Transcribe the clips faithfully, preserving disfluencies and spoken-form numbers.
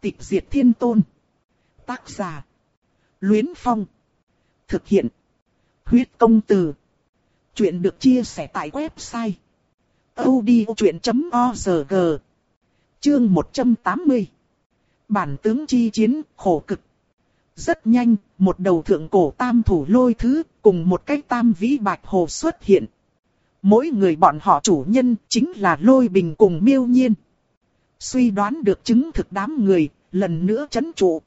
Tịch diệt thiên tôn. Tác giả. Luyến Phong. Thực hiện. Huyết công từ. Chuyện được chia sẻ tại website audiochuyện chấm org. Chương một trăm tám mươi. Bản tướng chi chiến khổ cực. Rất nhanh, một đầu thượng cổ tam thủ lôi thứ cùng một cái tam vĩ bạch hồ xuất hiện. Mỗi người bọn họ chủ nhân chính là Lôi Bình cùng Miêu Nhiên. Suy đoán được chứng thực đám người, lần nữa trấn trụ.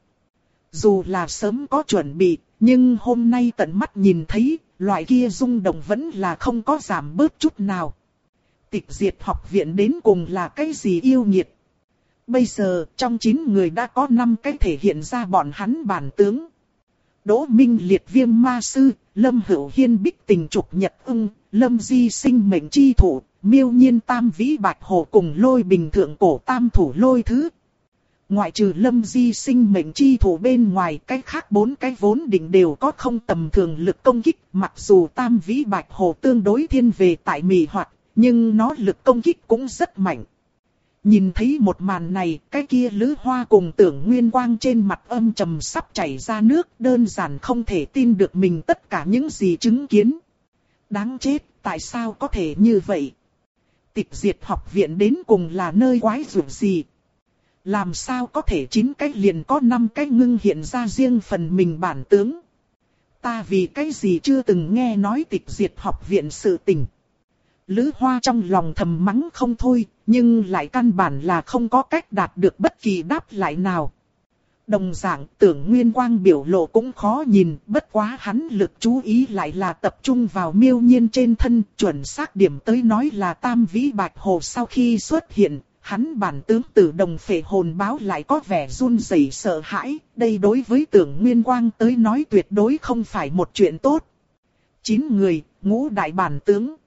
Dù là sớm có chuẩn bị, nhưng hôm nay tận mắt nhìn thấy, loại kia rung động vẫn là không có giảm bớt chút nào. Tịch diệt học viện đến cùng là cái gì yêu nghiệt? Bây giờ, trong chín người đã có năm cái thể hiện ra bọn hắn bản tướng. Đỗ Minh Liệt Viêm Ma Sư, Lâm Hữu Hiên Bích Tình Trục Nhật Ưng, Lâm Di Sinh Mệnh Chi Thủ, Miêu Nhiên Tam Vĩ Bạch Hồ cùng Lôi Bình Thượng Cổ Tam Thủ Lôi Thứ. Ngoại trừ Lâm Di Sinh Mệnh Chi Thủ bên ngoài, cái khác bốn cái vốn định đều có không tầm thường lực công kích. Mặc dù Tam Vĩ Bạch Hồ tương đối thiên về tại mị hoạt, nhưng nó lực công kích cũng rất mạnh. Nhìn thấy một màn này, cái kia Lữ Hoa cùng Tưởng Nguyên Quang trên mặt âm trầm sắp chảy ra nước, đơn giản không thể tin được mình tất cả những gì chứng kiến. Đáng chết, tại sao có thể như vậy? Tịch diệt học viện đến cùng là nơi quái rủi gì? Làm sao có thể chín cái liền có năm cái ngưng hiện ra riêng phần mình bản tướng? Ta vì cái gì chưa từng nghe nói tịch diệt học viện sự tình? Lữ Hoa trong lòng thầm mắng không thôi, nhưng lại căn bản là không có cách đạt được bất kỳ đáp lại nào. Đồng dạng Tưởng Nguyên Quang biểu lộ cũng khó nhìn, bất quá hắn lực chú ý lại là tập trung vào Miêu Nhiên trên thân, chuẩn xác điểm tới nói là Tam Vĩ Bạch Hồ sau khi xuất hiện, hắn bản tướng Tử Đồng Phệ Hồn Báo lại có vẻ run rẩy sợ hãi, đây đối với Tưởng Nguyên Quang tới nói tuyệt đối không phải một chuyện tốt. Chín người, ngũ đại bản tướng.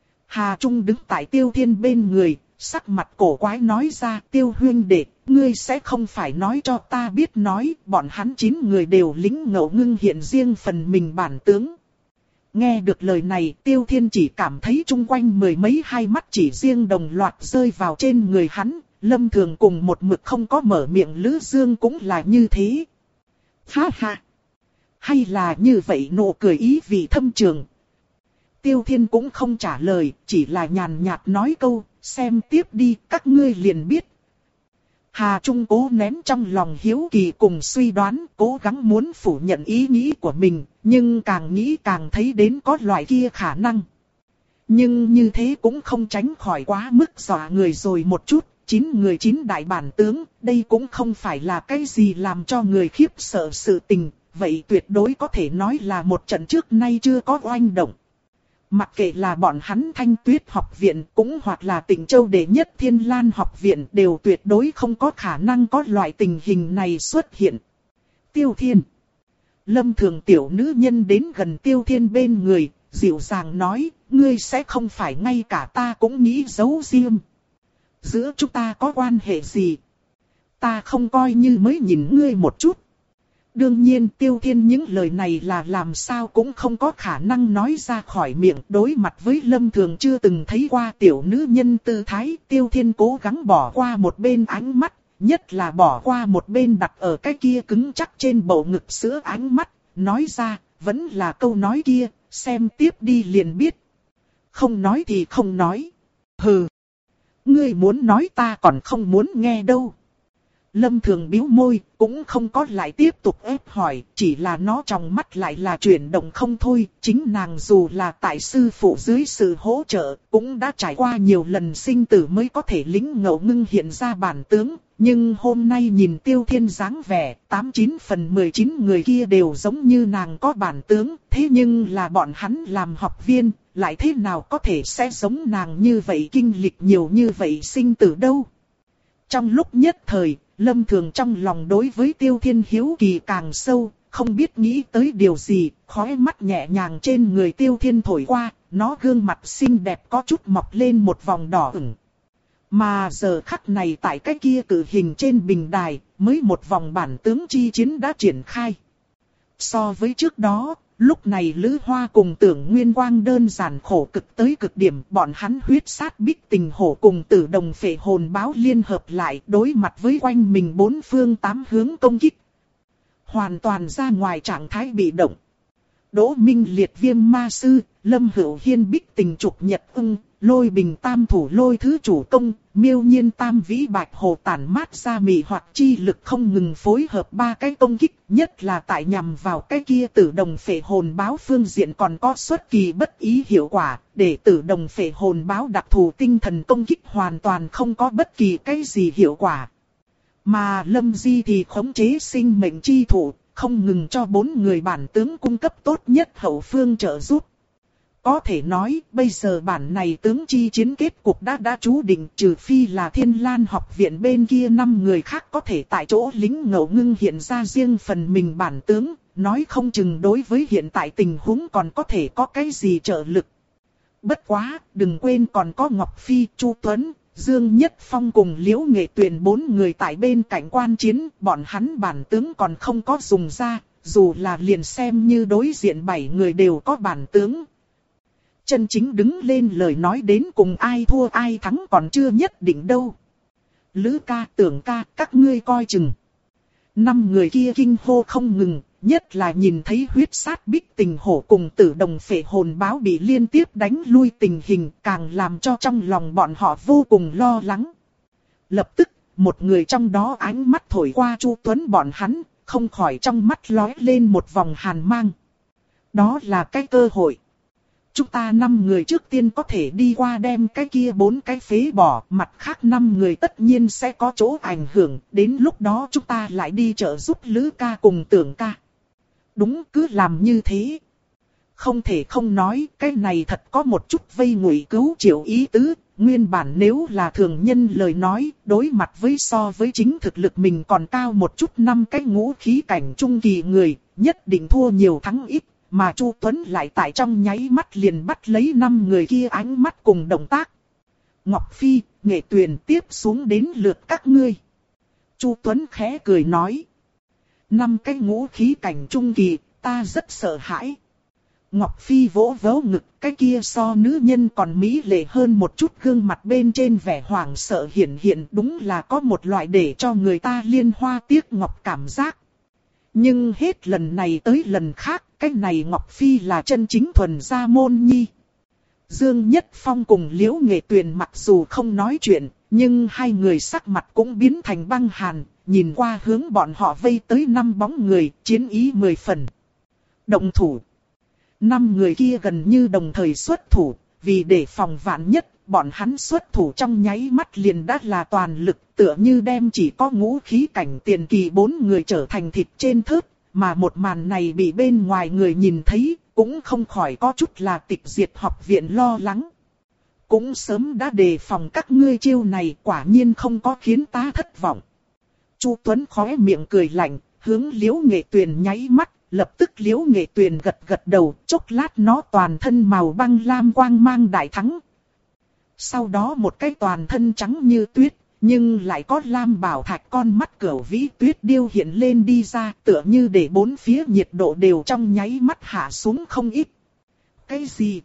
Hà Trung đứng tại Tiêu Thiên bên người, sắc mặt cổ quái nói ra, Tiêu huynh đệ, ngươi sẽ không phải nói cho ta biết nói, bọn hắn chín người đều lính ngẫu ngưng hiện riêng phần mình bản tướng. Nghe được lời này, Tiêu Thiên chỉ cảm thấy chung quanh mười mấy hai mắt chỉ riêng đồng loạt rơi vào trên người hắn, Lâm Thường cùng một mực không có mở miệng Lữ Dương cũng là như thế. Ha ha! Hay là như vậy, nụ cười ý vị thâm trường. Tiêu Thiên cũng không trả lời, chỉ là nhàn nhạt nói câu, xem tiếp đi, các ngươi liền biết. Hà Trung cố nén trong lòng hiếu kỳ cùng suy đoán, cố gắng muốn phủ nhận ý nghĩ của mình, nhưng càng nghĩ càng thấy đến có loại kia khả năng. Nhưng như thế cũng không tránh khỏi quá mức dọa người rồi một chút, chín người chín đại bản tướng, đây cũng không phải là cái gì làm cho người khiếp sợ sự tình, vậy tuyệt đối có thể nói là một trận trước nay chưa có oanh động. Mặc kệ là bọn hắn Thanh Tuyết học viện cũng hoặc là Tịnh Châu đệ nhất Thiên Lan học viện đều tuyệt đối không có khả năng có loại tình hình này xuất hiện. Tiêu Thiên. Lâm Thường tiểu nữ nhân đến gần Tiêu Thiên bên người, dịu dàng nói, ngươi sẽ không phải ngay cả ta cũng nghĩ giấu riêng. Giữa chúng ta có quan hệ gì? Ta không coi như mới nhìn ngươi một chút. Đương nhiên Tiêu Thiên những lời này là làm sao cũng không có khả năng nói ra khỏi miệng. Đối mặt với Lâm Thường chưa từng thấy qua tiểu nữ nhân tư thái, Tiêu Thiên cố gắng bỏ qua một bên ánh mắt, nhất là bỏ qua một bên đặt ở cái kia cứng chắc trên bầu ngực sữa ánh mắt, nói ra, vẫn là câu nói kia, xem tiếp đi liền biết. Không nói thì không nói. Hừ, ngươi muốn nói ta còn không muốn nghe đâu. Lâm Thường bĩu môi, cũng không có lại tiếp tục ép hỏi, chỉ là nó trong mắt lại là chuyển động không thôi. Chính nàng dù là tại sư phụ dưới sự hỗ trợ, cũng đã trải qua nhiều lần sinh tử mới có thể lính ngẫu ngưng hiện ra bản tướng. Nhưng hôm nay nhìn Tiêu Thiên dáng vẻ, tám chín phần mười chín người kia đều giống như nàng có bản tướng. Thế nhưng là bọn hắn làm học viên, lại thế nào có thể sẽ giống nàng như vậy, kinh lịch nhiều như vậy sinh tử đâu. Trong lúc nhất thời, Lâm Thường trong lòng đối với Tiêu Thiên hiếu kỳ càng sâu, không biết nghĩ tới điều gì, khóe mắt nhẹ nhàng trên người Tiêu Thiên thổi qua, nó gương mặt xinh đẹp có chút mọc lên một vòng đỏ ửng. Mà giờ khắc này tại cái kia cử hình trên bình đài, mới một vòng bản tướng chi chiến đã triển khai. So với trước đó, Lúc này Lữ Hoa cùng Tưởng Nguyên Quang đơn giản khổ cực tới cực điểm, bọn hắn huyết sát Bích Tình Hổ cùng Tử Đồng Phệ Hồn Báo liên hợp lại đối mặt với quanh mình bốn phương tám hướng công kích. Hoàn toàn ra ngoài trạng thái bị động. Đỗ Minh Liệt Viêm Ma Sư, Lâm Hữu Hiên Bích Tình Trục Nhật Ưng, Lôi Bình Tam Thủ Lôi Thứ Chủ Công, Miêu Nhiên Tam Vĩ Bạch Hồ tản mát ra mị hoặc chi lực không ngừng phối hợp ba cái công kích, nhất là tại nhằm vào cái kia Tử Đồng Phệ Hồn Báo phương diện còn có xuất kỳ bất ý hiệu quả, để Tử Đồng Phệ Hồn Báo đặc thù tinh thần công kích hoàn toàn không có bất kỳ cái gì hiệu quả. Mà Lâm Di thì khống chế sinh mệnh chi thủ, không ngừng cho bốn người bản tướng cung cấp tốt nhất hậu phương trợ giúp. Có thể nói, bây giờ bản này tướng chi chiến kết cục đã đã chú định, trừ phi là Thiên Lan học viện bên kia năm người khác có thể tại chỗ lính ngẫu ngưng hiện ra riêng phần mình bản tướng, nói không chừng đối với hiện tại tình huống còn có thể có cái gì trợ lực. Bất quá, đừng quên còn có Ngọc Phi, Chu Tuấn, Dương Nhất Phong cùng Liễu Nghệ Tuyền bốn người tại bên cạnh quan chiến, bọn hắn bản tướng còn không có dùng ra, dù là liền xem như đối diện bảy người đều có bản tướng. Chân chính đứng lên lời nói đến cùng ai thua ai thắng còn chưa nhất định đâu. Lữ ca, Tưởng ca, các ngươi coi chừng. Năm người kia kinh hô không ngừng, nhất là nhìn thấy huyết sát Bích Tình Hổ cùng Tử Đồng Phệ Hồn Báo bị liên tiếp đánh lui tình hình, càng làm cho trong lòng bọn họ vô cùng lo lắng. Lập tức, một người trong đó ánh mắt thổi qua Chu Tuấn bọn hắn, không khỏi trong mắt lóe lên một vòng hàn mang. Đó là cái cơ hội. Chúng ta năm người trước tiên có thể đi qua đem cái kia bốn cái phế bỏ, mặt khác năm người tất nhiên sẽ có chỗ ảnh hưởng, đến lúc đó chúng ta lại đi trợ giúp Lữ ca cùng Tưởng ca. Đúng, cứ làm như thế. Không thể không nói, cái này thật có một chút vây ngụy cứu triệu ý tứ, nguyên bản nếu là thường nhân lời nói, đối mặt với so với chính thực lực mình còn cao một chút năm cái ngũ khí cảnh trung kỳ người, nhất định thua nhiều thắng ít. Mà Chu Tuấn lại tại trong nháy mắt liền bắt lấy năm người kia ánh mắt cùng động tác. Ngọc Phi, Nghệ Tuyền tiếp xuống đến lượt các ngươi. Chu Tuấn khẽ cười nói. Năm cái ngũ khí cảnh trung kỳ, ta rất sợ hãi. Ngọc Phi vỗ vỗ ngực, cái kia so nữ nhân còn mỹ lệ hơn một chút, gương mặt bên trên vẻ hoảng sợ hiển hiện, đúng là có một loại để cho người ta liên hoa tiếc ngọc cảm giác. Nhưng hết lần này tới lần khác, cái này Ngọc Phi là chân chính thuần gia môn nhi. Dương Nhất Phong cùng Liễu Nghệ Tuyền mặc dù không nói chuyện, nhưng hai người sắc mặt cũng biến thành băng hàn, nhìn qua hướng bọn họ vây tới năm bóng người, chiến ý mười phần. Động thủ. Năm người kia gần như đồng thời xuất thủ, vì để phòng vạn nhất, bọn hắn xuất thủ trong nháy mắt liền đã là toàn lực, tựa như đem chỉ có ngũ khí cảnh tiền kỳ bốn người trở thành thịt trên thớt, mà một màn này bị bên ngoài người nhìn thấy, cũng không khỏi có chút là tịch diệt học viện lo lắng. Cũng sớm đã đề phòng các ngươi chiêu này, quả nhiên không có khiến ta thất vọng. Chu Tuấn khóe miệng cười lạnh, hướng Liễu Nghệ Tuyền nháy mắt, lập tức Liễu Nghệ Tuyền gật gật đầu, chốc lát nó toàn thân màu băng lam quang mang đại thắng. Sau đó một cái toàn thân trắng như tuyết, nhưng lại có lam bảo thạch con mắt cửu vĩ tuyết điêu hiện lên đi ra, tựa như để bốn phía nhiệt độ đều trong nháy mắt hạ xuống không ít. Cái gì?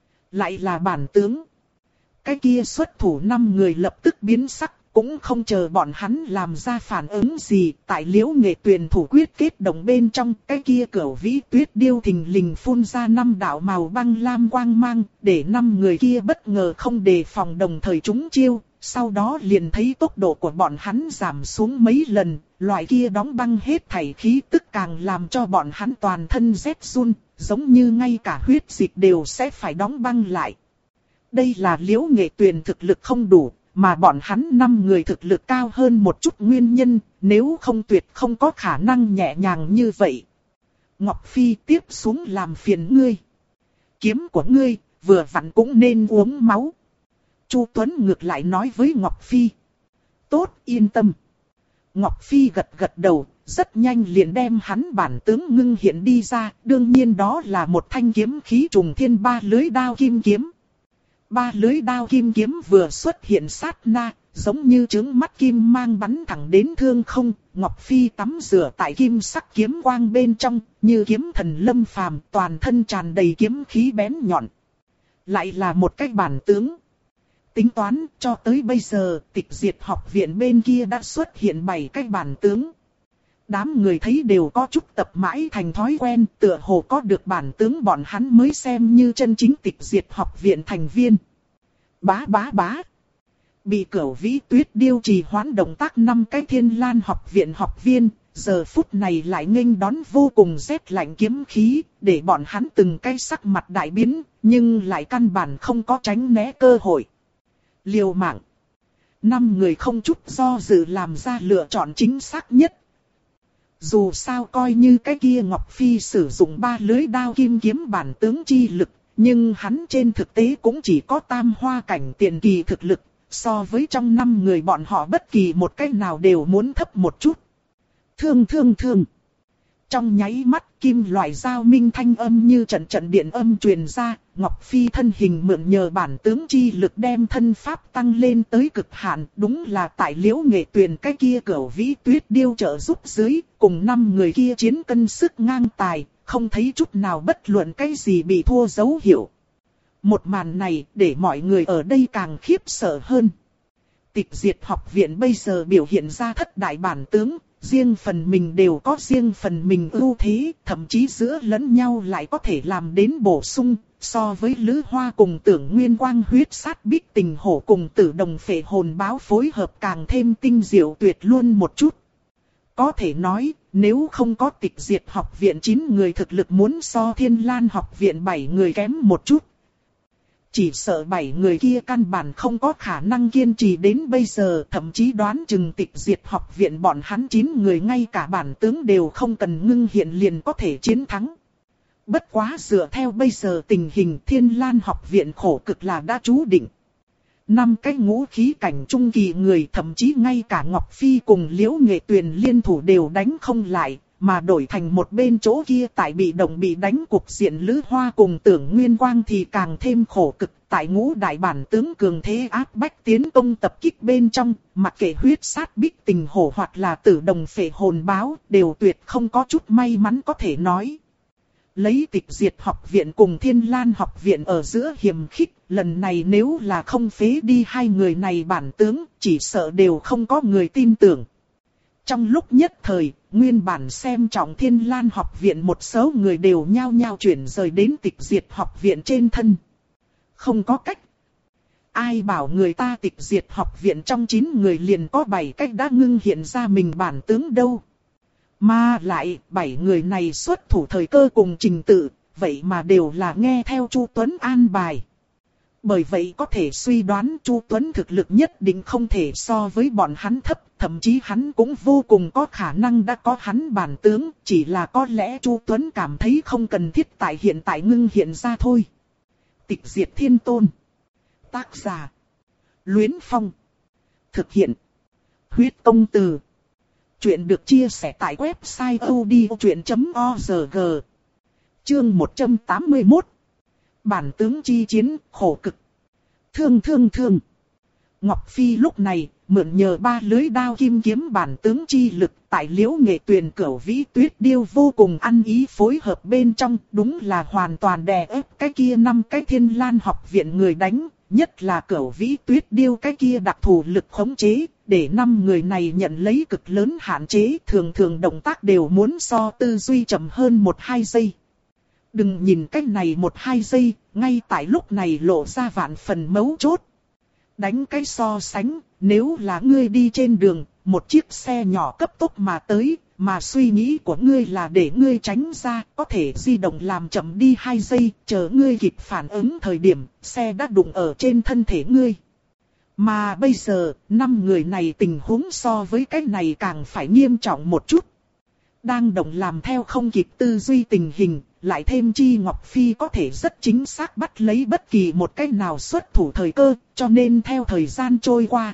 Lại là bản tướng. Cái kia xuất thủ năm người lập tức biến sắc, cũng không chờ bọn hắn làm ra phản ứng gì, tại Liễu Nghệ Tuyền thủ quyết kết động bên trong, cái kia cửu vĩ tuyết điêu thình lình phun ra năm đạo màu băng lam quang mang, để năm người kia bất ngờ không đề phòng đồng thời trúng chiêu, sau đó liền thấy tốc độ của bọn hắn giảm xuống mấy lần, loại kia đóng băng hết thảy khí tức càng làm cho bọn hắn toàn thân rét run, giống như ngay cả huyết dịch đều sẽ phải đóng băng lại. Đây là Liễu Nghệ Tuyền thực lực không đủ, mà bọn hắn năm người thực lực cao hơn một chút nguyên nhân, nếu không tuyệt không có khả năng nhẹ nhàng như vậy. Ngọc Phi tiếp xuống làm phiền ngươi. Kiếm của ngươi, vừa vặn cũng nên uống máu. Chu Tuấn ngược lại nói với Ngọc Phi. Tốt, yên tâm. Ngọc Phi gật gật đầu, rất nhanh liền đem hắn bản tướng ngưng hiện đi ra, đương nhiên đó là một thanh kiếm khí trùng thiên ba lưới đao kim kiếm. Ba lưới đao kim kiếm vừa xuất hiện sát na, giống như trướng mắt kim mang bắn thẳng đến thương không. Ngọc Phi tắm rửa tại kim sắc kiếm quang bên trong, như kiếm thần lâm phàm, toàn thân tràn đầy kiếm khí bén nhọn. Lại là một cái bản tướng. Tính toán cho tới bây giờ, Tịch Diệt học viện bên kia đã xuất hiện bảy cái bản tướng. Đám người thấy đều có chút tập mãi thành thói quen, tựa hồ có được bản tướng bọn hắn mới xem như chân chính Tịch Diệt học viện thành viên. Bá bá bá. Bị Cửu Vĩ Tuyết Điêu trì hoãn động tác năm cái Thiên Lan học viện học viên, giờ phút này lại nghênh đón vô cùng rét lạnh kiếm khí, để bọn hắn từng cái sắc mặt đại biến, nhưng lại căn bản không có tránh né cơ hội. Liều mạng. Năm người không chút do dự làm ra lựa chọn chính xác nhất. Dù sao coi như cái kia Ngọc Phi sử dụng ba lưới đao kim kiếm bản tướng chi lực, nhưng hắn trên thực tế cũng chỉ có tam hoa cảnh tiền kỳ thực lực, so với trong năm người bọn họ bất kỳ một cái nào đều muốn thấp một chút. Thương thương thương. Trong nháy mắt kim loại giao minh thanh âm như trận trận điện âm truyền ra, Ngọc Phi thân hình mượn nhờ bản tướng chi lực đem thân pháp tăng lên tới cực hạn, đúng là tại Liễu Nghệ Tuyền cái kia Cửu Vĩ Tuyết Điêu trợ giúp dưới, cùng năm người kia chiến cân sức ngang tài, không thấy chút nào bất luận cái gì bị thua dấu hiệu. Một màn này để mọi người ở đây càng khiếp sợ hơn. Tịch Diệt học viện bây giờ biểu hiện ra thất đại bản tướng, riêng phần mình đều có riêng phần mình ưu thế, thậm chí giữa lẫn nhau lại có thể làm đến bổ sung, so với Lữ Hoa cùng Tưởng Nguyên Quang huyết sát bích tình hổ cùng Tử Đồng phệ hồn báo phối hợp càng thêm tinh diệu tuyệt luôn một chút. Có thể nói, nếu không có Tịch Diệt học viện chín người thực lực muốn so Thiên Lan học viện bảy người kém một chút. Chỉ sợ bảy người kia căn bản không có khả năng kiên trì đến bây giờ, thậm chí đoán chừng Tịch Diệt học viện bọn hắn chín người ngay cả bản tướng đều không cần ngưng hiện liền có thể chiến thắng. Bất quá dựa theo bây giờ tình hình Thiên Lan học viện khổ cực là đã chú định. Năm cái ngũ khí cảnh trung kỳ người thậm chí ngay cả Ngọc Phi cùng Liễu Nghệ Tuyền liên thủ đều đánh không lại. Mà đổi thành một bên chỗ kia tại bị động bị đánh cục diện Lữ Hoa cùng Tưởng Nguyên Quang thì càng thêm khổ cực. Tại ngũ đại bản tướng cường thế áp bách tiến công tập kích bên trong, mặc kệ huyết sát bích tình hổ hoặc là Tử Đồng phệ hồn báo, đều tuyệt không có chút may mắn có thể nói. Lấy Tịch Diệt học viện cùng Thiên Lan học viện ở giữa hiềm khích, lần này nếu là không phế đi hai người này bản tướng, chỉ sợ đều không có người tin tưởng. Trong lúc nhất thời, nguyên bản xem trọng Thiên Lan học viện một số người đều nhao nhao chuyển rời đến Tịch Diệt học viện trên thân. Không có cách. Ai bảo người ta Tịch Diệt học viện trong chín người liền có bảy cách đã ngưng hiện ra mình bản tướng đâu. Mà lại, bảy người này xuất thủ thời cơ cùng trình tự, vậy mà đều là nghe theo Chu Tuấn an bài. Bởi vậy có thể suy đoán Chu Tuấn thực lực nhất định không thể so với bọn hắn thấp, thậm chí hắn cũng vô cùng có khả năng đã có hắn bản tướng, chỉ là có lẽ Chu Tuấn cảm thấy không cần thiết tại hiện tại ngưng hiện ra thôi. Tịch Diệt Thiên Tôn. Tác giả: Luyến Phong. Thực hiện: Huyết Công Từ. Chuyện được chia sẻ tại website odchuyện chấm org. Chương một trăm tám mươi mốt. Bản tướng chi chiến, khổ cực. Thương thương thương. Ngọc Phi lúc này, mượn nhờ ba lưới đao kim kiếm bản tướng chi lực, tại Liễu Nghệ Tuyền Cửu Vĩ Tuyết Điêu vô cùng ăn ý phối hợp bên trong, đúng là hoàn toàn đè ép cái kia năm cái Thiên Lan học viện người đánh, nhất là Cửu Vĩ Tuyết Điêu cái kia đặc thù lực khống chế, để năm người này nhận lấy cực lớn hạn chế, thường thường động tác đều muốn so tư duy chậm hơn một hai giây. Đừng nhìn cách này một hai giây, ngay tại lúc này lộ ra vạn phần mấu chốt. Đánh cái so sánh, nếu là ngươi đi trên đường, một chiếc xe nhỏ cấp tốc mà tới, mà suy nghĩ của ngươi là để ngươi tránh ra, có thể di động làm chậm đi hai giây, chờ ngươi kịp phản ứng thời điểm, xe đã đụng ở trên thân thể ngươi. Mà bây giờ, năm người này tình huống so với cái này càng phải nghiêm trọng một chút. Đang động làm theo không kịp tư duy tình hình, lại thêm chi Ngọc Phi có thể rất chính xác bắt lấy bất kỳ một cái nào xuất thủ thời cơ, cho nên theo thời gian trôi qua.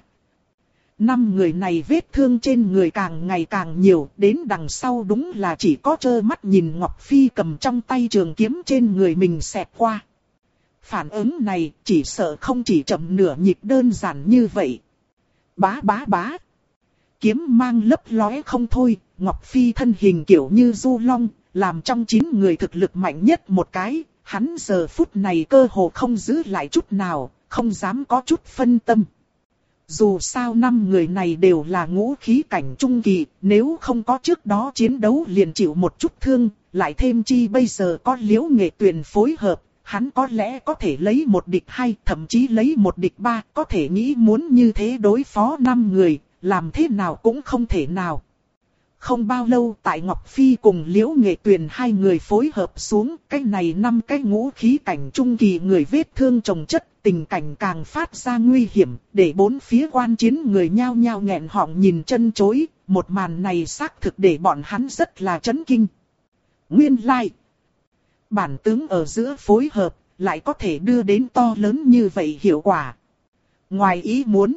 Năm người này vết thương trên người càng ngày càng nhiều, đến đằng sau đúng là chỉ có trơ mắt nhìn Ngọc Phi cầm trong tay trường kiếm trên người mình xẹt qua. Phản ứng này chỉ sợ không chỉ chậm nửa nhịp đơn giản như vậy. Bá bá bá. Kiếm mang lấp lóe không thôi, Ngọc Phi thân hình kiểu như du long, làm trong chín người thực lực mạnh nhất một cái, hắn giờ phút này cơ hồ không giữ lại chút nào, không dám có chút phân tâm. Dù sao năm người này đều là ngũ khí cảnh trung kỳ, nếu không có trước đó chiến đấu liền chịu một chút thương, lại thêm chi bây giờ có Liễu Nghệ Tuyền phối hợp, hắn có lẽ có thể lấy một địch hai, thậm chí lấy một địch ba, có thể nghĩ muốn như thế đối phó năm người, làm thế nào cũng không thể nào. Không bao lâu tại Ngọc Phi cùng Liễu Nghệ Tuyền hai người phối hợp xuống, cái này năm cái ngũ khí cảnh trung kỳ người vết thương chồng chất, tình cảnh càng phát ra nguy hiểm, để bốn phía quan chiến người nhao nhao nghẹn họng nhìn chân chối, một màn này xác thực để bọn hắn rất là chấn kinh. Nguyên lai, like. Bản tướng ở giữa phối hợp, lại có thể đưa đến to lớn như vậy hiệu quả. Ngoài ý muốn,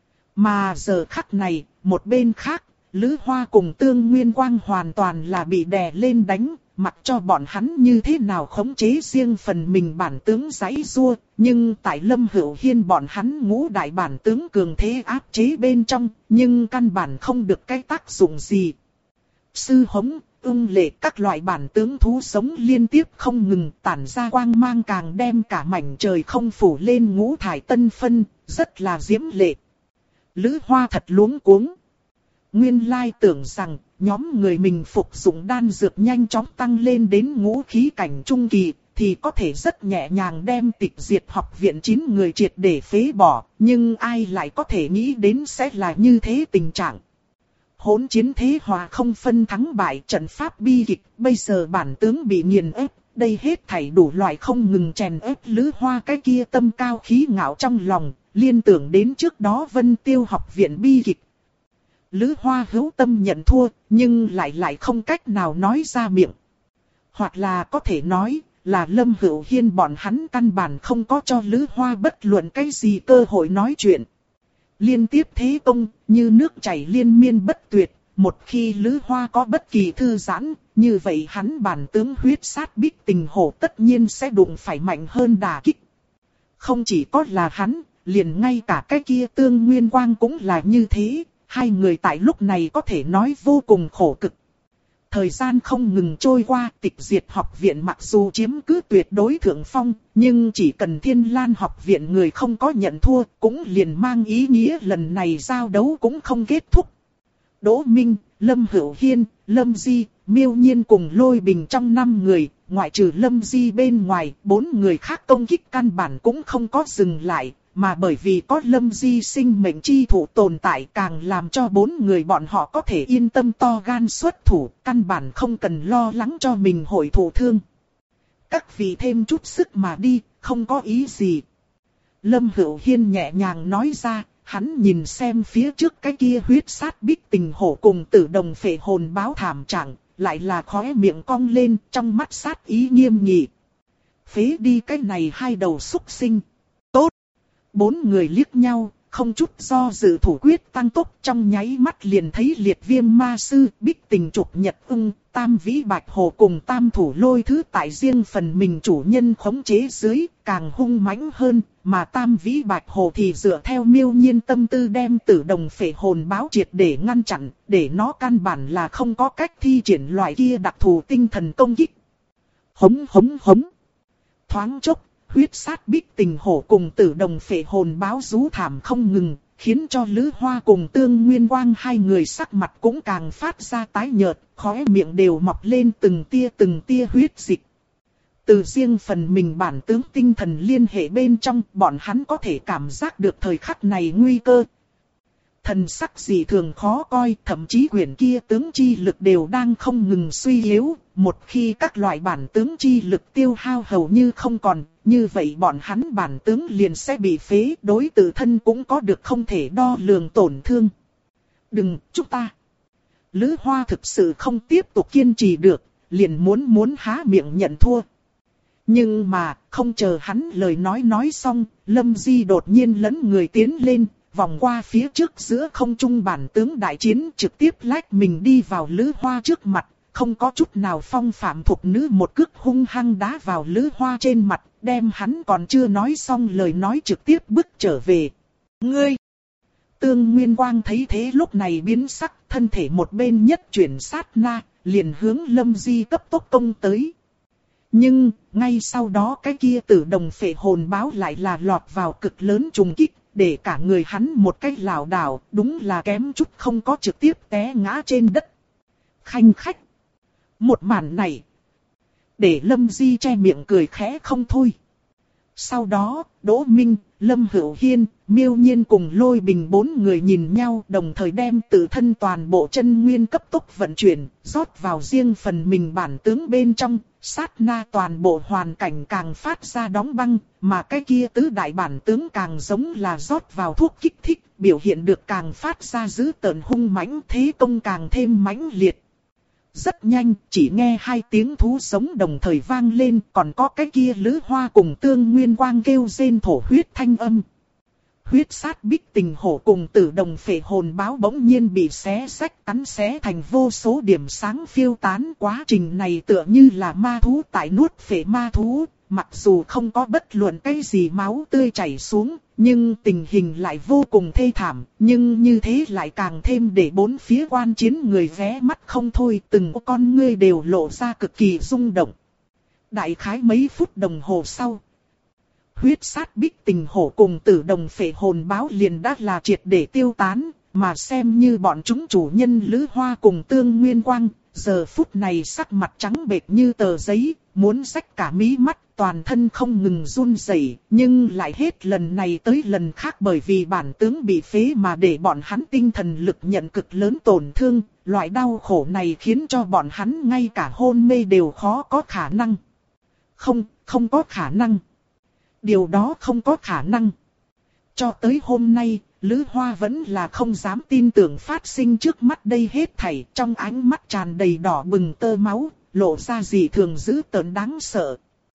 mà giờ khắc này, một bên khác, Lữ Hoa cùng Tương Nguyên Quang hoàn toàn là bị đè lên đánh, mặc cho bọn hắn như thế nào khống chế riêng phần mình bản tướng giãy giụa, nhưng tại Lâm Hữu Hiên bọn hắn ngũ đại bản tướng cường thế áp chế bên trong, nhưng căn bản không được cái tác dụng gì. Sư Hống, Ưng Lệ các loại bản tướng thú sống liên tiếp không ngừng tản ra quang mang càng đem cả mảnh trời không phủ lên ngũ thải tân phân, rất là diễm lệ. Lữ Hoa thật luống cuống. Nguyên lai tưởng rằng nhóm người mình phục dụng đan dược nhanh chóng tăng lên đến ngũ khí cảnh trung kỳ thì có thể rất nhẹ nhàng đem Tịch Diệt học viện chín người triệt để phế bỏ, nhưng ai lại có thể nghĩ đến sẽ là như thế tình trạng. Hỗn chiến thế hòa không phân thắng bại, trận pháp bi kịch, bây giờ bản tướng bị nghiền ép, đây hết thảy đủ loại không ngừng chèn ép Lữ Hoa cái kia tâm cao khí ngạo trong lòng, liên tưởng đến trước đó Vân Tiêu học viện bi kịch. Lữ Hoa hữu tâm nhận thua, nhưng lại lại không cách nào nói ra miệng. Hoặc là có thể nói, là Lâm Hữu Hiên bọn hắn căn bản không có cho Lữ Hoa bất luận cái gì cơ hội nói chuyện. Liên tiếp thế công, như nước chảy liên miên bất tuyệt, một khi Lữ Hoa có bất kỳ thư giãn, như vậy hắn bản tướng huyết sát Bích Tình Hổ tất nhiên sẽ đụng phải mạnh hơn đả kích. Không chỉ có là hắn, liền ngay cả cái kia Tương Nguyên Quang cũng là như thế. Hai người tại lúc này có thể nói vô cùng khổ cực. Thời gian không ngừng trôi qua, Tịch Diệt học viện mặc dù chiếm cứ tuyệt đối thượng phong, nhưng chỉ cần Thiên Lan học viện người không có nhận thua, cũng liền mang ý nghĩa lần này giao đấu cũng không kết thúc. Đỗ Minh, Lâm Hữu Hiên, Lâm Di, Miêu Nhiên cùng Lôi Bình trong năm người, ngoại trừ Lâm Di bên ngoài, bốn người khác công kích căn bản cũng không có dừng lại. Mà bởi vì có Lâm Di sinh mệnh chi thủ tồn tại càng làm cho bốn người bọn họ có thể yên tâm to gan xuất thủ, căn bản không cần lo lắng cho mình hội thụ thương. Các vị thêm chút sức mà đi, không có ý gì. Lâm Hữu Hiên nhẹ nhàng nói ra, hắn nhìn xem phía trước cái kia huyết sát Bích Tình Hổ cùng Tử Đồng Phệ Hồn báo thảm trạng, lại là khóe miệng cong lên, trong mắt sát ý nghiêm nghị. Phế đi cái này hai đầu súc sinh. Bốn người liếc nhau, không chút do dự thủ quyết tăng tốc, trong nháy mắt liền thấy Liệt Viêm Ma Sư, Bích Tình Trục Nhật Ưng, Tam Vĩ Bạch Hồ cùng Tam Thủ Lôi Thứ tại riêng phần mình chủ nhân khống chế dưới, càng hung mãnh hơn, mà Tam Vĩ Bạch Hồ thì dựa theo Miêu Nhiên tâm tư đem Tử Đồng Phệ Hồn báo triệt để ngăn chặn, để nó căn bản là không có cách thi triển loại kia đặc thù tinh thần công kích. Hống hống hống. Thoáng chốc, huyết sát Bích Tình Hổ cùng Tử Đồng Phệ Hồn báo rú thảm không ngừng, khiến cho Lữ Hoa cùng Tương Nguyên Quang hai người sắc mặt cũng càng phát ra tái nhợt, khóe miệng đều mọc lên từng tia từng tia huyết dịch. Từ riêng phần mình bản tướng tinh thần liên hệ bên trong, bọn hắn có thể cảm giác được thời khắc này nguy cơ. Thần sắc gì thường khó coi, thậm chí quyển kia tướng chi lực đều đang không ngừng suy yếu. Một khi các loại bản tướng chi lực tiêu hao hầu như không còn, như vậy bọn hắn bản tướng liền sẽ bị phế, đối tự thân cũng có được không thể đo lường tổn thương. Đừng, chúng ta. Lữ Hoa thực sự không tiếp tục kiên trì được, liền muốn muốn há miệng nhận thua. Nhưng mà, không chờ hắn lời nói nói xong, Lâm Di đột nhiên lấn người tiến lên, vòng qua phía trước giữa không trung bản tướng đại chiến, trực tiếp lách mình đi vào Lữ Hoa trước mặt, không có chút nào phong phạm thục nữ, một cước hung hăng đá vào Lữ Hoa trên mặt, đem hắn còn chưa nói xong lời nói trực tiếp bước trở về. Ngươi! Tương Nguyên Quang thấy thế lúc này biến sắc, thân thể một bên nhất chuyển sát na, liền hướng Lâm Di cấp tốc công tới. Nhưng, ngay sau đó cái kia Tử Đồng Phệ Hồn Báo lại là lọt vào cực lớn trùng kích, để cả người hắn một cách lảo đảo, đúng là kém chút không có trực tiếp té ngã trên đất. Khanh khách! Một màn này, để Lâm Di che miệng cười khẽ không thôi. Sau đó, Đỗ Minh, Lâm Hữu Hiên, Miêu Nhiên cùng Lôi Bình bốn người nhìn nhau, đồng thời đem tự thân toàn bộ chân nguyên cấp tốc vận chuyển, rót vào riêng phần mình bản tướng bên trong, sát na toàn bộ hoàn cảnh càng phát ra đóng băng, mà cái kia tứ đại bản tướng càng giống là rót vào thuốc kích thích, biểu hiện được càng phát ra dữ tợn hung mãnh, thế công càng thêm mãnh liệt. Rất nhanh, chỉ nghe hai tiếng thú sống đồng thời vang lên, còn có cái kia Lữ Hoa cùng Tương Nguyên Quang kêu rên thổ huyết thanh âm. Huyết sát Bích Tình Hổ cùng Tử Đồng Phệ Hồn Báo bỗng nhiên bị xé rách cắn xé thành vô số điểm sáng phiêu tán. Quá trình này tựa như là ma thú tại nuốt phệ ma thú, mặc dù không có bất luận cái gì máu tươi chảy xuống, nhưng tình hình lại vô cùng thê thảm, nhưng như thế lại càng thêm để bốn phía quan chiến người ghé mắt không thôi, từng con ngươi đều lộ ra cực kỳ rung động. Đại khái mấy phút đồng hồ sau, huyết sát Bích Tình Hổ cùng Tử Đồng Phệ Hồn Báo liền đã là triệt để tiêu tán, mà xem như bọn chúng chủ nhân Lữ Hoa cùng Tương Nguyên Quang, giờ phút này sắc mặt trắng bệch như tờ giấy, muốn rách cả mí mắt, toàn thân không ngừng run rẩy, nhưng lại hết lần này tới lần khác bởi vì bản tướng bị phế mà để bọn hắn tinh thần lực nhận cực lớn tổn thương, loại đau khổ này khiến cho bọn hắn ngay cả hôn mê đều khó có khả năng. Không, không có khả năng. Điều đó không có khả năng. Cho tới hôm nay, Lữ Hoa vẫn là không dám tin tưởng phát sinh trước mắt đây hết thảy, trong ánh mắt tràn đầy đỏ bừng tơ máu, lộ ra gì thường dữ tợn đáng sợ.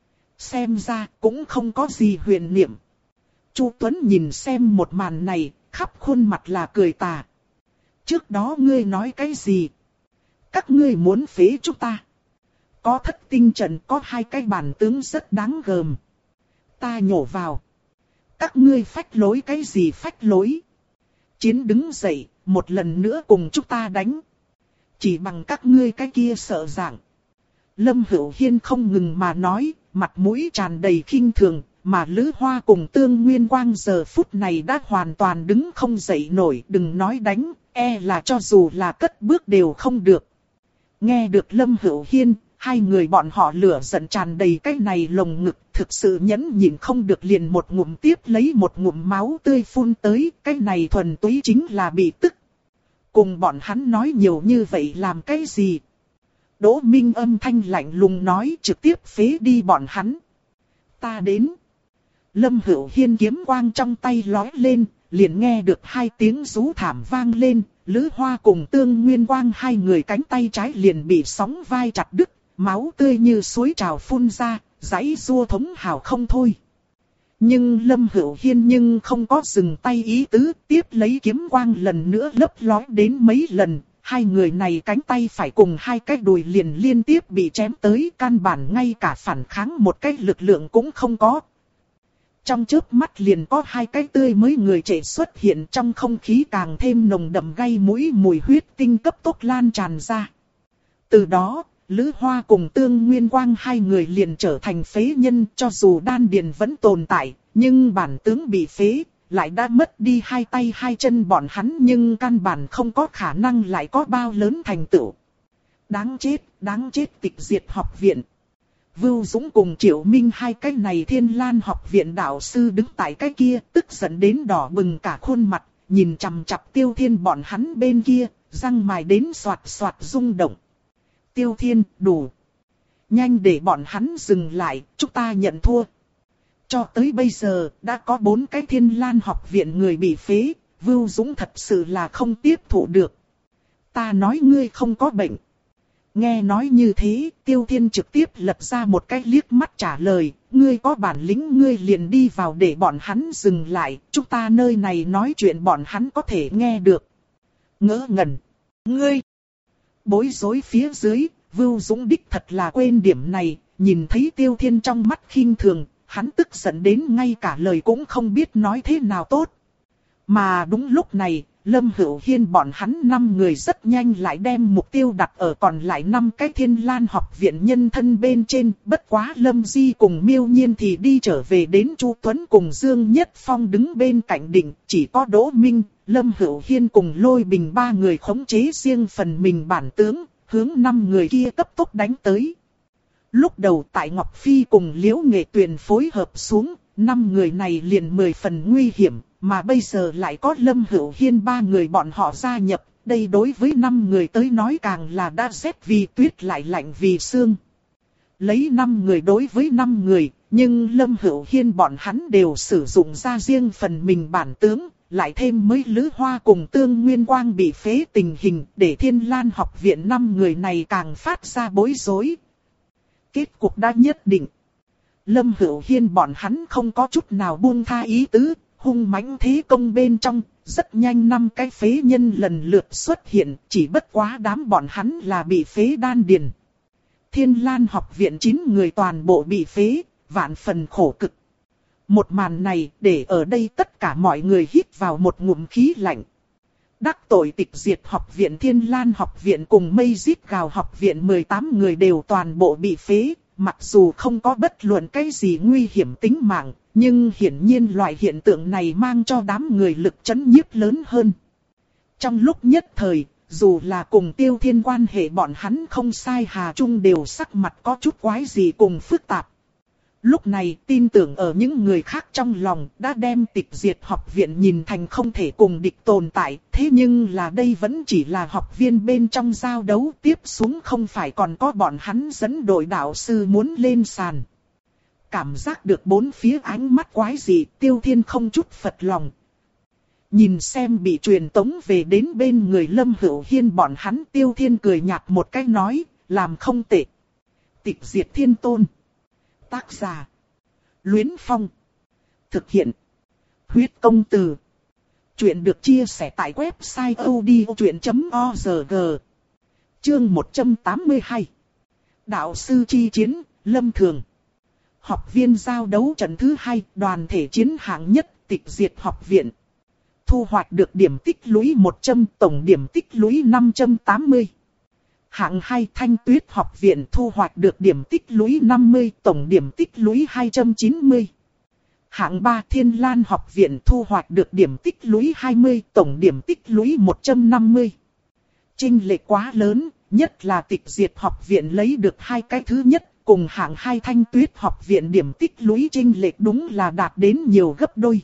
Xem ra cũng không có gì huyền niệm. Chu Tuấn nhìn xem một màn này, khắp khuôn mặt là cười tà. Trước đó ngươi nói cái gì? Các ngươi muốn phế chúng ta. Có thất tinh trận, có hai cái bản tướng rất đáng gờm. Ta nhổ vào. Các ngươi phách lối cái gì phách lối? Chiến đứng dậy, một lần nữa cùng chúng ta đánh. Chỉ bằng các ngươi cái kia sợ dạng. Lâm Hữu Hiên không ngừng mà nói, mặt mũi tràn đầy khinh thường, mà Lữ Hoa cùng Tương Nguyên Quang giờ phút này đã hoàn toàn đứng không dậy nổi, đừng nói đánh, e là cho dù là cất bước đều không được. Nghe được Lâm Hữu Hiên, hai người bọn họ lửa giận tràn đầy cái này lồng ngực, thực sự nhẫn nhịn không được liền một ngụm tiếp lấy một ngụm máu tươi phun tới, cái này thuần túy chính là bị tức. Cùng bọn hắn nói nhiều như vậy làm cái gì? Đỗ Minh âm thanh lạnh lùng nói, trực tiếp phế đi bọn hắn. Ta đến. Lâm Hữu Hiên kiếm quang trong tay lói lên, liền nghe được hai tiếng rú thảm vang lên, Lữ Hoa cùng Tương Nguyên Quang hai người cánh tay trái liền bị sóng vai chặt đứt, máu tươi như suối trào phun ra, giãy giụa thống hào không thôi. Nhưng Lâm Hữu Hiên nhưng không có dừng tay ý tứ, tiếp lấy kiếm quang lần nữa lấp lói đến mấy lần. Hai người này cánh tay phải cùng hai cái đùi liền liên tiếp bị chém tới, căn bản ngay cả phản kháng một cái lực lượng cũng không có. Trong chớp mắt liền có hai cái tươi mới người trẻ xuất hiện, trong không khí càng thêm nồng đậm gây mũi, mùi huyết tinh cấp tốc lan tràn ra. Từ đó, Lữ Hoa cùng Tương Nguyên Quang hai người liền trở thành phế nhân, cho dù đan điền vẫn tồn tại, nhưng bản tướng bị phế. Lại đã mất đi hai tay hai chân bọn hắn, nhưng căn bản không có khả năng lại có bao lớn thành tựu. Đáng chết, đáng chết Tịch Diệt học viện. Vưu Dũng cùng Triệu Minh hai cái này Thiên Lan học viện đạo sư đứng tại cái kia, tức giận đến đỏ bừng cả khuôn mặt, nhìn chằm chằm Tiêu Thiên bọn hắn bên kia, răng mài đến xoạt xoạt rung động. Tiêu Thiên, đủ. Nhanh để bọn hắn dừng lại, chúng ta nhận thua. Cho tới bây giờ, đã có bốn cái Thiên Lan học viện người bị phế, Vưu Dũng thật sự là không tiếp thụ được. Ta nói ngươi không có bệnh. Nghe nói như thế, Tiêu Thiên trực tiếp lật ra một cái liếc mắt trả lời, ngươi có bản lĩnh ngươi liền đi vào để bọn hắn dừng lại, chúng ta nơi này nói chuyện bọn hắn có thể nghe được. Ngỡ ngẩn. Ngươi. Bối rối phía dưới, Vưu Dũng đích thật là quên điểm này, nhìn thấy Tiêu Thiên trong mắt khinh thường. Hắn tức giận đến ngay cả lời cũng không biết nói thế nào tốt. Mà đúng lúc này, Lâm Hữu Hiên bọn hắn năm người rất nhanh lại đem mục tiêu đặt ở còn lại năm cái Thiên Lan học viện nhân thân bên trên. Bất quá Lâm Di cùng Miêu Nhiên thì đi trở về đến Chu Tuấn cùng Dương Nhất Phong đứng bên cạnh đỉnh. Chỉ có Đỗ Minh, Lâm Hữu Hiên cùng Lôi Bình ba người khống chế riêng phần mình bản tướng, hướng năm người kia cấp tốc đánh tới. Lúc đầu tại Ngọc Phi cùng Liễu Nghệ Tuyền phối hợp xuống, năm người này liền mười phần nguy hiểm. Mà bây giờ lại có Lâm Hữu Hiên ba người bọn họ gia nhập, đây đối với năm người tới nói càng là đã rét vì tuyết lại lạnh vì sương. Lấy năm người đối với năm người, nhưng Lâm Hữu Hiên bọn hắn đều sử dụng ra riêng phần mình bản tướng, lại thêm mấy Lữ Hoa cùng Tương Nguyên Quang bị phế tình hình, để Thiên Lan học viện năm người này càng phát ra bối rối. Kết cục đã nhất định. Lâm Hữu Hiên bọn hắn không có chút nào buông tha ý tứ. Hung mãnh thế công bên trong, rất nhanh năm cái phế nhân lần lượt xuất hiện, chỉ bất quá đám bọn hắn là bị phế đan điền. Thiên Lan học viện chín người toàn bộ bị phế, vạn phần khổ cực. Một màn này để ở đây tất cả mọi người hít vào một ngụm khí lạnh. Đắc tội tịch diệt học viện Thiên Lan học viện cùng Mây Giết Gào học viện mười tám người đều toàn bộ bị phế, mặc dù không có bất luận cái gì nguy hiểm tính mạng. Nhưng hiển nhiên loại hiện tượng này mang cho đám người lực chấn nhiếp lớn hơn. Trong lúc nhất thời, dù là cùng Tiêu Thiên quan hệ bọn hắn không sai Hà Trung đều sắc mặt có chút quái gì cùng phức tạp. Lúc này tin tưởng ở những người khác trong lòng đã đem tịch diệt học viện nhìn thành không thể cùng địch tồn tại. Thế nhưng là đây vẫn chỉ là học viên bên trong giao đấu, tiếp xuống không phải còn có bọn hắn dẫn đội đạo sư muốn lên sàn. Cảm giác được bốn phía ánh mắt quái dị, Tiêu Thiên không chút phật lòng. Nhìn xem bị truyền tống về đến bên người Lâm Hữu Hiên bọn hắn, Tiêu Thiên cười nhạt một cái nói, làm không tệ. Tịch diệt thiên tôn. Tác giả. Luyến Phong. Thực hiện. Huyết công từ. Chuyện được chia sẻ tại website odchuyện chấm org. Chương một trăm tám mươi hai. Đạo sư chi chiến, Lâm Thường. Học viên giao đấu trận thứ hai, đoàn thể chiến hạng nhất, tịch diệt học viện. Thu hoạch được điểm tích lũy một trăm, tổng điểm tích lũy năm trăm tám mươi. Hạng hai, Thanh Tuyết học viện thu hoạch được điểm tích lũy năm mươi, tổng điểm tích lũy hai trăm chín mươi. Hạng ba, Thiên Lan học viện thu hoạch được điểm tích lũy hai mươi, tổng điểm tích lũy một trăm năm mươi. Chênh lệch quá lớn, nhất là tịch diệt học viện lấy được hai cái thứ nhất. Cùng hạng hai Thanh Tuyết học viện điểm tích lũy chênh lệch đúng là đạt đến nhiều gấp đôi.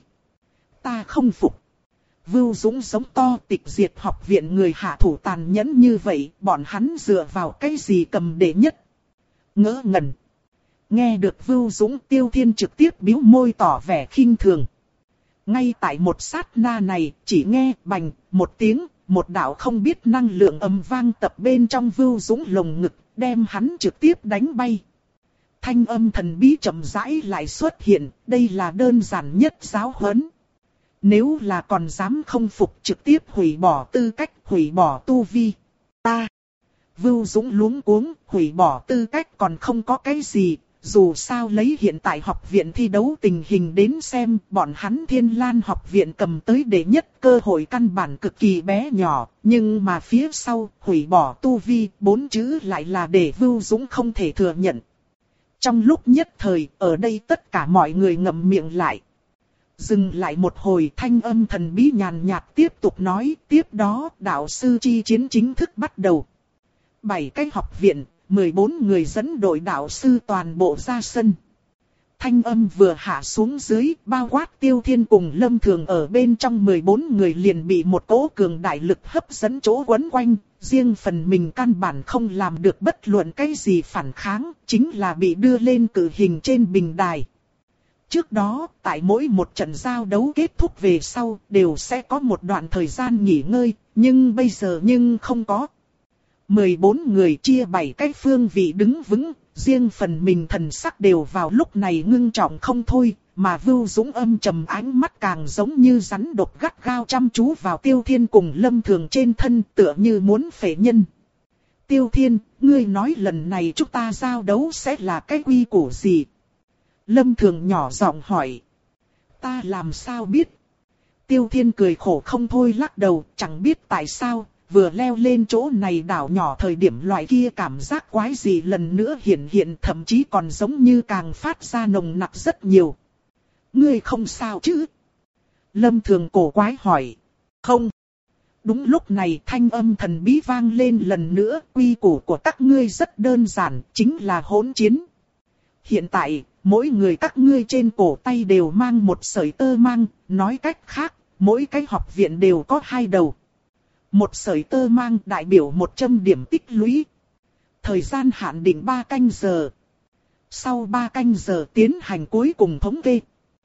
Ta không phục. Vưu Dũng sống to, tịch diệt học viện người hạ thủ tàn nhẫn như vậy, bọn hắn dựa vào cái gì cầm đệ nhất. Ngỡ ngẩn. Nghe được Vưu Dũng, Tiêu Thiên trực tiếp bĩu môi tỏ vẻ khinh thường. Ngay tại một sát na này, chỉ nghe bành một tiếng, một đạo không biết năng lượng ầm vang tập bên trong Vưu Dũng lồng ngực, đem hắn trực tiếp đánh bay. Thanh âm thần bí chậm rãi lại xuất hiện, đây là đơn giản nhất giáo huấn. Nếu là còn dám không phục trực tiếp hủy bỏ tư cách, hủy bỏ tu vi. Ta, Vưu Dũng luống cuống, hủy bỏ tư cách còn không có cái gì, dù sao lấy hiện tại học viện thi đấu tình hình đến xem, bọn hắn Thiên Lan học viện cầm tới đệ nhất cơ hội căn bản cực kỳ bé nhỏ, nhưng mà phía sau, hủy bỏ tu vi, bốn chữ lại là để Vưu Dũng không thể thừa nhận. Trong lúc nhất thời, ở đây tất cả mọi người ngậm miệng lại. Dừng lại một hồi, thanh âm thần bí nhàn nhạt tiếp tục nói, tiếp đó đạo sư chi chiến chính thức bắt đầu. Bảy cái học viện, mười bốn người dẫn đội đạo sư toàn bộ ra sân. Thanh âm vừa hạ xuống dưới, bao quát Tiêu Thiên cùng Lâm Thường ở bên trong mười bốn người liền bị một cỗ cường đại lực hấp dẫn chỗ quấn quanh. Riêng phần mình căn bản không làm được bất luận cái gì phản kháng, chính là bị đưa lên cử hình trên bình đài. Trước đó, tại mỗi một trận giao đấu kết thúc về sau, đều sẽ có một đoạn thời gian nghỉ ngơi, nhưng bây giờ nhưng không có. mười bốn người chia bảy cái phương vị đứng vững, riêng phần mình thần sắc đều vào lúc này ngưng trọng không thôi, mà Vưu Dũng âm trầm ánh mắt càng giống như rắn độc gắt gao chăm chú vào Tiêu Thiên cùng Lâm Thường trên thân, tựa như muốn phệ nhân. Tiêu Thiên, ngươi nói lần này chúng ta giao đấu sẽ là cái quy củ gì? Lâm Thường nhỏ giọng hỏi. Ta làm sao biết? Tiêu Thiên cười khổ không thôi lắc đầu, chẳng biết tại sao, vừa leo lên chỗ này đảo nhỏ thời điểm loại kia cảm giác quái gì lần nữa hiện hiện, thậm chí còn giống như càng phát ra nồng nặc rất nhiều. Ngươi không sao chứ? Lâm Thường cổ quái hỏi. Không. Đúng lúc này thanh âm thần bí vang lên lần nữa, quy củ của các ngươi rất đơn giản, chính là hỗn chiến. Hiện tại, mỗi người các ngươi trên cổ tay đều mang một sợi tơ mang, nói cách khác, mỗi cái học viện đều có hai đầu. Một sợi tơ mang đại biểu một trăm điểm tích lũy. Thời gian hạn định ba canh giờ. Sau ba canh giờ tiến hành cuối cùng thống kê.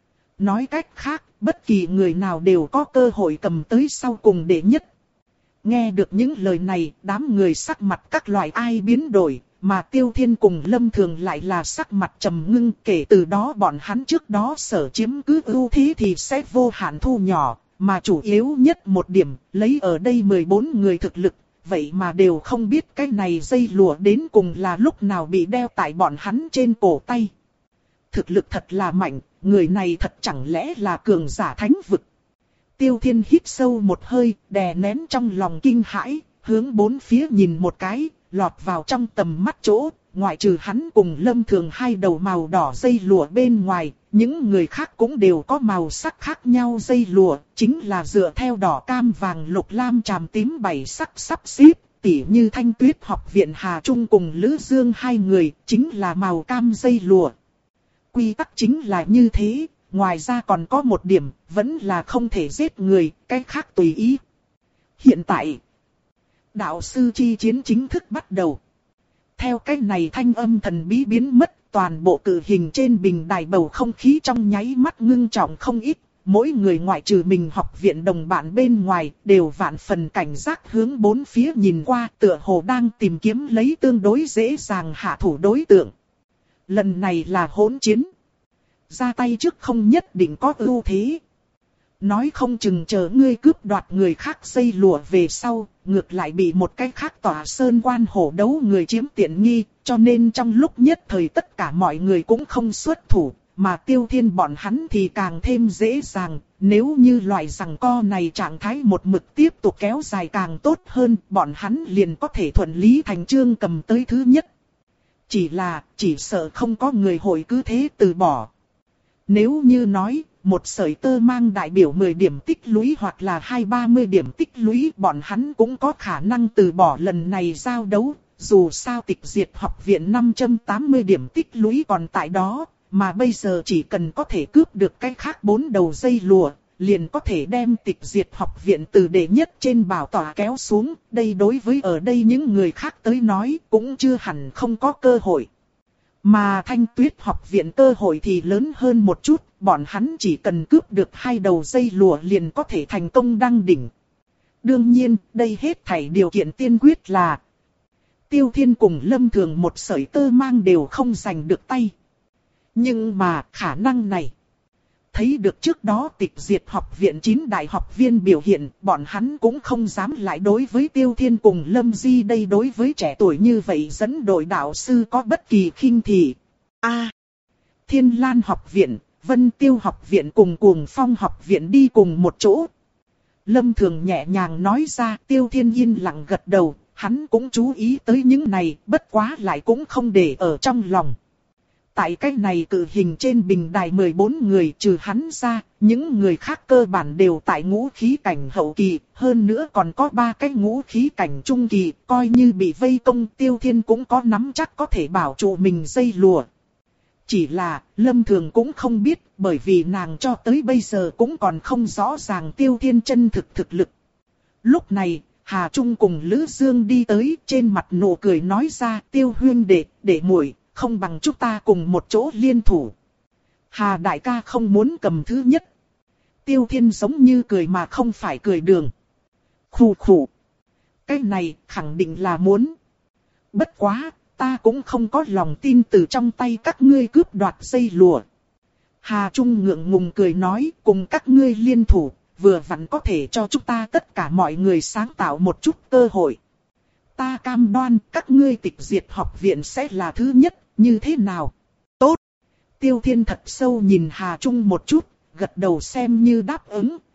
Nói cách khác, bất kỳ người nào đều có cơ hội cầm tới sau cùng đệ nhất. Nghe được những lời này, đám người sắc mặt các loại ai biến đổi, mà Tiêu Thiên cùng Lâm Thường lại là sắc mặt trầm ngưng. Kể từ đó bọn hắn trước đó sở chiếm cứ ưu thế thì sẽ vô hạn thu nhỏ, mà chủ yếu nhất một điểm, lấy ở đây mười bốn người thực lực, vậy mà đều không biết cái này dây lụa đến cùng là lúc nào bị đeo tại bọn hắn trên cổ tay. Thực lực thật là mạnh, người này thật chẳng lẽ là cường giả thánh vực. Tiêu Thiên hít sâu một hơi, đè nén trong lòng kinh hãi, hướng bốn phía nhìn một cái, lọt vào trong tầm mắt chỗ, ngoại trừ hắn cùng Lâm Thường hai đầu màu đỏ dây lụa bên ngoài, những người khác cũng đều có màu sắc khác nhau dây lụa, chính là dựa theo đỏ cam vàng lục lam tràm tím bảy sắc sắp xếp, tỉ như Thanh Tuyết học viện Hà Trung cùng Lữ Dương hai người, chính là màu cam dây lụa. Quy tắc chính là như thế, ngoài ra còn có một điểm, vẫn là không thể giết người, cái khác tùy ý. Hiện tại, đạo sư chi chiến chính thức bắt đầu. Theo cách này thanh âm thần bí biến mất, toàn bộ cử hình trên bình đài bầu không khí trong nháy mắt ngưng trọng không ít. Mỗi người ngoại trừ mình học viện đồng bạn bên ngoài, đều vạn phần cảnh giác hướng bốn phía nhìn qua, tựa hồ đang tìm kiếm lấy tương đối dễ dàng hạ thủ đối tượng. Lần này là hỗn chiến. Ra tay trước không nhất định có ưu thế. Nói không chừng chờ ngươi cướp đoạt người khác dây lụa về sau, ngược lại bị một cái khác tỏa sơn quan hổ đấu người chiếm tiện nghi, cho nên trong lúc nhất thời tất cả mọi người cũng không xuất thủ, mà Tiêu Thiên bọn hắn thì càng thêm dễ dàng. Nếu như loại giằng co này trạng thái một mực tiếp tục kéo dài càng tốt hơn, bọn hắn liền có thể thuận lý thành chương cầm tới thứ nhất. Chỉ là, chỉ sợ không có người hội cứ thế từ bỏ. Nếu như nói, một sợi tơ mang đại biểu mười điểm tích lũy hoặc là hai ba mươi điểm tích lũy, bọn hắn cũng có khả năng từ bỏ lần này giao đấu. Dù sao tịch diệt học viện năm trăm tám mươi điểm tích lũy còn tại đó, mà bây giờ chỉ cần có thể cướp được cái khác bốn đầu dây lụa, liền có thể đem tịch diệt học viện từ đệ nhất trên bảo tọa kéo xuống. Đây đối với ở đây những người khác tới nói cũng chưa hẳn không có cơ hội. Mà Thanh Tuyết học viện cơ hội thì lớn hơn một chút, bọn hắn chỉ cần cướp được hai đầu dây lụa liền có thể thành công đăng đỉnh. Đương nhiên, đây hết thảy điều kiện tiên quyết là Tiêu Thiên cùng Lâm Thường một sợi tơ mang đều không giành được tay. Nhưng mà khả năng này, thấy được trước đó tịch diệt học viện chín đại học viên biểu hiện, bọn hắn cũng không dám lại đối với Tiêu Thiên cùng Lâm Di đây đối với trẻ tuổi như vậy dẫn đội đạo sư có bất kỳ khinh thị. A. Thiên Lan học viện, Vân Tiêu học viện cùng Cuồng Phong học viện đi cùng một chỗ. Lâm Thường nhẹ nhàng nói ra, Tiêu Thiên yên lặng gật đầu, hắn cũng chú ý tới những này, bất quá lại cũng không để ở trong lòng. Tại cái này cử hình trên bình đài mười bốn người trừ hắn ra, những người khác cơ bản đều tại ngũ khí cảnh hậu kỳ, hơn nữa còn có ba cái ngũ khí cảnh trung kỳ, coi như bị vây công Tiêu Thiên cũng có nắm chắc có thể bảo trụ mình dây lụa. Chỉ là, Lâm Thường cũng không biết, bởi vì nàng cho tới bây giờ cũng còn không rõ ràng Tiêu Thiên chân thực thực lực. Lúc này, Hà Trung cùng Lữ Dương đi tới, trên mặt nụ cười nói ra, Tiêu huynh đệ, đệ muội, không bằng chúng ta cùng một chỗ liên thủ. Hà đại ca không muốn cầm thứ nhất. Tiêu Thiên giống như cười mà không phải cười đường. Khủ khủ. Cái này khẳng định là muốn. Bất quá, ta cũng không có lòng tin từ trong tay các ngươi cướp đoạt dây lụa. Hà Trung ngượng ngùng cười nói, cùng các ngươi liên thủ, vừa vặn có thể cho chúng ta tất cả mọi người sáng tạo một chút cơ hội. Ta cam đoan các ngươi tịch diệt học viện sẽ là thứ nhất, như thế nào? Tốt! Tiêu Thiên thật sâu nhìn Hà Trung một chút, gật đầu xem như đáp ứng,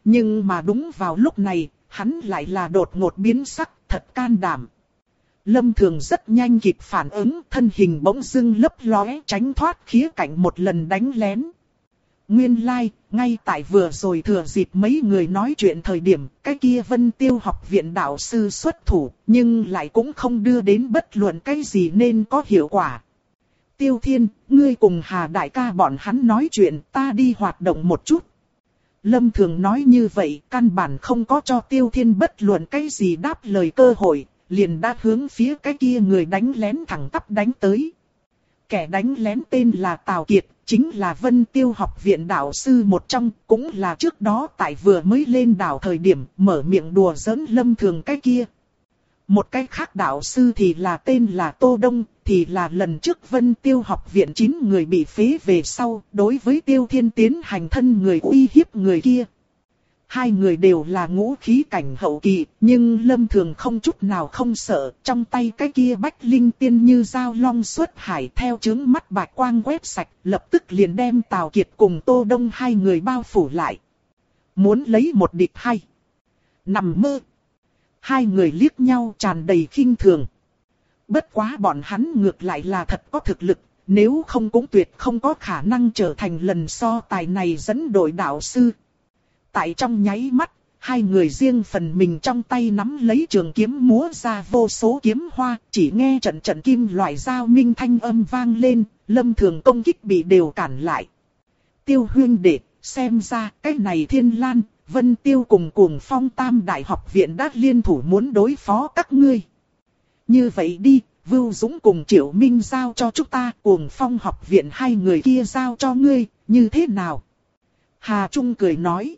nhưng mà đúng vào lúc này, hắn lại là đột ngột biến sắc, thật can đảm. Lâm Thường rất nhanh kịp phản ứng, thân hình bỗng dưng lấp lóe, tránh thoát khía cạnh một lần đánh lén. Nguyên lai, like, ngay tại vừa rồi thừa dịp mấy người nói chuyện thời điểm, cái kia Vân Tiêu học viện đạo sư xuất thủ, nhưng lại cũng không đưa đến bất luận cái gì nên có hiệu quả. Tiêu Thiên, ngươi cùng Hà đại ca bọn hắn nói chuyện, ta đi hoạt động một chút. Lâm Thường nói như vậy, căn bản không có cho Tiêu Thiên bất luận cái gì đáp lời cơ hội, liền đã hướng phía cái kia người đánh lén thẳng tắp đánh tới. Kẻ đánh lén tên là Tào Kiệt, chính là Vân Tiêu học viện đạo sư một trong, cũng là trước đó tại vừa mới lên đảo thời điểm mở miệng đùa giỡn Lâm Thường cái kia. Một cái khác đạo sư thì là tên là Tô Đông, thì là lần trước Vân Tiêu học viện chín người bị phế về sau, đối với Tiêu Thiên tiến hành thân người uy hiếp người kia. Hai người đều là ngũ khí cảnh hậu kỳ, nhưng Lâm Thường không chút nào không sợ, trong tay cái kia bách linh tiên như dao long xuất hải theo chướng mắt bạch quang quét sạch, lập tức liền đem Tào Kiệt cùng Tô Đông hai người bao phủ lại. Muốn lấy một địch hay? Nằm mơ. Hai người liếc nhau tràn đầy khinh thường. Bất quá bọn hắn ngược lại là thật có thực lực, nếu không cũng tuyệt không có khả năng trở thành lần so tài này dẫn đội đạo sư. Tại trong nháy mắt, hai người riêng phần mình trong tay nắm lấy trường kiếm múa ra vô số kiếm hoa, chỉ nghe trận trận kim loại dao minh thanh âm vang lên, Lâm Thường công kích bị đều cản lại. Tiêu huynh đệ, xem ra cái này Thiên Lan, Vân Tiêu cùng Cuồng Phong Tam Đại học viện đã liên thủ muốn đối phó các ngươi. Như vậy đi, Vưu Dũng cùng Triệu Minh giao cho chúng ta, Cuồng Phong học viện hai người kia giao cho ngươi, như thế nào? Hà Trung cười nói.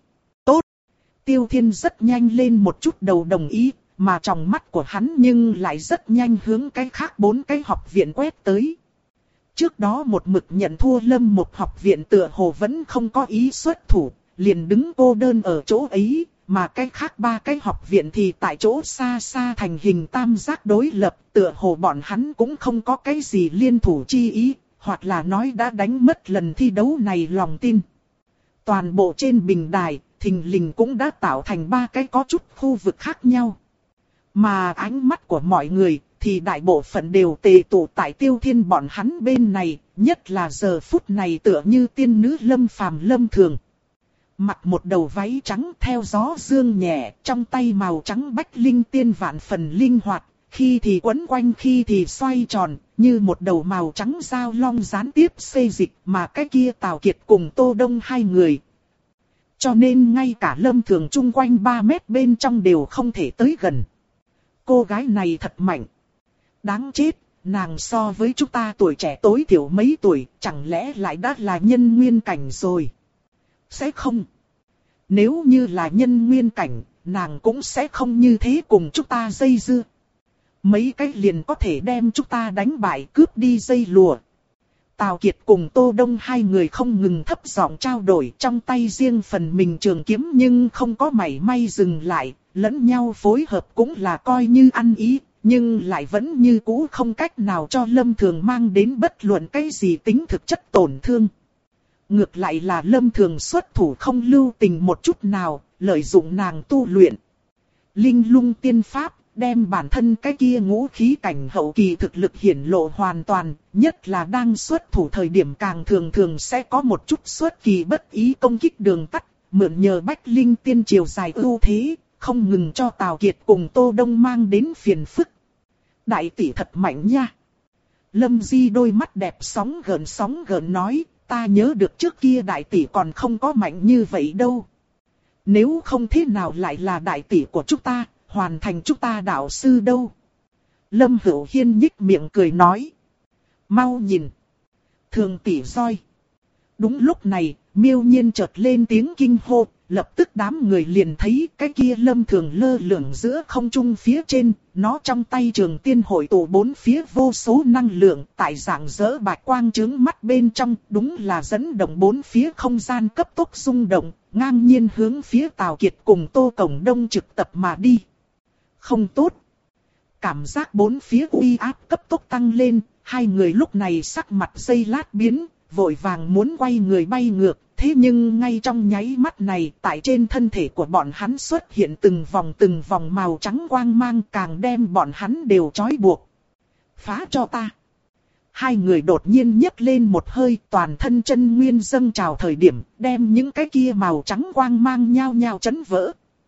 Tiêu Thiên rất nhanh lên một chút đầu đồng ý, mà trong mắt của hắn nhưng lại rất nhanh hướng cái khác bốn cái học viện quét tới. Trước đó một mực nhận thua Lâm một học viện tựa hồ vẫn không có ý xuất thủ, liền đứng cô đơn ở chỗ ấy, mà cái khác ba cái học viện thì tại chỗ xa xa thành hình tam giác đối lập, tựa hồ bọn hắn cũng không có cái gì liên thủ chi ý, hoặc là nói đã đánh mất lần thi đấu này lòng tin. Toàn bộ trên bình đài, thình lình cũng đã tạo thành ba cái có chút khu vực khác nhau. Mà ánh mắt của mọi người thì đại bộ phận đều tề tụ tại Tiêu Thiên bọn hắn bên này, nhất là giờ phút này tựa như tiên nữ Lâm Phàm Lâm Thường. Mặc một đầu váy trắng theo gió dương nhẹ, trong tay màu trắng bách linh tiên vạn phần linh hoạt, khi thì quấn quanh khi thì xoay tròn, như một đầu màu trắng dao long gián tiếp xê dịch, mà cái kia Tào Kiệt cùng Tô Đông hai người. Cho nên ngay cả Lâm Thường chung quanh ba mét bên trong đều không thể tới gần. Cô gái này thật mạnh. Đáng chết, nàng so với chúng ta tuổi trẻ tối thiểu mấy tuổi, chẳng lẽ lại đã là nhân nguyên cảnh rồi? Sẽ không. Nếu như là nhân nguyên cảnh, nàng cũng sẽ không như thế cùng chúng ta dây dưa. Mấy cái liền có thể đem chúng ta đánh bại cướp đi dây lùa. Tào Kiệt cùng Tô Đông hai người không ngừng thấp giọng trao đổi, trong tay riêng phần mình trường kiếm nhưng không có mảy may dừng lại, lẫn nhau phối hợp cũng là coi như ăn ý, nhưng lại vẫn như cũ không cách nào cho Lâm Thường mang đến bất luận cái gì tính thực chất tổn thương. Ngược lại là Lâm Thường xuất thủ không lưu tình một chút nào, lợi dụng nàng tu luyện Linh Lung tiên pháp, đem bản thân cái kia ngũ khí cảnh hậu kỳ thực lực hiển lộ hoàn toàn, nhất là đang xuất thủ thời điểm càng thường thường sẽ có một chút xuất kỳ bất ý công kích đường tắt, mượn nhờ bách linh tiên chiều dài ưu thế, không ngừng cho Tào Kiệt cùng Tô Đông mang đến phiền phức. Đại tỷ thật mạnh nha. Lâm Di đôi mắt đẹp sóng gợn sóng gợn nói, ta nhớ được trước kia đại tỷ còn không có mạnh như vậy đâu. Nếu không thế nào lại là đại tỷ của chúng ta, hoàn thành chúng ta đạo sư đâu. Lâm Hữu Hiên nhích miệng cười nói. Mau nhìn. Thường tỷ roi. Đúng lúc này, Miêu Nhiên chợt lên tiếng kinh hô, lập tức đám người liền thấy cái kia Lâm Thường lơ lửng giữa không trung phía trên, nó trong tay trường tiên hội tụ bốn phía vô số năng lượng, tại dạng dỡ bạch quang trướng mắt bên trong, đúng là dẫn động bốn phía không gian cấp tốc rung động, ngang nhiên hướng phía Tào Kiệt cùng Tô Cổng Đông trực tập mà đi. Không tốt. Cảm giác bốn phía uy áp cấp tốc tăng lên, hai người lúc này sắc mặt giây lát biến, vội vàng muốn quay người bay ngược, thế nhưng ngay trong nháy mắt này, tại trên thân thể của bọn hắn xuất hiện từng vòng từng vòng màu trắng quang mang, càng đem bọn hắn đều trói buộc. Phá cho ta! Hai người đột nhiên nhấc lên một hơi, toàn thân chân nguyên dâng trào thời điểm, đem những cái kia màu trắng quang mang nhao nhao chấn vỡ.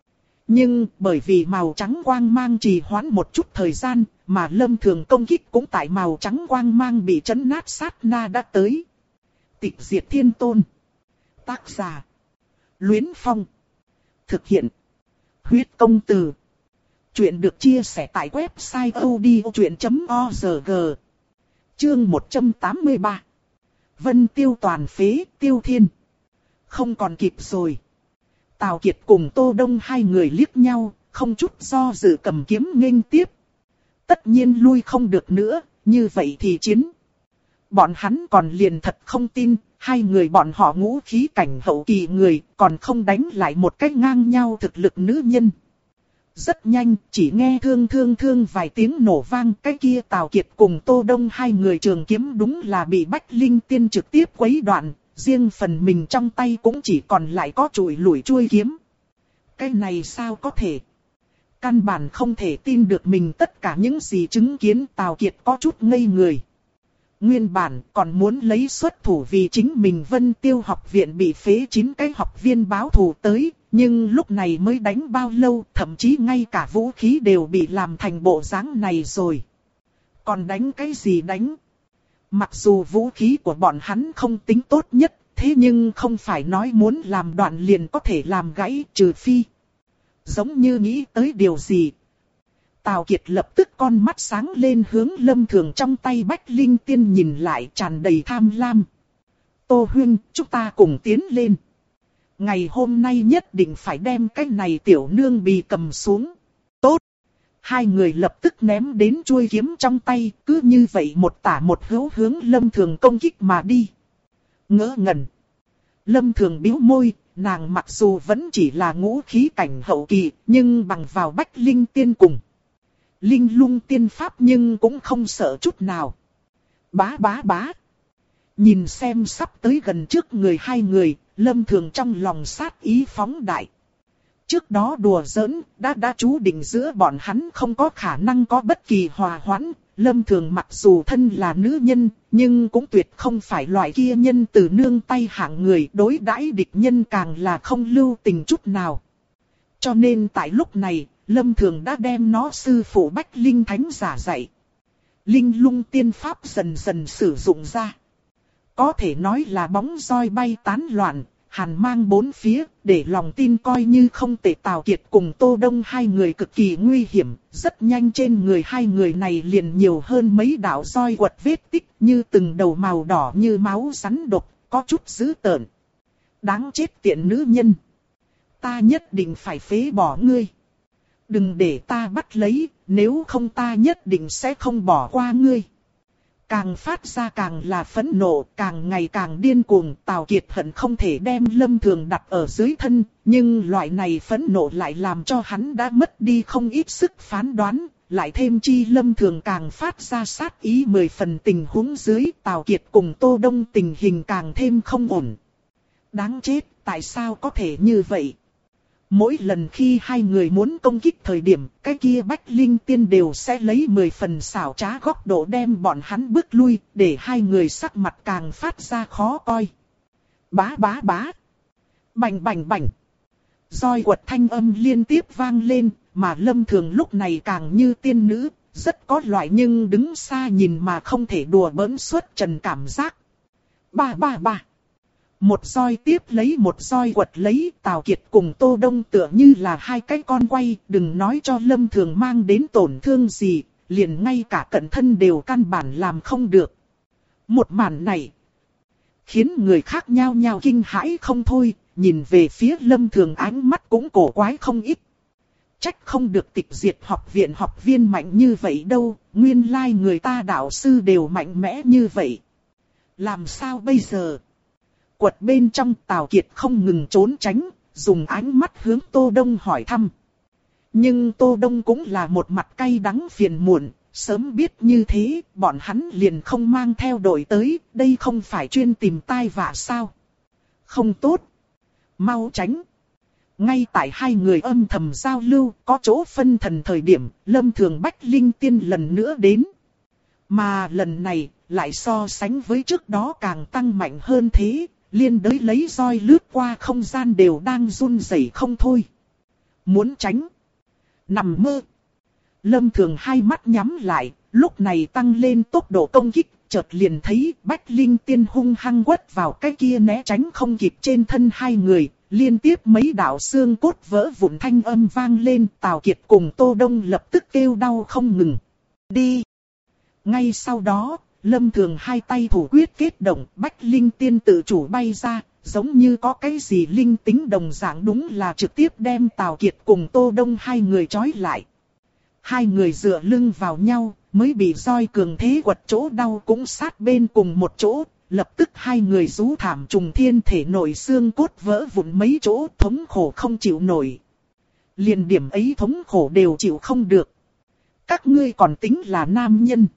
Nhưng bởi vì màu trắng quang mang trì hoãn một chút thời gian, mà Lâm Thường công kích cũng tại màu trắng quang mang bị chấn nát sát na đã tới. Tịch diệt thiên tôn. Tác giả: Luyến Phong. Thực hiện: Huyết công từ. Chuyện được chia sẻ tại website odchuyện chấm org. Chương một trăm tám mươi ba. Vân tiêu toàn phế, Tiêu Thiên. Không còn kịp rồi. Tào Kiệt cùng Tô Đông hai người liếc nhau, không chút do dự cầm kiếm nghênh tiếp. Tất nhiên lui không được nữa, như vậy thì chiến. Bọn hắn còn liền thật không tin, hai người bọn họ ngũ khí cảnh hậu kỳ người, còn không đánh lại một cách ngang nhau thực lực nữ nhân. Rất nhanh, chỉ nghe thương thương thương vài tiếng nổ vang, cái kia Tào Kiệt cùng Tô Đông hai người trường kiếm đúng là bị Bách Linh Tiên trực tiếp quấy đoạn, riêng phần mình trong tay cũng chỉ còn lại có chùi lủi chuôi kiếm. Cái này sao có thể? Căn bản không thể tin được mình tất cả những gì chứng kiến. Tào Kiệt có chút ngây người. Nguyên bản còn muốn lấy xuất thủ vì chính mình Vân Tiêu học viện bị phế chín cái học viên báo thù tới, nhưng lúc này mới đánh bao lâu, thậm chí ngay cả vũ khí đều bị làm thành bộ dáng này rồi. Còn đánh cái gì đánh? Mặc dù vũ khí của bọn hắn không tính tốt nhất, thế nhưng không phải nói muốn làm đoạn liền có thể làm gãy, trừ phi. Giống như nghĩ tới điều gì. Tào Kiệt lập tức con mắt sáng lên hướng Lâm Thường trong tay Bách Linh Tiên nhìn lại, tràn đầy tham lam. Tô huynh, chúng ta cùng tiến lên. Ngày hôm nay nhất định phải đem cái này tiểu nương bì cầm xuống. Tốt. Hai người lập tức ném đến chuôi kiếm trong tay, cứ như vậy một tả một hữu hướng Lâm Thường công kích mà đi. Ngỡ ngẩn. Lâm Thường bĩu môi, nàng mặc dù vẫn chỉ là ngũ khí cảnh hậu kỳ, nhưng bằng vào Bách Linh Tiên cùng Linh Lung Tiên Pháp nhưng cũng không sợ chút nào. Bá bá bá. Nhìn xem sắp tới gần trước người hai người, Lâm Thường trong lòng sát ý phóng đại. Trước đó đùa giỡn, đã đã chú định giữa bọn hắn không có khả năng có bất kỳ hòa hoãn. Lâm Thường mặc dù thân là nữ nhân, nhưng cũng tuyệt không phải loại kia nhân từ nương tay hạng người, đối đãi địch nhân càng là không lưu tình chút nào. Cho nên tại lúc này, Lâm Thường đã đem nó sư phụ Bách Linh Thánh giả dạy. Linh Lung Tiên Pháp dần dần sử dụng ra. Có thể nói là bóng roi bay tán loạn, hàn mang bốn phía, để lòng tin coi như không tệ. Tào Kiệt cùng Tô Đông hai người cực kỳ nguy hiểm, rất nhanh trên người hai người này liền nhiều hơn mấy đạo roi quật vết tích, như từng đầu màu đỏ như máu rắn độc, có chút dữ tợn. Đáng chết tiện nữ nhân. Ta nhất định phải phế bỏ ngươi. Đừng để ta bắt lấy, nếu không ta nhất định sẽ không bỏ qua ngươi. Càng phát ra càng là phẫn nộ, càng ngày càng điên cuồng. Tào Kiệt hận không thể đem Lâm Thường đặt ở dưới thân, nhưng loại này phẫn nộ lại làm cho hắn đã mất đi không ít sức phán đoán. Lại thêm chi Lâm Thường càng phát ra sát ý mười phần tình huống dưới, Tào Kiệt cùng Tô Đông tình hình càng thêm không ổn. Đáng chết, tại sao có thể như vậy? Mỗi lần khi hai người muốn công kích thời điểm, cái kia Bách Linh Tiên đều sẽ lấy mười phần xảo trá góc độ đem bọn hắn bước lui, để hai người sắc mặt càng phát ra khó coi. Bá bá bá. Bành bành bành. Roi quật thanh âm liên tiếp vang lên, mà Lâm Thường lúc này càng như tiên nữ, rất có loại nhưng đứng xa nhìn mà không thể đùa bỡn suốt trần cảm giác. Ba ba ba. Một roi tiếp lấy một roi quật lấy, Tào Kiệt cùng Tô Đông tựa như là hai cái con quay, đừng nói cho Lâm Thường mang đến tổn thương gì, liền ngay cả cận thân đều căn bản làm không được. Một màn này khiến người khác nhao nhao kinh hãi không thôi, nhìn về phía Lâm Thường ánh mắt cũng cổ quái không ít. Trách không được tịch diệt học viện học viên mạnh như vậy đâu, nguyên lai người ta đạo sư đều mạnh mẽ như vậy. Làm sao bây giờ? Quật bên trong, Tào Kiệt không ngừng trốn tránh, dùng ánh mắt hướng Tô Đông hỏi thăm. Nhưng Tô Đông cũng là một mặt cay đắng phiền muộn, sớm biết như thế, bọn hắn liền không mang theo đội tới, đây không phải chuyên tìm tai vạ sao? Không tốt. Mau tránh. Ngay tại hai người âm thầm giao lưu, có chỗ phân thần thời điểm, Lâm Thường Bách Linh Tiên lần nữa đến. Mà lần này, lại so sánh với trước đó càng tăng mạnh hơn thế, liên đới lấy roi lướt qua không gian đều đang run rẩy không thôi. Muốn tránh. Nằm mơ. Lâm Thường hai mắt nhắm lại, lúc này tăng lên tốc độ công kích, chợt liền thấy Bách Linh Tiên hung hăng quất vào cái kia né tránh không kịp trên thân hai người, liên tiếp mấy đạo xương cốt vỡ vụn thanh âm vang lên, Tào Kiệt cùng Tô Đông lập tức kêu đau không ngừng. Đi! Ngay sau đó, Lâm Thường hai tay thủ quyết kết động, Bách Linh Tiên tự chủ bay ra, giống như có cái gì linh tính đồng dạng, đúng là trực tiếp đem Tào Kiệt cùng Tô Đông hai người trói lại. Hai người dựa lưng vào nhau, mới bị roi cường thế quật chỗ đau cũng sát bên cùng một chỗ, lập tức hai người rú thảm trùng thiên, thể nội xương cốt vỡ vụn mấy chỗ, thống khổ không chịu nổi. Liền điểm ấy thống khổ đều chịu không được. Các ngươi còn tính là nam nhân.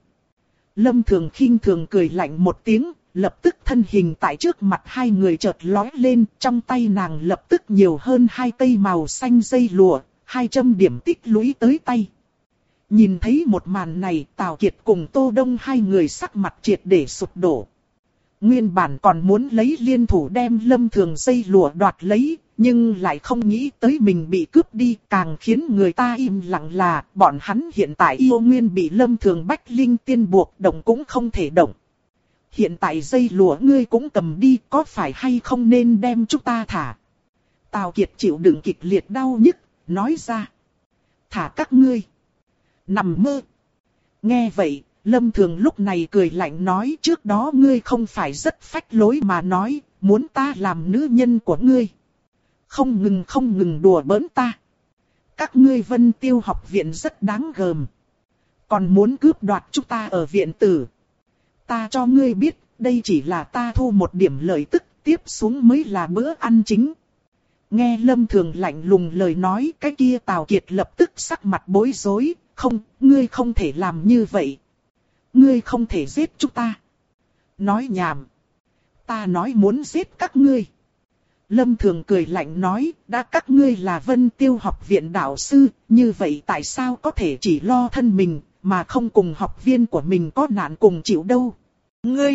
Lâm Thường khinh thường cười lạnh một tiếng, lập tức thân hình tại trước mặt hai người chợt lói lên, trong tay nàng lập tức nhiều hơn hai cây màu xanh dây lụa, hai trăm điểm tích lũy tới tay. Nhìn thấy một màn này, Tào Kiệt cùng Tô Đông hai người sắc mặt triệt để sụp đổ. Nguyên bản còn muốn lấy liên thủ đem Lâm Thường dây lụa đoạt lấy, nhưng lại không nghĩ tới mình bị cướp đi, càng khiến người ta im lặng là bọn hắn hiện tại yêu nguyên bị Lâm Thường Bách Linh Tiên buộc, động cũng không thể động. Hiện tại dây lụa ngươi cũng cầm đi, có phải hay không nên đem chúng ta thả? Tào Kiệt chịu đựng kịch liệt đau nhức, nói ra. Thả các ngươi. Nằm mơ. Nghe vậy, Lâm Thường lúc này cười lạnh nói, trước đó ngươi không phải rất phách lối mà nói, muốn ta làm nữ nhân của ngươi. Không ngừng không ngừng đùa bỡn ta. Các ngươi Vân Tiêu học viện rất đáng gờm. Còn muốn cướp đoạt chúng ta ở viện tử. Ta cho ngươi biết, đây chỉ là ta thu một điểm lợi tức, tiếp xuống mới là bữa ăn chính. Nghe Lâm Thường lạnh lùng lời nói, cái kia Tào Kiệt lập tức sắc mặt bối rối. Không, ngươi không thể làm như vậy. Ngươi không thể giết chúng ta. Nói nhảm. Ta nói muốn giết các ngươi. Lâm Thường cười lạnh nói, đã các ngươi là Vân Tiêu học viện đạo sư, như vậy tại sao có thể chỉ lo thân mình, mà không cùng học viên của mình có nạn cùng chịu đâu. Ngươi!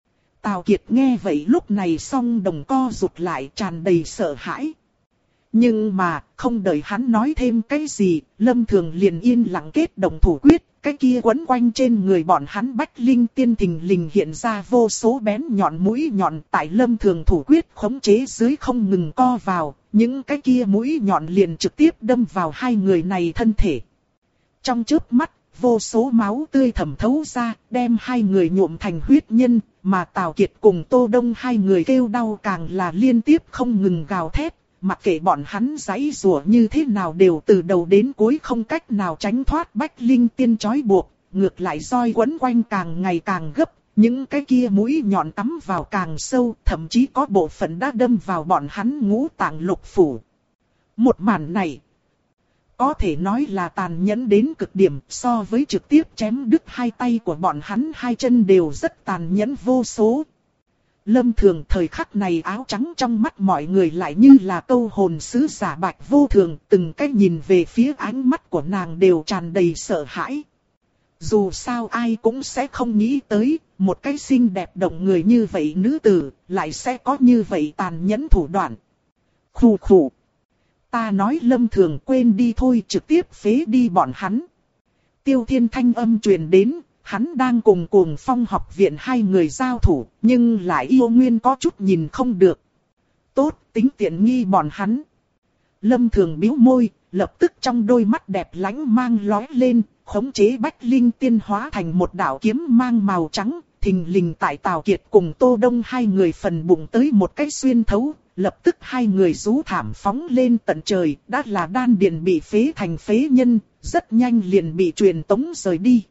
Tào Kiệt nghe vậy lúc này song đồng co rụt lại, tràn đầy sợ hãi. Nhưng mà, không đợi hắn nói thêm cái gì, Lâm Thường liền yên lặng kết động thủ quyết, cái kia quấn quanh trên người bọn hắn Bách Linh Tiên thình lình hiện ra vô số bén nhọn mũi nhọn, tại Lâm Thường thủ quyết khống chế dưới không ngừng co vào, những cái kia mũi nhọn liền trực tiếp đâm vào hai người này thân thể. Trong chớp mắt, vô số máu tươi thẩm thấu ra, đem hai người nhuộm thành huyết nhân, mà Tào Kiệt cùng Tô Đông hai người kêu đau càng là liên tiếp không ngừng gào thét. Mặc kệ bọn hắn giãy giụa như thế nào đều từ đầu đến cuối không cách nào tránh thoát Bách Linh Tiên trói buộc, ngược lại roi quấn quanh càng ngày càng gấp, những cái kia mũi nhọn tắm vào càng sâu, thậm chí có bộ phận đã đâm vào bọn hắn ngũ tạng lục phủ. Một màn này, có thể nói là tàn nhẫn đến cực điểm, so với trực tiếp chém đứt hai tay của bọn hắn hai chân đều rất tàn nhẫn vô số. Lâm Thường thời khắc này áo trắng trong mắt mọi người lại như là câu hồn sứ giả bạch vô thường, từng cái nhìn về phía ánh mắt của nàng đều tràn đầy sợ hãi. Dù sao ai cũng sẽ không nghĩ tới, một cái xinh đẹp động người như vậy nữ tử, lại sẽ có như vậy tàn nhẫn thủ đoạn. Khủ khủ. Ta nói Lâm Thường quên đi thôi, trực tiếp phế đi bọn hắn. Tiêu Thiên thanh âm truyền đến. Hắn đang cùng Cuồng Phong học viện hai người giao thủ, nhưng lại yêu nguyên có chút nhìn không được. Tốt, tính tiện nghi bọn hắn. Lâm Thường bĩu môi, lập tức trong đôi mắt đẹp lánh mang lóe lên, khống chế Bách Linh Tiên hóa thành một đạo kiếm mang màu trắng, thình lình tại Tào Kiệt cùng Tô Đông hai người phần bụng tới một cái xuyên thấu, lập tức hai người rú thảm phóng lên tận trời, đã là đan điền bị phế thành phế nhân, rất nhanh liền bị truyền tống rời đi.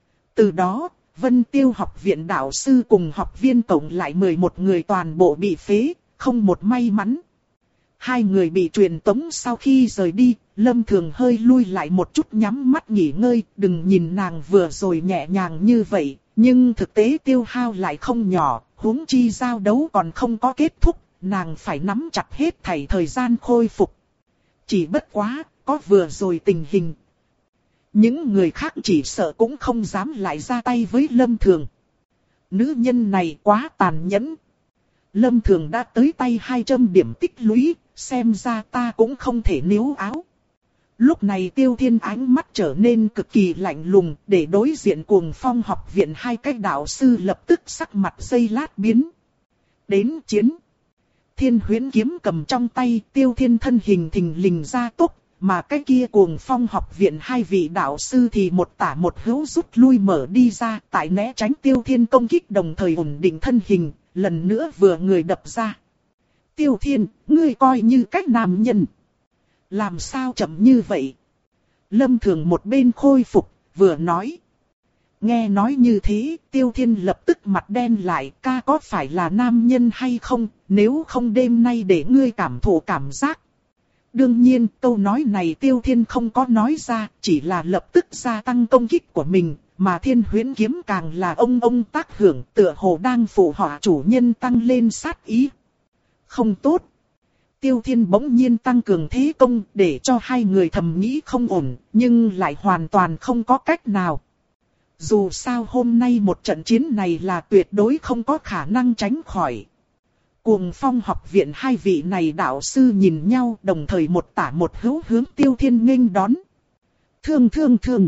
Từ đó, Vân Tiêu học viện đạo sư cùng học viên cộng lại mười một người toàn bộ bị phế, không một may mắn. Hai người bị truyền tống sau khi rời đi, Lâm Thường hơi lui lại một chút nhắm mắt nghỉ ngơi, đừng nhìn nàng vừa rồi nhẹ nhàng như vậy, nhưng thực tế tiêu hao lại không nhỏ, huống chi giao đấu còn không có kết thúc, nàng phải nắm chặt hết thảy thời gian khôi phục. Chỉ bất quá, có vừa rồi tình hình. Những người khác chỉ sợ cũng không dám lại ra tay với Lâm Thường. Nữ nhân này quá tàn nhẫn. Lâm Thường đã tới tay hai trăm điểm tích lũy, xem ra ta cũng không thể níu áo. Lúc này Tiêu Thiên ánh mắt trở nên cực kỳ lạnh lùng, để đối diện Cuồng Phong học viện hai cái đạo sư lập tức sắc mặt giây lát biến. Đến chiến. Thiên Huyễn kiếm cầm trong tay, Tiêu Thiên thân hình thình lình ra tốc, mà cái kia Cuồng Phong học viện hai vị đạo sư thì một tả một hữu rút lui mở đi ra, tại né tránh Tiêu Thiên công kích đồng thời ổn định thân hình, lần nữa vừa người đập ra. Tiêu Thiên, ngươi coi như cách nam nhân. Làm sao chậm như vậy? Lâm Thường một bên khôi phục, vừa nói. Nghe nói như thế, Tiêu Thiên lập tức mặt đen lại, ca có phải là nam nhân hay không, nếu không đêm nay để ngươi cảm thụ cảm giác. Đương nhiên, câu nói này Tiêu Thiên không có nói ra, chỉ là lập tức gia tăng công kích của mình, mà Thiên Huyễn kiếm càng là ông ông tác hưởng, tựa hồ đang phụ họa chủ nhân tăng lên sát ý. Không tốt. Tiêu Thiên bỗng nhiên tăng cường thế công để cho hai người thầm nghĩ không ổn, nhưng lại hoàn toàn không có cách nào. Dù sao hôm nay một trận chiến này là tuyệt đối không có khả năng tránh khỏi. Cuồng Phong học viện hai vị này đạo sư nhìn nhau đồng thời một tả một hữu hướng Tiêu Thiên nghênh đón. Thương thương thương.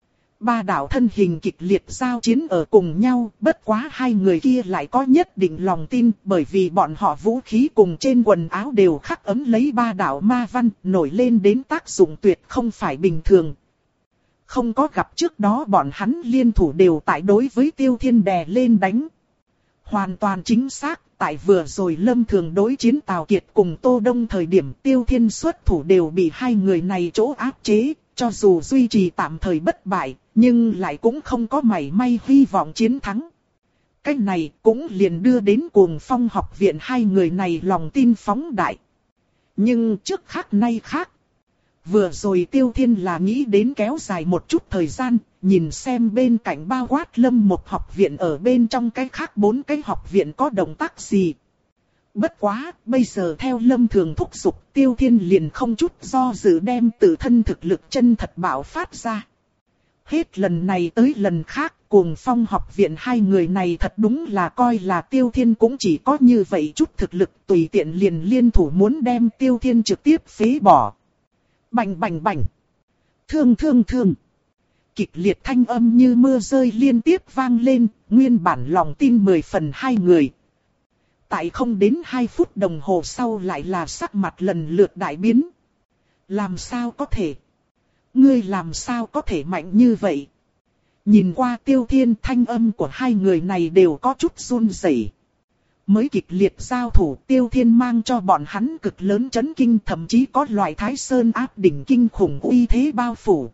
Ba đạo thân hình kịch liệt giao chiến ở cùng nhau, bất quá hai người kia lại có nhất định lòng tin bởi vì bọn họ vũ khí cùng trên quần áo đều khắc ấn lấy ba đạo ma văn, nổi lên đến tác dụng tuyệt không phải bình thường. Không có gặp trước đó bọn hắn liên thủ đều tại đối với Tiêu Thiên đè lên đánh. Hoàn toàn chính xác, tại vừa rồi Lâm Thường đối chiến Tào Kiệt cùng Tô Đông thời điểm Tiêu Thiên xuất thủ đều bị hai người này chỗ áp chế. Cho dù duy trì tạm thời bất bại, nhưng lại cũng không có mảy may hy vọng chiến thắng. Cái này cũng liền đưa đến Cuồng Phong học viện hai người này lòng tin phóng đại. Nhưng trước khác nay khác. Vừa rồi Tiêu Thiên là nghĩ đến kéo dài một chút thời gian, nhìn xem bên cạnh bao quát Lâm một học viện ở bên trong cái khác bốn cái học viện có động tác gì. Bất quá, bây giờ theo Lâm Thường thúc giục, Tiêu Thiên liền không chút do dự đem tự thân thực lực chân thật bạo phát ra. Hết lần này tới lần khác, Cuồng Phong học viện hai người này thật đúng là coi là Tiêu Thiên cũng chỉ có như vậy chút thực lực, tùy tiện liền liên thủ muốn đem Tiêu Thiên trực tiếp phế bỏ. Bành bành bành. Thương thương thương. Kịch liệt thanh âm như mưa rơi liên tiếp vang lên, nguyên bản lòng tin mười phần hai người. Tại không đến hai phút đồng hồ sau lại là sắc mặt lần lượt đại biến. Làm sao có thể? Ngươi làm sao có thể mạnh như vậy? Nhìn qua Tiêu Thiên, thanh âm của hai người này đều có chút run rẩy. Mới kịch liệt giao thủ, Tiêu Thiên mang cho bọn hắn cực lớn chấn kinh, thậm chí có loại Thái Sơn áp đỉnh kinh khủng uy thế bao phủ.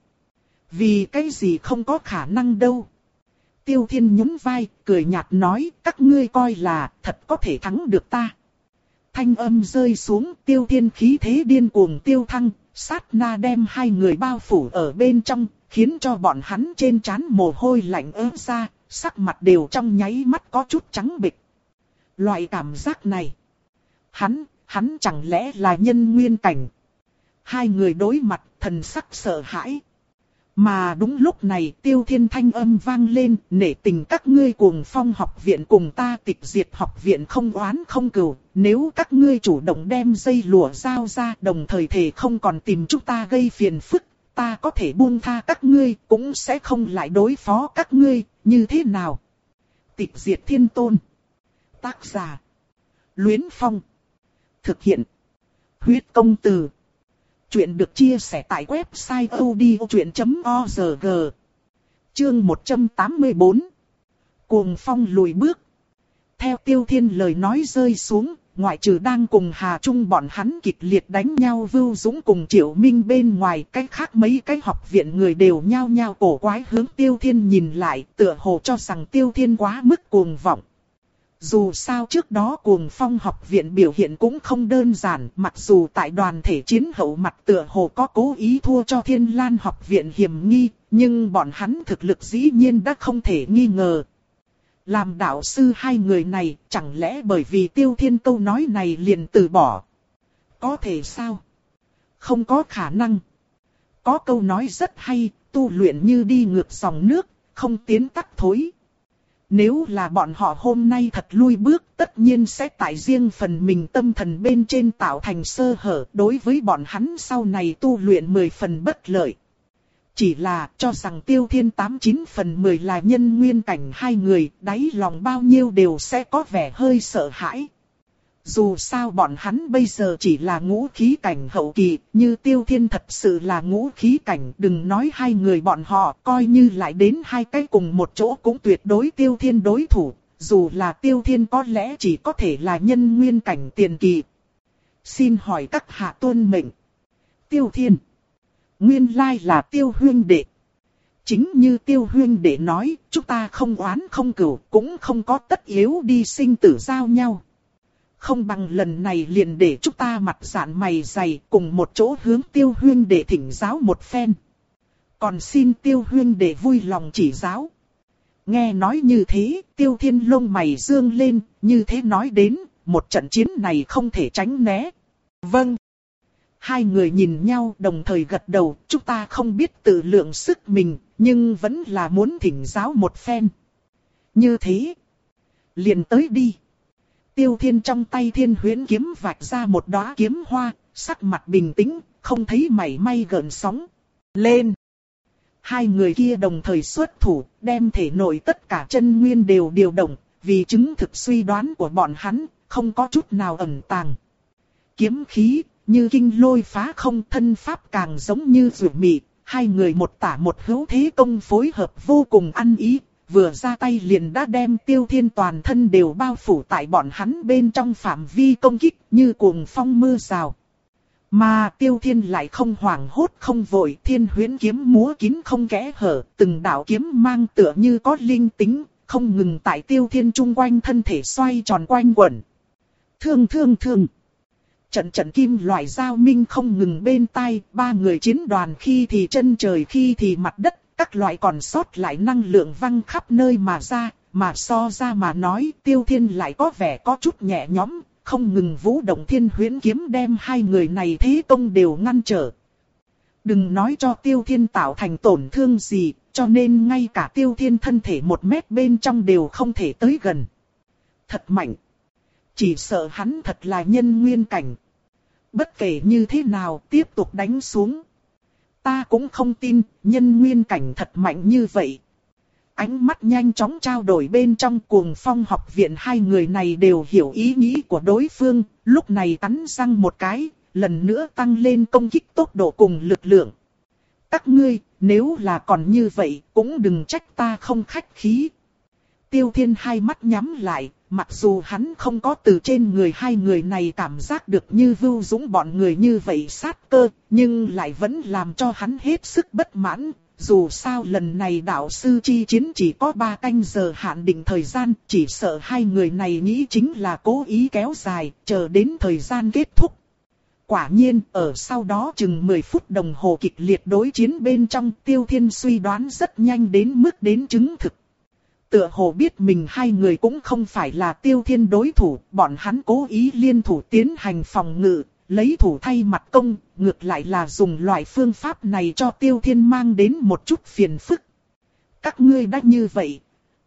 Vì cái gì không có khả năng đâu. Tiêu Thiên nhún vai, cười nhạt nói, các ngươi coi là thật có thể thắng được ta. Thanh âm rơi xuống, Tiêu Thiên khí thế điên cuồng tiêu thăng, sát na đem hai người bao phủ ở bên trong, khiến cho bọn hắn trên trán mồ hôi lạnh ớt ra, sắc mặt đều trong nháy mắt có chút trắng bệch. Loại cảm giác này, hắn, hắn chẳng lẽ là nhân nguyên cảnh. Hai người đối mặt, thần sắc sợ hãi. Mà đúng lúc này Tiêu Thiên thanh âm vang lên, nể tình các ngươi Cuồng Phong học viện cùng ta Tịch Diệt học viện không oán không cừu, nếu các ngươi chủ động đem dây lụa giao ra đồng thời thể không còn tìm chúng ta gây phiền phức, ta có thể buông tha các ngươi, cũng sẽ không lại đối phó các ngươi, như thế nào? Tịch Diệt Thiên Tôn. Tác giả. Luyến Phong. Thực hiện. Huyết Công Từ. Chuyện được chia sẻ tại website odchuyện chấm org. Chương một trăm tám mươi bốn. Cuồng Phong lùi bước. Theo Tiêu Thiên lời nói rơi xuống, ngoại trừ đang cùng Hà Trung bọn hắn kịch liệt đánh nhau Vưu Dũng cùng Triệu Minh bên ngoài, cái khác mấy cái học viện người đều nhao nhao cổ quái hướng Tiêu Thiên nhìn lại, tựa hồ cho rằng Tiêu Thiên quá mức cuồng vọng. Dù sao trước đó Cuồng Phong học viện biểu hiện cũng không đơn giản, mặc dù tại đoàn thể chiến hậu mặt tựa hồ có cố ý thua cho Thiên Lan học viện hiểm nghi, nhưng bọn hắn thực lực dĩ nhiên đã không thể nghi ngờ. Làm đạo sư hai người này, chẳng lẽ bởi vì Tiêu Thiên câu nói này liền từ bỏ? Có thể sao? Không có khả năng. Có câu nói rất hay, tu luyện như đi ngược dòng nước, không tiến tắc thối. Nếu là bọn họ hôm nay thật lui bước, tất nhiên sẽ tại riêng phần mình tâm thần bên trên tạo thành sơ hở, đối với bọn hắn sau này tu luyện mười phần bất lợi. Chỉ là cho rằng Tiêu Thiên tám chín phần mười là nhân nguyên cảnh hai người, đáy lòng bao nhiêu đều sẽ có vẻ hơi sợ hãi. Dù sao bọn hắn bây giờ chỉ là ngũ khí cảnh hậu kỳ, như Tiêu Thiên thật sự là ngũ khí cảnh, đừng nói hai người bọn họ, coi như lại đến hai cái cùng một chỗ cũng tuyệt đối Tiêu Thiên đối thủ, dù là Tiêu Thiên có lẽ chỉ có thể là nhân nguyên cảnh tiền kỳ. Xin hỏi các hạ tuân mệnh. Tiêu Thiên. Nguyên lai là Tiêu huynh đệ. Chính như Tiêu huynh đệ nói, chúng ta không oán không cừu, cũng không có tất yếu đi sinh tử giao nhau. Không bằng lần này liền để chúng ta mặt dạn mày dày cùng một chỗ hướng Tiêu huynh đệ thỉnh giáo một phen. Còn xin Tiêu huynh đệ vui lòng chỉ giáo. Nghe nói như thế, Tiêu Thiên lông mày dương lên, như thế nói đến, một trận chiến này không thể tránh né. Vâng. Hai người nhìn nhau đồng thời gật đầu, chúng ta không biết tự lượng sức mình, nhưng vẫn là muốn thỉnh giáo một phen. Như thế, liền tới đi. Tiêu Thiên trong tay Thiên Huyễn kiếm vạch ra một đóa kiếm hoa, sắc mặt bình tĩnh, không thấy mảy may gợn sóng. Lên! Hai người kia đồng thời xuất thủ, đem thể nội tất cả chân nguyên đều điều động, vì chứng thực suy đoán của bọn hắn, không có chút nào ẩn tàng. Kiếm khí, như kinh lôi phá không, thân pháp càng giống như rượu mị, hai người một tả một hữu thế công phối hợp vô cùng ăn ý. Vừa ra tay liền đã đem Tiêu Thiên toàn thân đều bao phủ tại bọn hắn bên trong phạm vi công kích như cuồng phong mưa rào. Mà Tiêu Thiên lại không hoảng hốt không vội, Thiên Huyễn kiếm múa kín không kẽ hở, từng đạo kiếm mang tựa như có linh tính, không ngừng tại Tiêu Thiên chung quanh thân thể xoay tròn quanh quẩn. Thương thương thương. Trận trận kim loại giao minh không ngừng bên tai, ba người chiến đoàn khi thì chân trời khi thì mặt đất. Các loại còn sót lại năng lượng văng khắp nơi mà ra, mà so ra mà nói Tiêu Thiên lại có vẻ có chút nhẹ nhõm, không ngừng vũ động Thiên Huyễn kiếm đem hai người này thế công đều ngăn trở. Đừng nói cho Tiêu Thiên tạo thành tổn thương gì, cho nên ngay cả Tiêu Thiên thân thể một mét bên trong đều không thể tới gần. Thật mạnh. Chỉ sợ hắn thật là nhân nguyên cảnh. Bất kể như thế nào tiếp tục đánh xuống. Ta cũng không tin, nhân nguyên cảnh thật mạnh như vậy. Ánh mắt nhanh chóng trao đổi bên trong Cuồng Phong học viện, hai người này đều hiểu ý nghĩ của đối phương, lúc này cắn răng một cái, lần nữa tăng lên công kích tốc độ cùng lực lượng. Các ngươi, nếu là còn như vậy, cũng đừng trách ta không khách khí. Tiêu Thiên hai mắt nhắm lại, mặc dù hắn không có từ trên người hai người này cảm giác được như Vưu Dũng bọn người như vậy sát cơ, nhưng lại vẫn làm cho hắn hết sức bất mãn. Dù sao lần này đạo sư chi chiến chỉ có ba canh giờ hạn định thời gian, chỉ sợ hai người này nghĩ chính là cố ý kéo dài, chờ đến thời gian kết thúc. Quả nhiên, ở sau đó chừng mười phút đồng hồ kịch liệt đối chiến bên trong, Tiêu Thiên suy đoán rất nhanh đến mức đến chứng thực. Tựa hồ biết mình hai người cũng không phải là Tiêu Thiên đối thủ, bọn hắn cố ý liên thủ tiến hành phòng ngự, lấy thủ thay mặt công, ngược lại là dùng loại phương pháp này cho Tiêu Thiên mang đến một chút phiền phức. Các ngươi đã như vậy,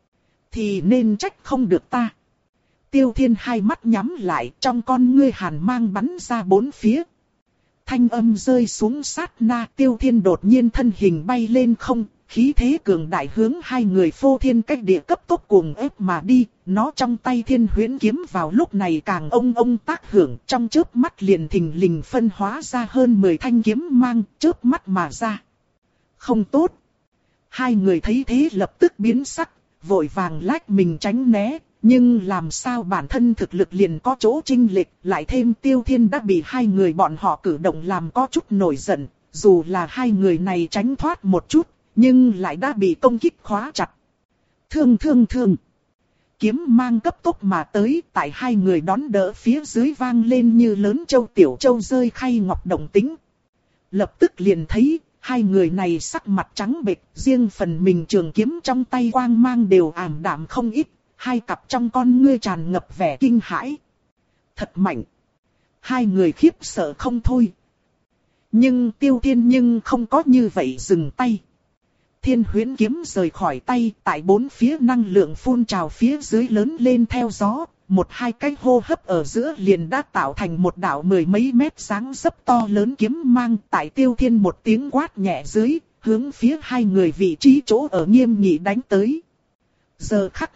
thì nên trách không được ta. Tiêu Thiên hai mắt nhắm lại, trong con ngươi hàn mang bắn ra bốn phía. Thanh âm rơi xuống sát na, Tiêu Thiên đột nhiên thân hình bay lên không, khí thế cường đại hướng hai người phô thiên cách địa cấp tốc cuồng ép mà đi, nó trong tay Thiên Huyễn kiếm vào lúc này càng ông ông tác hưởng, trong chớp mắt liền thình lình phân hóa ra hơn mười thanh kiếm mang, chớp mắt mà ra. Không tốt. Hai người thấy thế lập tức biến sắc, vội vàng lách mình tránh né, nhưng làm sao bản thân thực lực liền có chỗ chênh lệch, lại thêm Tiêu Thiên đã bị hai người bọn họ cử động làm có chút nổi giận, dù là hai người này tránh thoát một chút, nhưng lại đã bị công kích khóa chặt. Thương thương thương. Kiếm mang cấp tốc mà tới, tại hai người đón đỡ phía dưới vang lên như lớn châu tiểu châu rơi khay ngọc đồng tính. Lập tức liền thấy, hai người này sắc mặt trắng bệch, riêng phần mình trường kiếm trong tay quang mang đều ảm đạm không ít, hai cặp trong con ngươi tràn ngập vẻ kinh hãi. Thật mạnh. Hai người khiếp sợ không thôi. Nhưng Tiêu Thiên nhưng không có như vậy dừng tay. Thiên huyễn kiếm rời khỏi tay, tại bốn phía năng lượng phun trào phía dưới lớn lên theo gió, một hai cái hô hấp ở giữa liền đã tạo thành một đạo mười mấy mét dáng dấp to lớn kiếm mang, tại Tiêu Thiên một tiếng quát nhẹ dưới, hướng phía hai người vị trí chỗ ở nghiêm nghị đánh tới. Giờ khắc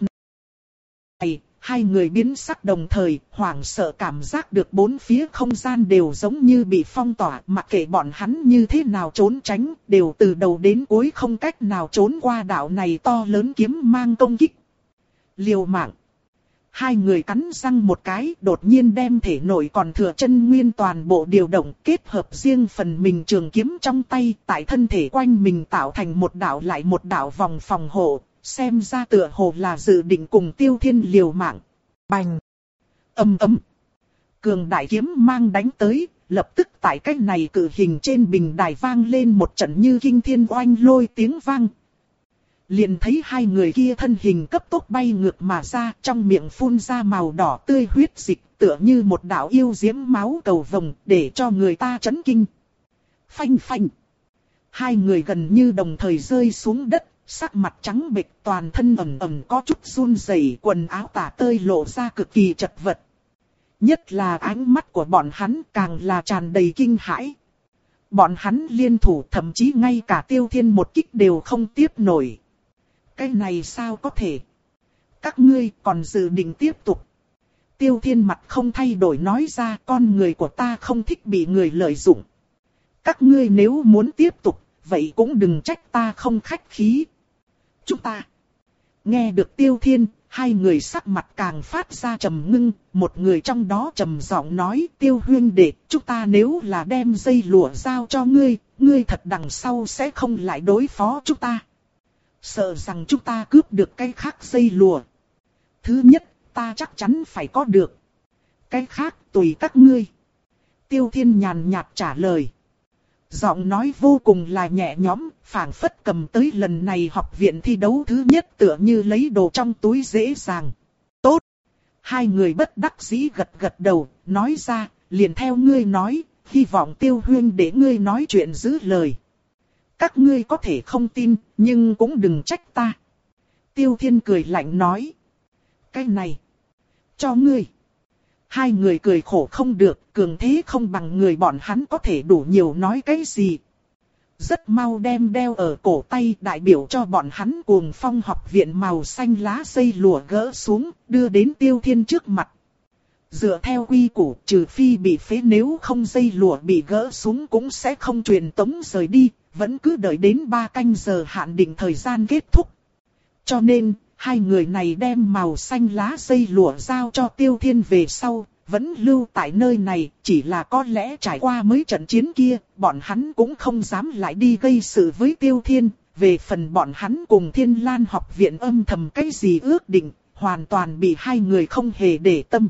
này, hai người biến sắc đồng thời, hoảng sợ cảm giác được bốn phía không gian đều giống như bị phong tỏa, mặc kệ bọn hắn như thế nào trốn tránh, đều từ đầu đến cuối không cách nào trốn qua đạo này to lớn kiếm mang công kích. Liều mạng. Hai người cắn răng một cái, đột nhiên đem thể nội còn thừa chân nguyên toàn bộ điều động, kết hợp riêng phần mình trường kiếm trong tay, tại thân thể quanh mình tạo thành một đạo lại một đạo vòng phòng hộ, xem ra tựa hồ là dự định cùng Tiêu Thiên liều mạng. Bành! Âm ầm! Cường đại kiếm mang đánh tới, lập tức tại cách này cự hình trên bình đài vang lên một trận như kinh thiên oanh lôi tiếng vang. Liền thấy hai người kia thân hình cấp tốc bay ngược mà ra, trong miệng phun ra màu đỏ tươi huyết dịch, tựa như một đạo yêu diễm máu cầu vồng, để cho người ta chấn kinh. Phanh phanh! Hai người gần như đồng thời rơi xuống đất, sắc mặt trắng bệch, toàn thân ẩm ẩm có chút run rẩy, quần áo tả tơi lộ ra cực kỳ chật vật. Nhất là ánh mắt của bọn hắn càng là tràn đầy kinh hãi. Bọn hắn liên thủ, thậm chí ngay cả Tiêu Thiên một kích đều không tiếp nổi. Cái này sao có thể? Các ngươi còn dự định tiếp tục? Tiêu Thiên mặt không thay đổi nói ra, con người của ta không thích bị người lợi dụng. Các ngươi nếu muốn tiếp tục, vậy cũng đừng trách ta không khách khí. Chúng ta. Nghe được Tiêu Thiên, hai người sắc mặt càng phát ra trầm ngưng, một người trong đó trầm giọng nói, Tiêu huynh đệ, chúng ta nếu là đem dây lụa giao cho ngươi, ngươi thật đằng sau sẽ không lại đối phó chúng ta. Sợ rằng chúng ta cướp được cái khác dây lụa. Thứ nhất, ta chắc chắn phải có được. Cái khác tùy các ngươi. Tiêu Thiên nhàn nhạt trả lời. Giọng nói vô cùng là nhẹ nhõm, phảng phất cầm tới lần này học viện thi đấu thứ nhất tựa như lấy đồ trong túi dễ dàng. Tốt! Hai người bất đắc dĩ gật gật đầu, nói ra, liền theo ngươi nói, hy vọng Tiêu huynh để ngươi nói chuyện giữ lời. Các ngươi có thể không tin, nhưng cũng đừng trách ta. Tiêu Thiên cười lạnh nói. Cái này, cho ngươi. Hai người cười khổ không được, cường thế không bằng người bọn hắn có thể đủ nhiều nói cái gì. Rất mau đem đeo ở cổ tay đại biểu cho bọn hắn Cuồng Phong học viện màu xanh lá dây lụa gỡ xuống, đưa đến Tiêu Thiên trước mặt. Dựa theo quy củ, trừ phi bị phế, nếu không dây lụa bị gỡ xuống cũng sẽ không truyền tống rời đi, vẫn cứ đợi đến ba canh giờ hạn định thời gian kết thúc. Cho nên, hai người này đem màu xanh lá dây lụa giao cho Tiêu Thiên về sau, vẫn lưu tại nơi này, chỉ là có lẽ trải qua mấy trận chiến kia, bọn hắn cũng không dám lại đi gây sự với Tiêu Thiên. Về phần bọn hắn cùng Thiên Lan học viện âm thầm cái gì ước định, hoàn toàn bị hai người không hề để tâm.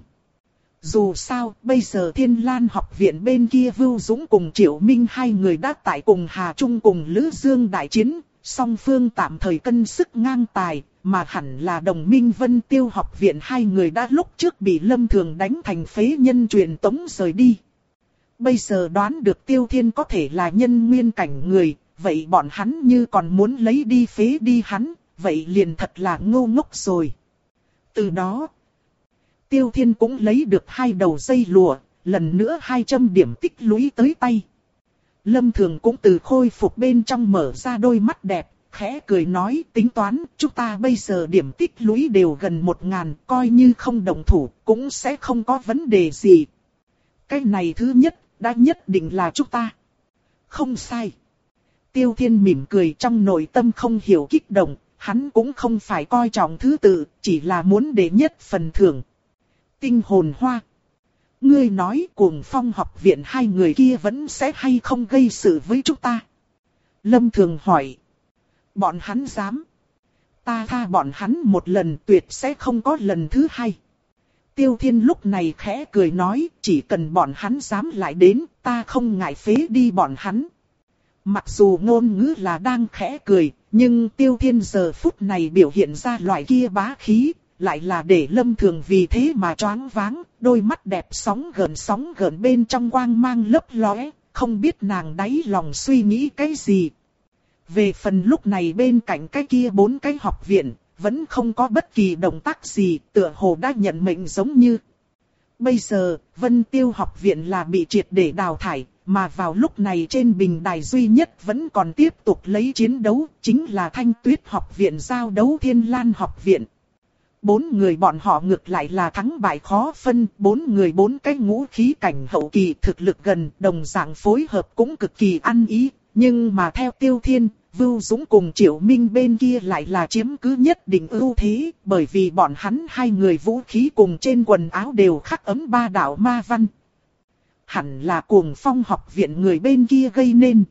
Dù sao, bây giờ Thiên Lan học viện bên kia Vưu Dũng cùng Triệu Minh hai người đã tại cùng Hà Trung cùng Lữ Dương đại chiến, song phương tạm thời cân sức ngang tài, mà hẳn là đồng minh Vân Tiêu học viện hai người đã lúc trước bị Lâm Thường đánh thành phế nhân truyền tống rời đi. Bây giờ đoán được Tiêu Thiên có thể là nhân nguyên cảnh người, vậy bọn hắn như còn muốn lấy đi phế đi hắn, vậy liền thật là ngu ngốc rồi. Từ đó, Tiêu Thiên cũng lấy được hai đầu dây lụa, lần nữa hai trăm điểm tích lũy tới tay. Lâm Thường cũng từ khôi phục bên trong mở ra đôi mắt đẹp, khẽ cười nói, tính toán, chúng ta bây giờ điểm tích lũy đều gần một ngàn, coi như không động thủ, cũng sẽ không có vấn đề gì. Cái này thứ nhất, đã nhất định là chúng ta. Không sai. Tiêu Thiên mỉm cười, trong nội tâm không hiểu kích động, hắn cũng không phải coi trọng thứ tự, chỉ là muốn để nhất phần thưởng. Tinh hồn hoa. Ngươi nói Cuồng Phong học viện hai người kia vẫn sẽ hay không gây sự với chúng ta? Lâm Thường hỏi. Bọn hắn dám. Ta tha bọn hắn một lần, tuyệt sẽ không có lần thứ hai. Tiêu Thiên lúc này khẽ cười nói, chỉ cần bọn hắn dám lại đến, ta không ngại phế đi bọn hắn. Mặc dù ngôn ngữ là đang khẽ cười, nhưng Tiêu Thiên giờ phút này biểu hiện ra loại kia bá khí, lại là để Lâm Thường vì thế mà choáng váng, đôi mắt đẹp sóng gợn sóng gợn bên trong quang mang lấp lóe, không biết nàng đáy lòng suy nghĩ cái gì. Về phần lúc này bên cạnh cái kia bốn cái học viện, vẫn không có bất kỳ động tác gì, tựa hồ đã nhận mệnh giống như. Bây giờ, Vân Tiêu học viện là bị triệt để đào thải, mà vào lúc này trên bình đài duy nhất vẫn còn tiếp tục lấy chiến đấu, chính là Thanh Tuyết học viện giao đấu Thiên Lan học viện. Bốn người bọn họ ngược lại là thắng bại khó phân, bốn người bốn cái ngũ khí cảnh hậu kỳ thực lực gần, đồng dạng phối hợp cũng cực kỳ ăn ý, nhưng mà theo Tiêu Thiên, Vưu Dũng cùng Triệu Minh bên kia lại là chiếm cứ nhất định ưu thế, bởi vì bọn hắn hai người vũ khí cùng trên quần áo đều khắc ấm ba đạo ma văn. Hẳn là Cuồng Phong học viện người bên kia gây nên.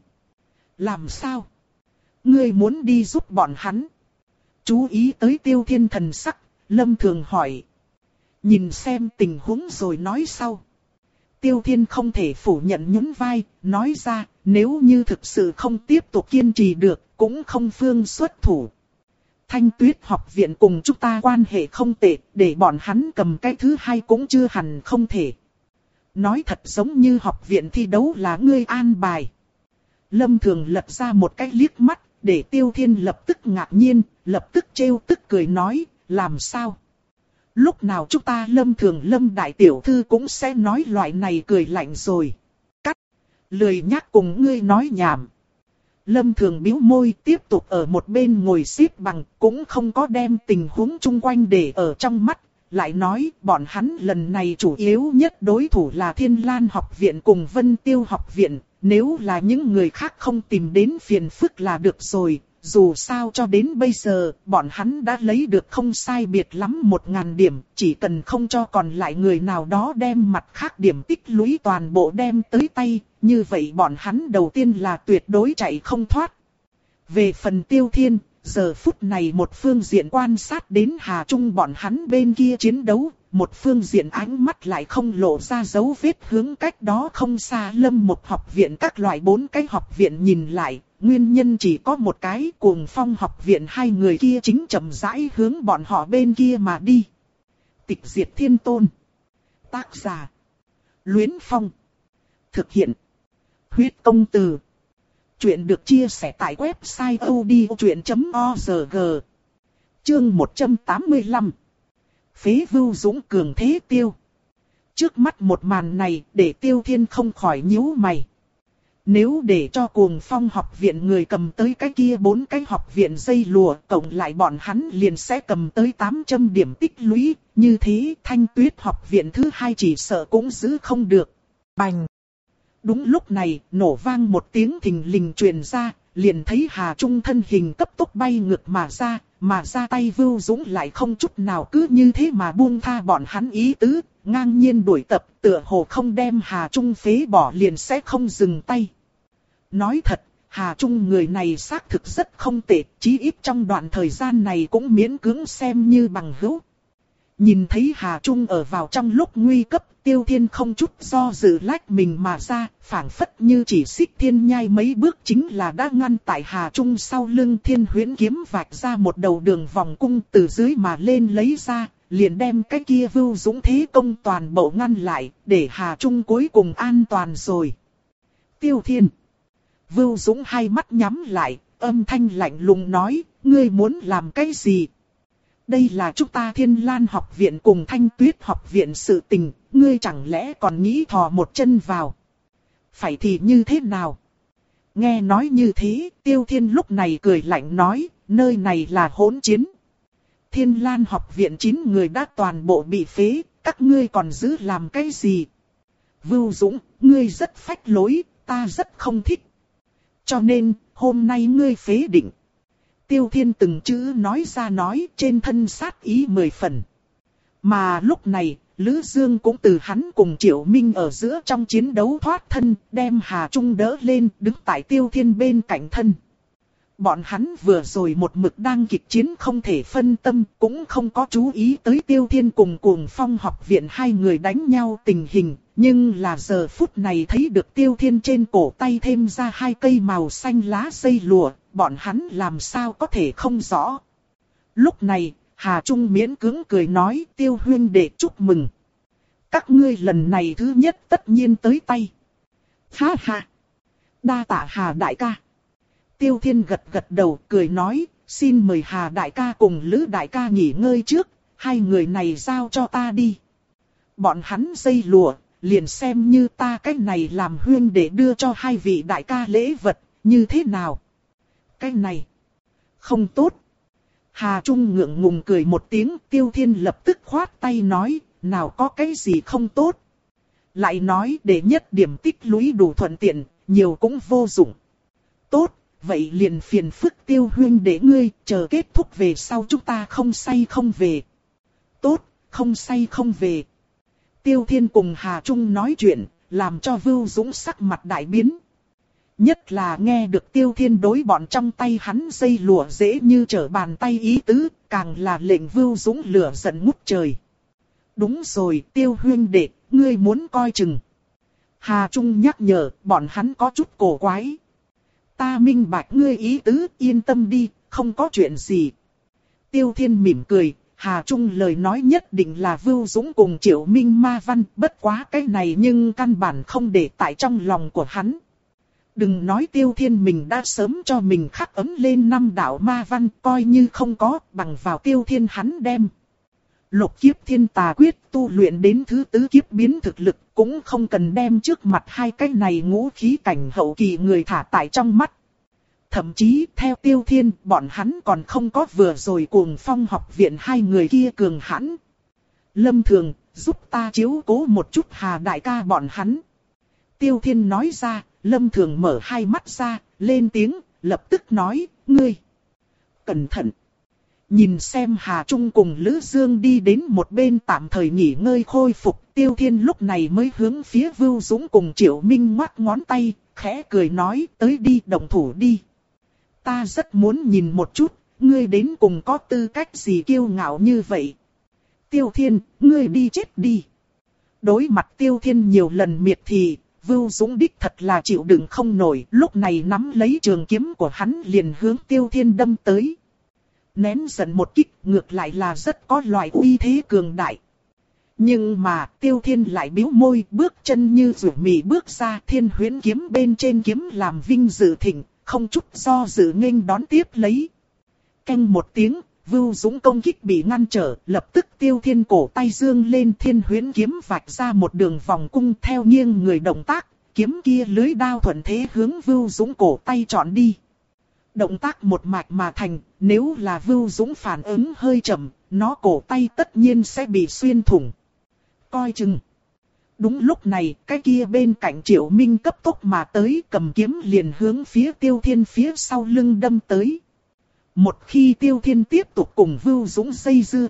Làm sao? Ngươi muốn đi giúp bọn hắn? Chú ý tới Tiêu Thiên thần sắc, Lâm Thường hỏi. Nhìn xem tình huống rồi nói sau. Tiêu Thiên không thể phủ nhận nhún vai, nói ra, nếu như thực sự không tiếp tục kiên trì được, cũng không phương xuất thủ. Thanh Tuyết học viện cùng chúng ta quan hệ không tệ, để bọn hắn cầm cái thứ hai cũng chưa hẳn không thể. Nói thật giống như học viện thi đấu là ngươi an bài. Lâm Thường lật ra một cái liếc mắt, để Tiêu Thiên lập tức ngạc nhiên, lập tức trêu tức cười nói, làm sao? Lúc nào chúng ta Lâm Thường Lâm đại tiểu thư cũng sẽ nói loại này cười lạnh rồi. Cắt, lười nhắc cùng ngươi nói nhảm. Lâm Thường bĩu môi tiếp tục ở một bên ngồi xếp bằng, cũng không có đem tình huống chung quanh để ở trong mắt. Lại nói, bọn hắn lần này chủ yếu nhất đối thủ là Thiên Lan học viện cùng Vân Tiêu học viện. Nếu là những người khác không tìm đến phiền phức là được rồi. Dù sao cho đến bây giờ, bọn hắn đã lấy được không sai biệt lắm một ngàn điểm. Chỉ cần không cho còn lại người nào đó đem mặt khác điểm tích lũy toàn bộ đem tới tay. Như vậy bọn hắn đầu tiên là tuyệt đối chạy không thoát. Về phần Tiêu Thiên, giờ phút này một phương diện quan sát đến Hà Trung bọn hắn bên kia chiến đấu, một phương diện ánh mắt lại không lộ ra dấu vết hướng cách đó không xa Lâm một học viện các loại bốn cái học viện nhìn lại, nguyên nhân chỉ có một cái, Cuồng Phong học viện hai người kia chính chậm rãi hướng bọn họ bên kia mà đi. Tịch Diệt Thiên Tôn. Tác giả: Luyến Phong. Thực hiện: Huyết Công Từ. Chuyện được chia sẻ tại website odchuyện chấm org. Chương một trăm tám mươi lăm. Phế Vưu Dũng cường thế tiêu. Trước mắt một màn này để Tiêu Thiên không khỏi nhíu mày. Nếu để cho Cuồng Phong học viện người cầm tới cái kia bốn cái học viện dây lùa, cộng lại bọn hắn liền sẽ cầm tới tám trăm điểm tích lũy, như thế Thanh Tuyết học viện thứ hai chỉ sợ cũng giữ không được. Bành! Đúng lúc này, nổ vang một tiếng thình lình truyền ra, liền thấy Hà Trung thân hình cấp tốc bay ngược mà ra, mà ra tay Vưu Dũng lại không chút nào cứ như thế mà buông tha bọn hắn ý tứ, ngang nhiên đuổi tập, tựa hồ không đem Hà Trung phế bỏ liền sẽ không dừng tay. Nói thật, Hà Trung người này xác thực rất không tệ, chí ít trong đoạn thời gian này cũng miễn cưỡng xem như bằng hữu. Nhìn thấy Hà Trung ở vào trong lúc nguy cấp, Tiêu Thiên không chút do dự lách mình mà ra, phảng phất như chỉ xích thiên nhai mấy bước chính là đã ngăn tại Hà Trung sau lưng Thiên Huyễn kiếm vạch ra một đầu đường vòng cung từ dưới mà lên lấy ra, liền đem cái kia Vưu Dũng thế công toàn bộ ngăn lại, để Hà Trung cuối cùng an toàn rồi. Tiêu Thiên. Vưu Dũng hai mắt nhắm lại, âm thanh lạnh lùng nói, ngươi muốn làm cái gì? Đây là chúng ta Thiên Lan học viện cùng Thanh Tuyết học viện sự tình, ngươi chẳng lẽ còn nghĩ thò một chân vào? Phải thì như thế nào? Nghe nói như thế, Tiêu Thiên lúc này cười lạnh nói, nơi này là hỗn chiến. Thiên Lan học viện chín người đã toàn bộ bị phế, các ngươi còn giữ làm cái gì? Vưu Dũng, ngươi rất phách lối, ta rất không thích. Cho nên, hôm nay ngươi phế định. Tiêu Thiên từng chữ nói ra nói, trên thân sát ý mười phần. Mà lúc này, Lữ Dương cũng từ hắn cùng Triệu Minh ở giữa trong chiến đấu thoát thân, đem Hà Trung đỡ lên, đứng tại Tiêu Thiên bên cạnh thân. Bọn hắn vừa rồi một mực đang kịch chiến không thể phân tâm, cũng không có chú ý tới Tiêu Thiên cùng Cuồng Phong học viện hai người đánh nhau tình hình. Nhưng là giờ phút này thấy được Tiêu Thiên trên cổ tay thêm ra hai cây màu xanh lá dây lụa, bọn hắn làm sao có thể không rõ. Lúc này, Hà Trung miễn cưỡng cười nói, Tiêu huynh đệ chúc mừng. Các ngươi lần này thứ nhất tất nhiên tới tay. Ha ha. Đa tạ Hà đại ca. Tiêu Thiên gật gật đầu cười nói, xin mời Hà đại ca cùng Lữ đại ca nghỉ ngơi trước, hai người này giao cho ta đi. Bọn hắn dây lụa, liền xem như ta cách này làm huyên để đưa cho hai vị đại ca lễ vật, như thế nào? Cái này, không tốt. Hà Trung ngượng ngùng cười một tiếng, Tiêu Thiên lập tức khoát tay nói, nào có cái gì không tốt. Lại nói để nhất điểm tích lũy đủ thuận tiện, nhiều cũng vô dụng. Tốt, vậy liền phiền phức Tiêu huynh để ngươi, chờ kết thúc về sau chúng ta không say không về. Tốt, không say không về. Tiêu Thiên cùng Hà Trung nói chuyện, làm cho Vưu Dũng sắc mặt đại biến. Nhất là nghe được Tiêu Thiên đối bọn trong tay hắn dây lụa dễ như trở bàn tay ý tứ, càng là lệnh Vưu Dũng lửa giận ngút trời. Đúng rồi, Tiêu huynh đệ, ngươi muốn coi chừng. Hà Trung nhắc nhở, bọn hắn có chút cổ quái. Ta minh bạch ngươi ý tứ, yên tâm đi, không có chuyện gì. Tiêu Thiên mỉm cười, Hà Trung lời nói nhất định là Vưu Dũng cùng Triệu Minh ma văn, bất quá cái này nhưng căn bản không để tại trong lòng của hắn. Đừng nói Tiêu Thiên mình đã sớm cho mình khắc ấm lên năm đạo ma văn, coi như không có, bằng vào Tiêu Thiên hắn đem. Lục kiếp thiên tà quyết tu luyện đến thứ tứ kiếp biến thực lực, cũng không cần đem trước mặt hai cái này ngũ khí cảnh hậu kỳ người thả tại trong mắt. Thậm chí theo Tiêu Thiên, bọn hắn còn không có vừa rồi Cuồng Phong học viện hai người kia cường hãn. Lâm Thường, giúp ta chiếu cố một chút Hà đại ca bọn hắn. Tiêu Thiên nói ra, Lâm Thường mở hai mắt ra, lên tiếng, lập tức nói, ngươi. Cẩn thận. Nhìn xem Hà Trung cùng Lữ Dương đi đến một bên tạm thời nghỉ ngơi khôi phục, Tiêu Thiên lúc này mới hướng phía Vưu Dũng cùng Triệu Minh ngoắc ngón tay, khẽ cười nói, tới đi động thủ đi. Ta rất muốn nhìn một chút, ngươi đến cùng có tư cách gì kiêu ngạo như vậy. Tiêu Thiên, ngươi đi chết đi. Đối mặt Tiêu Thiên nhiều lần miệt thị, Vưu Dũng đích thật là chịu đựng không nổi, lúc này nắm lấy trường kiếm của hắn liền hướng Tiêu Thiên đâm tới. Nén giận một kích, ngược lại là rất có loại uy thế cường đại. Nhưng mà Tiêu Thiên lại bĩu môi, bước chân như rủ mì bước ra, Thiên Huyễn kiếm bên trên kiếm làm vinh dự thịnh, không chút do dự nghênh đón tiếp lấy. Canh một tiếng, Vưu Dũng công kích bị ngăn trở, lập tức Tiêu Thiên cổ tay dương lên, Thiên Huyễn kiếm vạch ra một đường vòng cung theo nghiêng người động tác, kiếm kia lưới đao thuận thế hướng Vưu Dũng cổ tay chọn đi. Động tác một mạch mà thành, nếu là Vưu Dũng phản ứng hơi chậm, nó cổ tay tất nhiên sẽ bị xuyên thủng. Coi chừng. Đúng lúc này, cái kia bên cạnh Triệu Minh cấp tốc mà tới, cầm kiếm liền hướng phía Tiêu Thiên phía sau lưng đâm tới. Một khi Tiêu Thiên tiếp tục cùng Vưu Dũng dây dưa,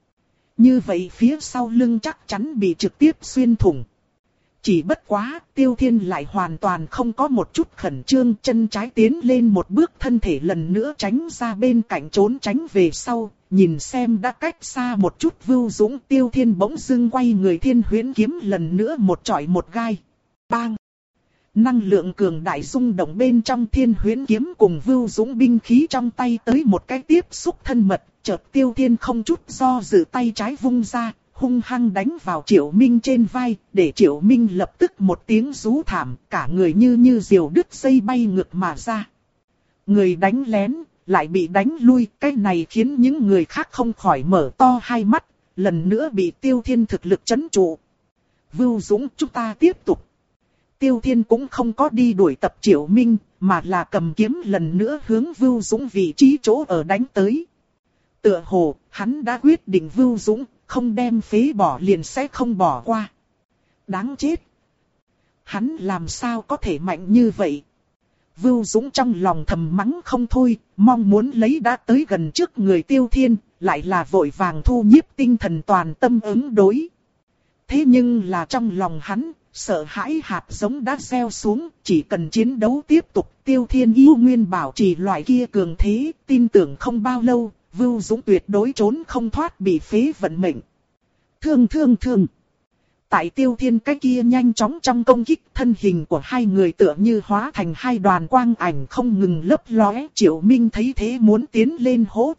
như vậy phía sau lưng chắc chắn bị trực tiếp xuyên thủng. Chỉ bất quá, Tiêu Thiên lại hoàn toàn không có một chút khẩn trương, chân trái tiến lên một bước, thân thể lần nữa tránh ra bên cạnh trốn tránh về sau, nhìn xem đã cách xa một chút Vưu Dũng. Tiêu Thiên bỗng dưng quay người, Thiên Huyễn kiếm lần nữa một chọi một gai. Bang! Năng lượng cường đại rung động bên trong, Thiên Huyễn kiếm cùng Vưu Dũng binh khí trong tay tới một cái tiếp xúc thân mật, chợt Tiêu Thiên không chút do dự tay trái vung ra, hung hăng đánh vào Triệu Minh trên vai, để Triệu Minh lập tức một tiếng rú thảm, cả người như như diều đứt dây bay ngược mà ra. Người đánh lén, lại bị đánh lui, cái này khiến những người khác không khỏi mở to hai mắt, lần nữa bị Tiêu Thiên thực lực chấn trụ. Vưu Dũng, chúng ta tiếp tục. Tiêu Thiên cũng không có đi đuổi tập Triệu Minh, mà là cầm kiếm lần nữa hướng Vưu Dũng vị trí chỗ ở đánh tới. Tựa hồ, hắn đã quyết định Vưu Dũng không đem phế bỏ liền sẽ không bỏ qua. Đáng chết! Hắn làm sao có thể mạnh như vậy? Vưu Dũng trong lòng thầm mắng không thôi, mong muốn lấy đã tới gần trước người Tiêu Thiên, lại là vội vàng thu nhiếp tinh thần toàn tâm ứng đối. Thế nhưng là trong lòng hắn, sợ hãi hạt giống đã gieo xuống, chỉ cần chiến đấu tiếp tục, Tiêu Thiên yêu nguyên bảo trì loại kia cường thế, tin tưởng không bao lâu, Vưu Dũng tuyệt đối trốn không thoát bị phế vận mệnh. Thương thương thương. Tại Tiêu Thiên cái kia nhanh chóng trong công kích, thân hình của hai người tựa như hóa thành hai đoàn quang ảnh không ngừng lấp lóe. Triệu Minh thấy thế muốn tiến lên hỗ trợ,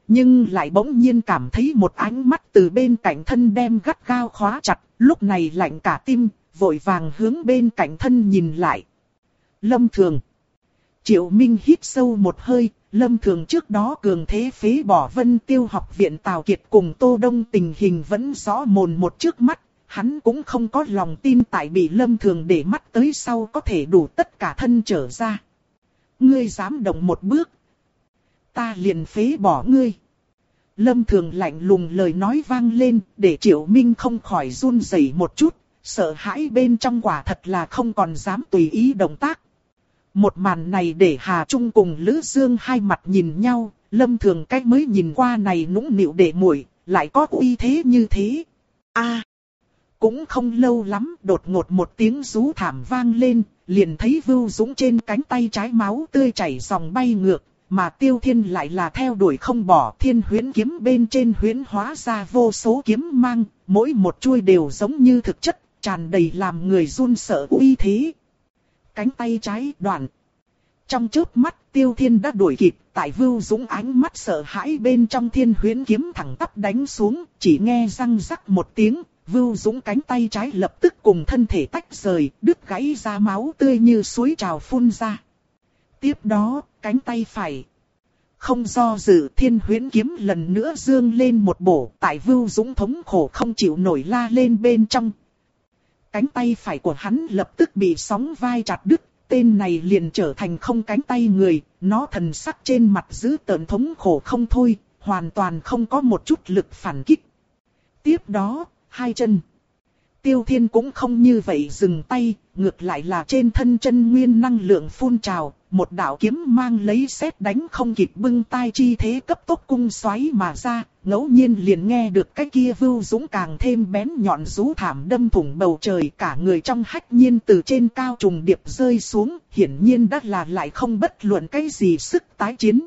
Nhưng lại bỗng nhiên cảm thấy một ánh mắt từ bên cạnh thân đem gắt gao khóa chặt, lúc này lạnh cả tim, vội vàng hướng bên cạnh thân nhìn lại. Lâm Thường. Triệu Minh hít sâu một hơi, Lâm Thường trước đó cường thế phế bỏ Vân Tiêu học viện Tào Kiệt cùng Tô Đông tình hình vẫn rõ mồn một trước mắt, hắn cũng không có lòng tin tại bị Lâm Thường để mắt tới sau có thể đủ tất cả thân trở ra. Ngươi dám động một bước, ta liền phế bỏ ngươi. Lâm Thường lạnh lùng lời nói vang lên, để Triệu Minh không khỏi run rẩy một chút, sợ hãi bên trong quả thật là không còn dám tùy ý động tác. Một màn này để Hà Trung cùng Lữ Dương hai mặt nhìn nhau, Lâm Thường cách mới nhìn qua này nũng nịu để muội, lại có uy thế như thế. A, cũng không lâu lắm, đột ngột một tiếng rú thảm vang lên, liền thấy Vưu Dũng trên cánh tay trái máu tươi chảy dòng bay ngược, mà Tiêu Thiên lại là theo đuổi không bỏ, Thiên Huyễn kiếm bên trên huyễn hóa ra vô số kiếm mang, mỗi một chuôi đều giống như thực chất, tràn đầy làm người run sợ uy thế. Cánh tay trái đoạn. Trong chớp mắt Tiêu Thiên đã đuổi kịp, tại Vưu Dũng ánh mắt sợ hãi bên trong Thiên Huyễn kiếm thẳng tắp đánh xuống, chỉ nghe răng rắc một tiếng, Vưu Dũng cánh tay trái lập tức cùng thân thể tách rời, đứt gãy ra máu tươi như suối trào phun ra. Tiếp đó, cánh tay phải. Không do dự, Thiên Huyễn kiếm lần nữa dương lên một bổ, tại Vưu Dũng thống khổ không chịu nổi la lên bên trong. Cánh tay phải của hắn lập tức bị sóng vai chặt đứt, tên này liền trở thành không cánh tay người, nó thần sắc trên mặt dữ tợn thống khổ không thôi, hoàn toàn không có một chút lực phản kích. Tiếp đó, hai chân. Tiêu Thiên cũng không như vậy dừng tay, ngược lại là trên thân chân nguyên năng lượng phun trào, một đạo kiếm mang lấy sét đánh không kịp bưng tai chi thế cấp tốc cung xoáy mà ra, ngẫu nhiên liền nghe được cái kia Vưu Dũng càng thêm bén nhọn rú thảm đâm thủng bầu trời, cả người trong hách nhiên từ trên cao trùng điệp rơi xuống, hiển nhiên đã là lại không bất luận cái gì sức tái chiến.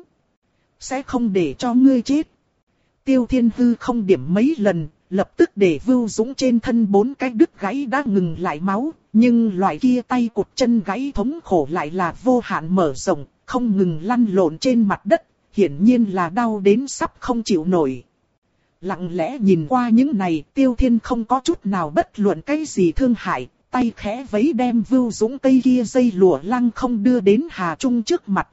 Sẽ không để cho ngươi chết. Tiêu Thiên hư không điểm mấy lần, lập tức để Vưu Dũng trên thân bốn cái đứt gãy đã ngừng lại máu, nhưng loại kia tay cụt chân gãy thống khổ lại là vô hạn mở rộng, không ngừng lăn lộn trên mặt đất, hiển nhiên là đau đến sắp không chịu nổi. Lặng lẽ nhìn qua những này, Tiêu Thiên không có chút nào bất luận cái gì thương hại, tay khẽ vấy đem Vưu Dũng cây kia dây lụa lăng không đưa đến Hà Trung trước mặt.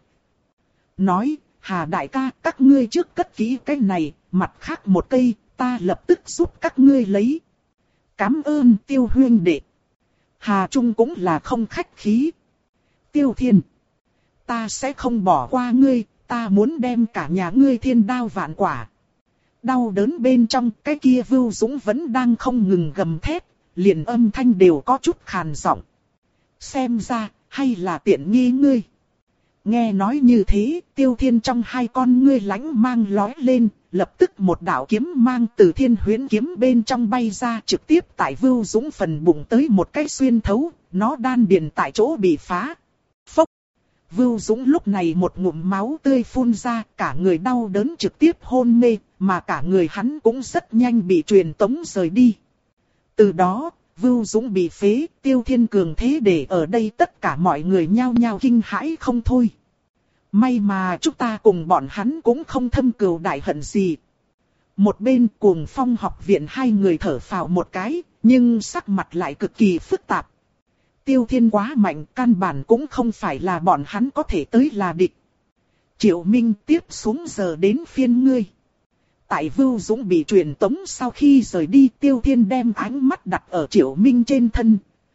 Nói, Hà đại ca, các ngươi trước cất kỹ cái này, mặt khác một cây, ta lập tức giúp các ngươi lấy. Cảm ơn Tiêu huynh đệ. Hà Trung cũng là không khách khí. Tiêu Thiên, ta sẽ không bỏ qua ngươi, ta muốn đem cả nhà ngươi thiên đao vạn quả. Đau đớn bên trong, cái kia Vưu Dũng vẫn đang không ngừng gầm thét, liền âm thanh đều có chút khàn giọng. Xem ra, hay là tiện nghi ngươi. Nghe nói như thế, Tiêu Thiên trong hai con ngươi lánh mang lói lên, lập tức một đạo kiếm mang từ Thiên Huyễn kiếm bên trong bay ra, trực tiếp tại Vưu Dũng phần bụng tới một cái xuyên thấu, nó đan điền tại chỗ bị phá. Phốc! Vưu Dũng lúc này một ngụm máu tươi phun ra, cả người đau đớn trực tiếp hôn mê, mà cả người hắn cũng rất nhanh bị truyền tống rời đi. Từ đó, Vưu Dũng bị phế, Tiêu Thiên cường thế để ở đây tất cả mọi người nhao nhao kinh hãi không thôi. May mà chúng ta cùng bọn hắn cũng không thâm cừu đại hận gì. Một bên Cuồng Phong học viện hai người thở phào một cái, nhưng sắc mặt lại cực kỳ phức tạp. Tiêu Thiên quá mạnh, căn bản cũng không phải là bọn hắn có thể tới là địch. Triệu Minh, tiếp xuống giờ đến phiên ngươi. Tại Vưu Dũng bị truyền tống sau khi rời đi, Tiêu Thiên đem ánh mắt đặt ở Triệu Minh trên thân.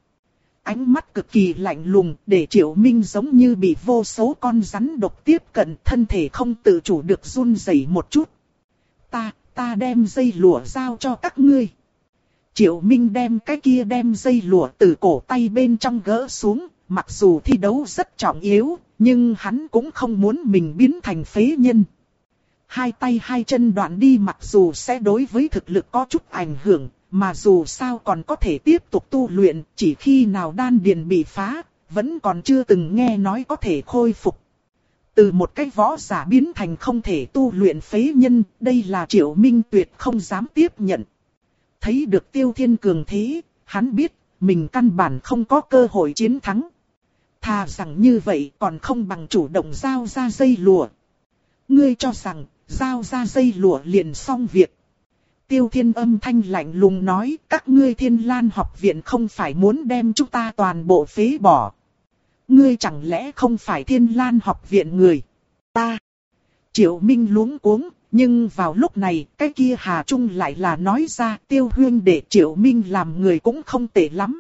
Ánh mắt cực kỳ lạnh lùng, để Triệu Minh giống như bị vô số con rắn độc tiếp cận, thân thể không tự chủ được run rẩy một chút. Ta, ta đem dây lụa giao cho các ngươi. Triệu Minh đem cái kia đem dây lụa từ cổ tay bên trong gỡ xuống, mặc dù thi đấu rất trọng yếu, nhưng hắn cũng không muốn mình biến thành phế nhân. Hai tay hai chân đoạn đi mặc dù sẽ đối với thực lực có chút ảnh hưởng, mà dù sao còn có thể tiếp tục tu luyện, chỉ khi nào đan điền bị phá, vẫn còn chưa từng nghe nói có thể khôi phục. Từ một cái võ giả biến thành không thể tu luyện phế nhân, đây là Triệu Minh tuyệt không dám tiếp nhận. Thấy được Tiêu Thiên cường thế, hắn biết, mình căn bản không có cơ hội chiến thắng. Thà rằng như vậy còn không bằng chủ động giao ra dây lụa. Ngươi cho rằng, giao ra dây lụa liền xong việc. Tiêu Thiên âm thanh lạnh lùng nói, các ngươi Thiên Lan học viện không phải muốn đem chúng ta toàn bộ phế bỏ. Ngươi chẳng lẽ không phải Thiên Lan học viện người? Ta. Triệu Minh luống cuống, nhưng vào lúc này, cái kia Hà Trung lại là nói ra, Tiêu huynh để Triệu Minh làm người cũng không tệ lắm.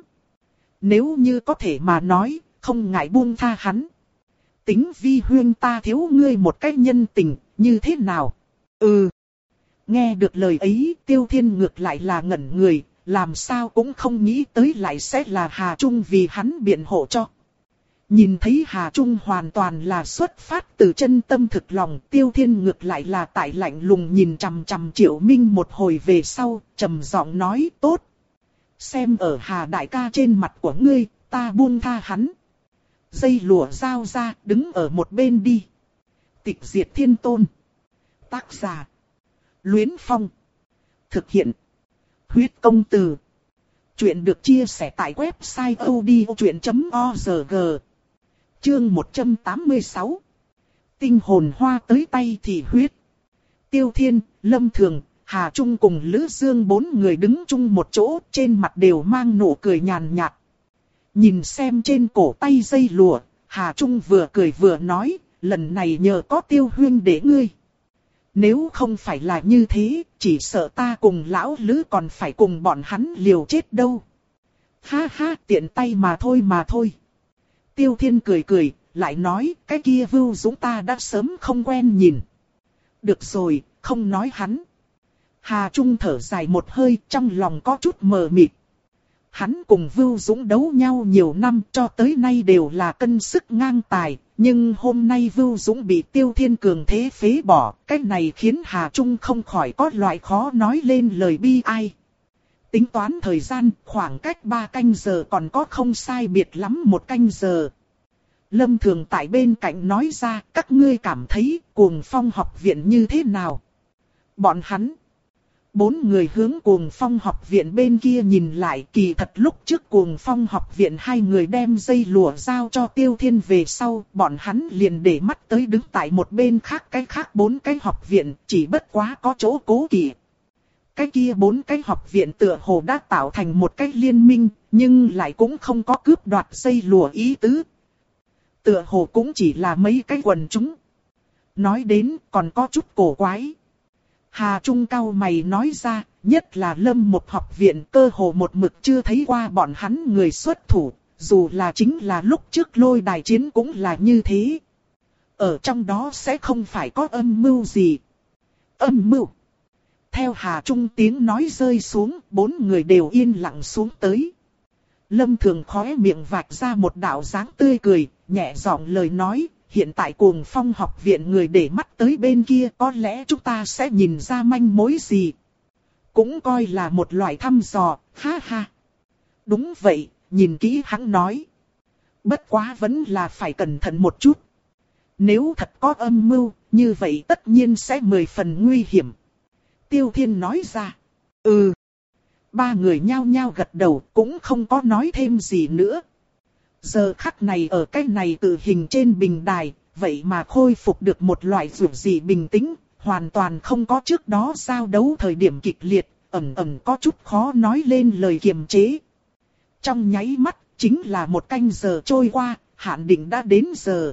Nếu như có thể mà nói, không ngại buông tha hắn. Tính vi huynh ta thiếu ngươi một cái nhân tình, như thế nào? Ừ. Nghe được lời ấy, Tiêu Thiên ngược lại là ngẩn người, làm sao cũng không nghĩ tới lại sẽ là Hà Trung vì hắn biện hộ cho. Nhìn thấy Hà Trung hoàn toàn là xuất phát từ chân tâm thực lòng, Tiêu Thiên ngược lại là tại lạnh lùng nhìn chằm chằm Triệu Minh một hồi về sau, trầm giọng nói tốt. Xem ở Hà đại ca trên mặt của ngươi, ta buông tha hắn. Dây lụa giao ra, đứng ở một bên đi. Tịch diệt thiên tôn. Tác giả. Luyến Phong. Thực hiện. Huyết công từ. Chuyện được chia sẻ tại website odchuyện chấm org. Chương một trăm tám mươi sáu. Tinh hồn hoa tới tay thì huyết. Tiêu Thiên, Lâm Thường, Hà Trung cùng Lữ Dương bốn người đứng chung một chỗ, trên mặt đều mang nụ cười nhàn nhạt. Nhìn xem trên cổ tay dây lụa, Hà Trung vừa cười vừa nói, lần này nhờ có Tiêu huynh để ngươi. Nếu không phải là như thế, chỉ sợ ta cùng lão Lữ còn phải cùng bọn hắn liều chết đâu. Ha ha, tiện tay mà thôi mà thôi. Tiêu Thiên cười cười, lại nói, cái kia Vưu Dũng ta đã sớm không quen nhìn. Được rồi, không nói hắn. Hà Trung thở dài một hơi, trong lòng có chút mờ mịt. Hắn cùng Vưu Dũng đấu nhau nhiều năm, cho tới nay đều là cân sức ngang tài. Nhưng hôm nay Vưu Dũng bị Tiêu Thiên cường thế phế bỏ, cái này khiến Hà Trung không khỏi có loại khó nói lên lời bi ai. Tính toán thời gian, khoảng cách ba canh giờ còn có không sai biệt lắm một canh giờ. Lâm Thường tại bên cạnh nói ra, các ngươi cảm thấy Cuồng Phong học viện như thế nào? Bọn hắn. Bốn người hướng Cuồng Phong học viện bên kia nhìn lại, kỳ thật lúc trước Cuồng Phong học viện hai người đem dây lụa giao cho Tiêu Thiên về sau, bọn hắn liền để mắt tới đứng tại một bên khác cái khác bốn cái học viện, chỉ bất quá có chỗ cố kỵ. Cái kia bốn cái học viện tựa hồ đã tạo thành một cái liên minh, nhưng lại cũng không có cướp đoạt dây lụa ý tứ. Tựa hồ cũng chỉ là mấy cái quần chúng. Nói đến còn có chút cổ quái. Hà Trung cao mày nói ra, nhất là Lâm một học viện cơ hồ một mực chưa thấy qua bọn hắn người xuất thủ, dù là chính là lúc trước lôi đài chiến cũng là như thế. Ở trong đó sẽ không phải có âm mưu gì. Âm mưu. Theo Hà Trung tiếng nói rơi xuống, bốn người đều yên lặng xuống tới. Lâm Thường khóe miệng vạch ra một đạo dáng tươi cười, nhẹ giọng lời nói, hiện tại Cuồng Phong học viện người để mắt tới bên kia có lẽ chúng ta sẽ nhìn ra manh mối gì. Cũng coi là một loại thăm dò, ha ha. Đúng vậy, nhìn kỹ hắn nói. Bất quá vẫn là phải cẩn thận một chút. Nếu thật có âm mưu, như vậy tất nhiên sẽ mười phần nguy hiểm. Tiêu Thiên nói ra. Ừ. Ba người nhao nhao gật đầu, cũng không có nói thêm gì nữa. Giờ khắc này ở cái này tự hình trên bình đài, vậy mà khôi phục được một loại dù gì bình tĩnh, hoàn toàn không có trước đó giao đấu thời điểm kịch liệt, ẩn ẩn có chút khó nói lên lời kiềm chế. Trong nháy mắt, chính là một canh giờ trôi qua, hạn định đã đến giờ.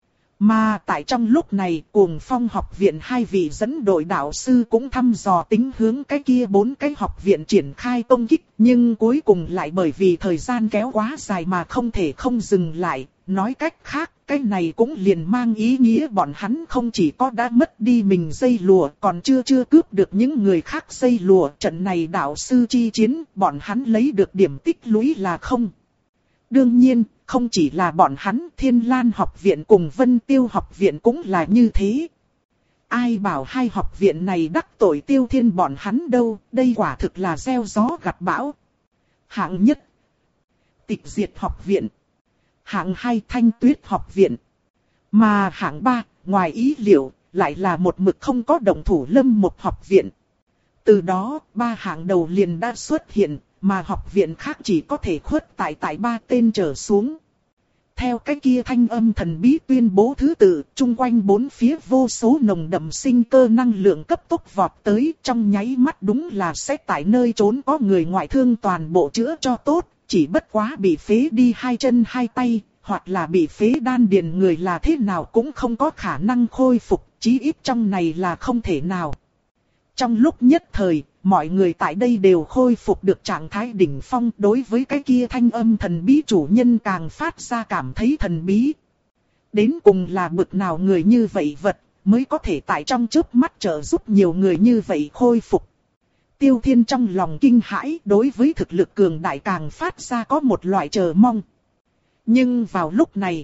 Mà tại trong lúc này, Cuồng Phong học viện hai vị dẫn đội đạo sư cũng thăm dò tính hướng cái kia bốn cái học viện triển khai công kích, nhưng cuối cùng lại bởi vì thời gian kéo quá dài mà không thể không dừng lại. Nói cách khác, cái này cũng liền mang ý nghĩa bọn hắn không chỉ có đã mất đi mình dây lụa, còn chưa chưa cướp được những người khác dây lụa. Trận này đạo sư chi chiến, bọn hắn lấy được điểm tích lũy là không. Đương nhiên, không chỉ là bọn hắn, Thiên Lan học viện cùng Vân Tiêu học viện cũng là như thế. Ai bảo hai học viện này đắc tội Tiêu Thiên bọn hắn đâu, đây quả thực là gieo gió gặt bão. Hạng nhất, Tịch Diệt học viện. Hạng hai, Thanh Tuyết học viện. Mà hạng ba, ngoài ý liệu, lại là một mực không có động thủ Lâm một học viện. Từ đó, ba hạng đầu liền đã xuất hiện. Mà học viện khác chỉ có thể khuất tại tại ba tên trở xuống. theo cái kia thanh âm thần bí tuyên bố thứ tự, chung quanh bốn phía vô số nồng đậm sinh cơ năng lượng cấp tốc vọt tới, trong nháy mắt đúng là sẽ tại nơi trốn có người ngoại thương toàn bộ chữa cho tốt, chỉ bất quá bị phế đi hai chân hai tay, hoặc là bị phế đan điền người là thế nào cũng không có khả năng khôi phục, chí ít trong này là không thể nào. Trong lúc nhất thời, mọi người tại đây đều khôi phục được trạng thái đỉnh phong, đối với cái kia thanh âm thần bí chủ nhân càng phát ra cảm thấy thần bí. Đến cùng là bực nào người như vậy vật, mới có thể tại trong chớp mắt trợ giúp nhiều người như vậy khôi phục. Tiêu Thiên trong lòng kinh hãi, đối với thực lực cường đại càng phát ra có một loại chờ mong. Nhưng vào lúc này,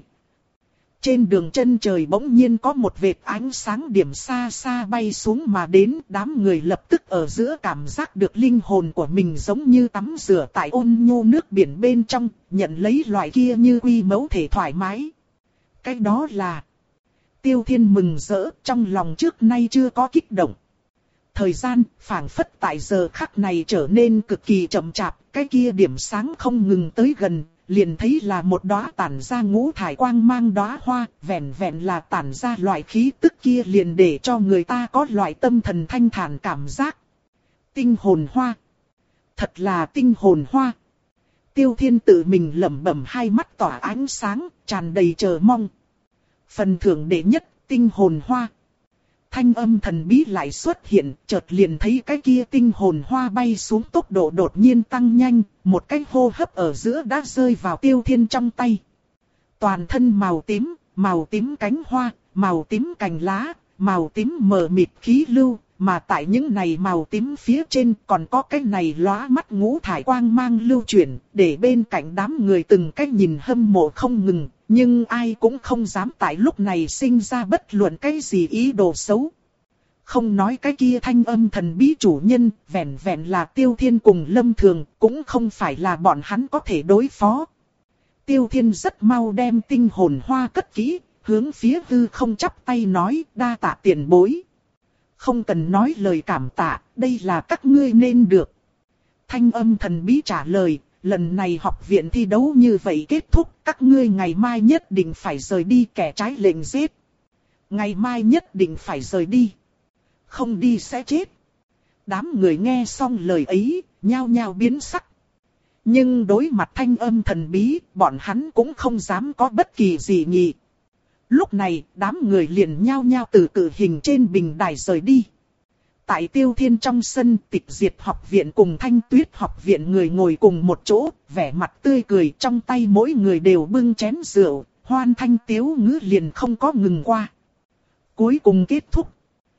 trên đường chân trời bỗng nhiên có một vệt ánh sáng điểm xa xa bay xuống mà đến, đám người lập tức ở giữa cảm giác được linh hồn của mình giống như tắm rửa tại ôn nhu nước biển bên trong, nhận lấy loại kia như quy mẫu thể thoải mái. Cái đó là... Tiêu Thiên mừng rỡ, trong lòng trước nay chưa có kích động. Thời gian, phảng phất tại giờ khắc này trở nên cực kỳ chậm chạp, cái kia điểm sáng không ngừng tới gần. Liền thấy là một đóa tản ra ngũ thải quang mang đóa hoa, vẹn vẹn là tản ra loại khí tức kia liền để cho người ta có loại tâm thần thanh thản cảm giác. Tinh hồn hoa. Thật là tinh hồn hoa. Tiêu Thiên tự mình lẩm bẩm, hai mắt tỏa ánh sáng, tràn đầy chờ mong. Phần thưởng đệ nhất, tinh hồn hoa. Thanh âm thần bí lại xuất hiện, chợt liền thấy cái kia tinh hồn hoa bay xuống, tốc độ đột nhiên tăng nhanh, một cái hô hấp ở giữa đã rơi vào Tiêu Thiên trong tay. Toàn thân màu tím, màu tím cánh hoa, màu tím cành lá, màu tím mờ mịt khí lưu, mà tại những này màu tím phía trên còn có cái này lóa mắt ngũ thải quang mang lưu chuyển, để bên cạnh đám người từng cái nhìn hâm mộ không ngừng. Nhưng ai cũng không dám tại lúc này sinh ra bất luận cái gì ý đồ xấu. Không nói cái kia thanh âm thần bí chủ nhân, vẹn vẹn là Tiêu Thiên cùng Lâm Thường, cũng không phải là bọn hắn có thể đối phó. Tiêu Thiên rất mau đem tinh hồn hoa cất kỹ, hướng phía hư không chắp tay nói, đa tạ tiền bối. Không cần nói lời cảm tạ, đây là các ngươi nên được. Thanh âm thần bí trả lời. Lần này học viện thi đấu như vậy kết thúc, các ngươi ngày mai nhất định phải rời đi, kẻ trái lệnh giết. Ngày mai nhất định phải rời đi. Không đi sẽ chết. Đám người nghe xong lời ấy, nhao nhao biến sắc. Nhưng đối mặt thanh âm thần bí, bọn hắn cũng không dám có bất kỳ gì nhỉ. Lúc này, đám người liền nhao nhao từ cử hình trên bình đài rời đi. Tại Tiêu Thiên trong sân, Tịch Diệt học viện cùng Thanh Tuyết học viện người ngồi cùng một chỗ, vẻ mặt tươi cười, trong tay mỗi người đều bưng chén rượu, hoan thanh tiếu ngữ liền không có ngừng qua. Cuối cùng kết thúc.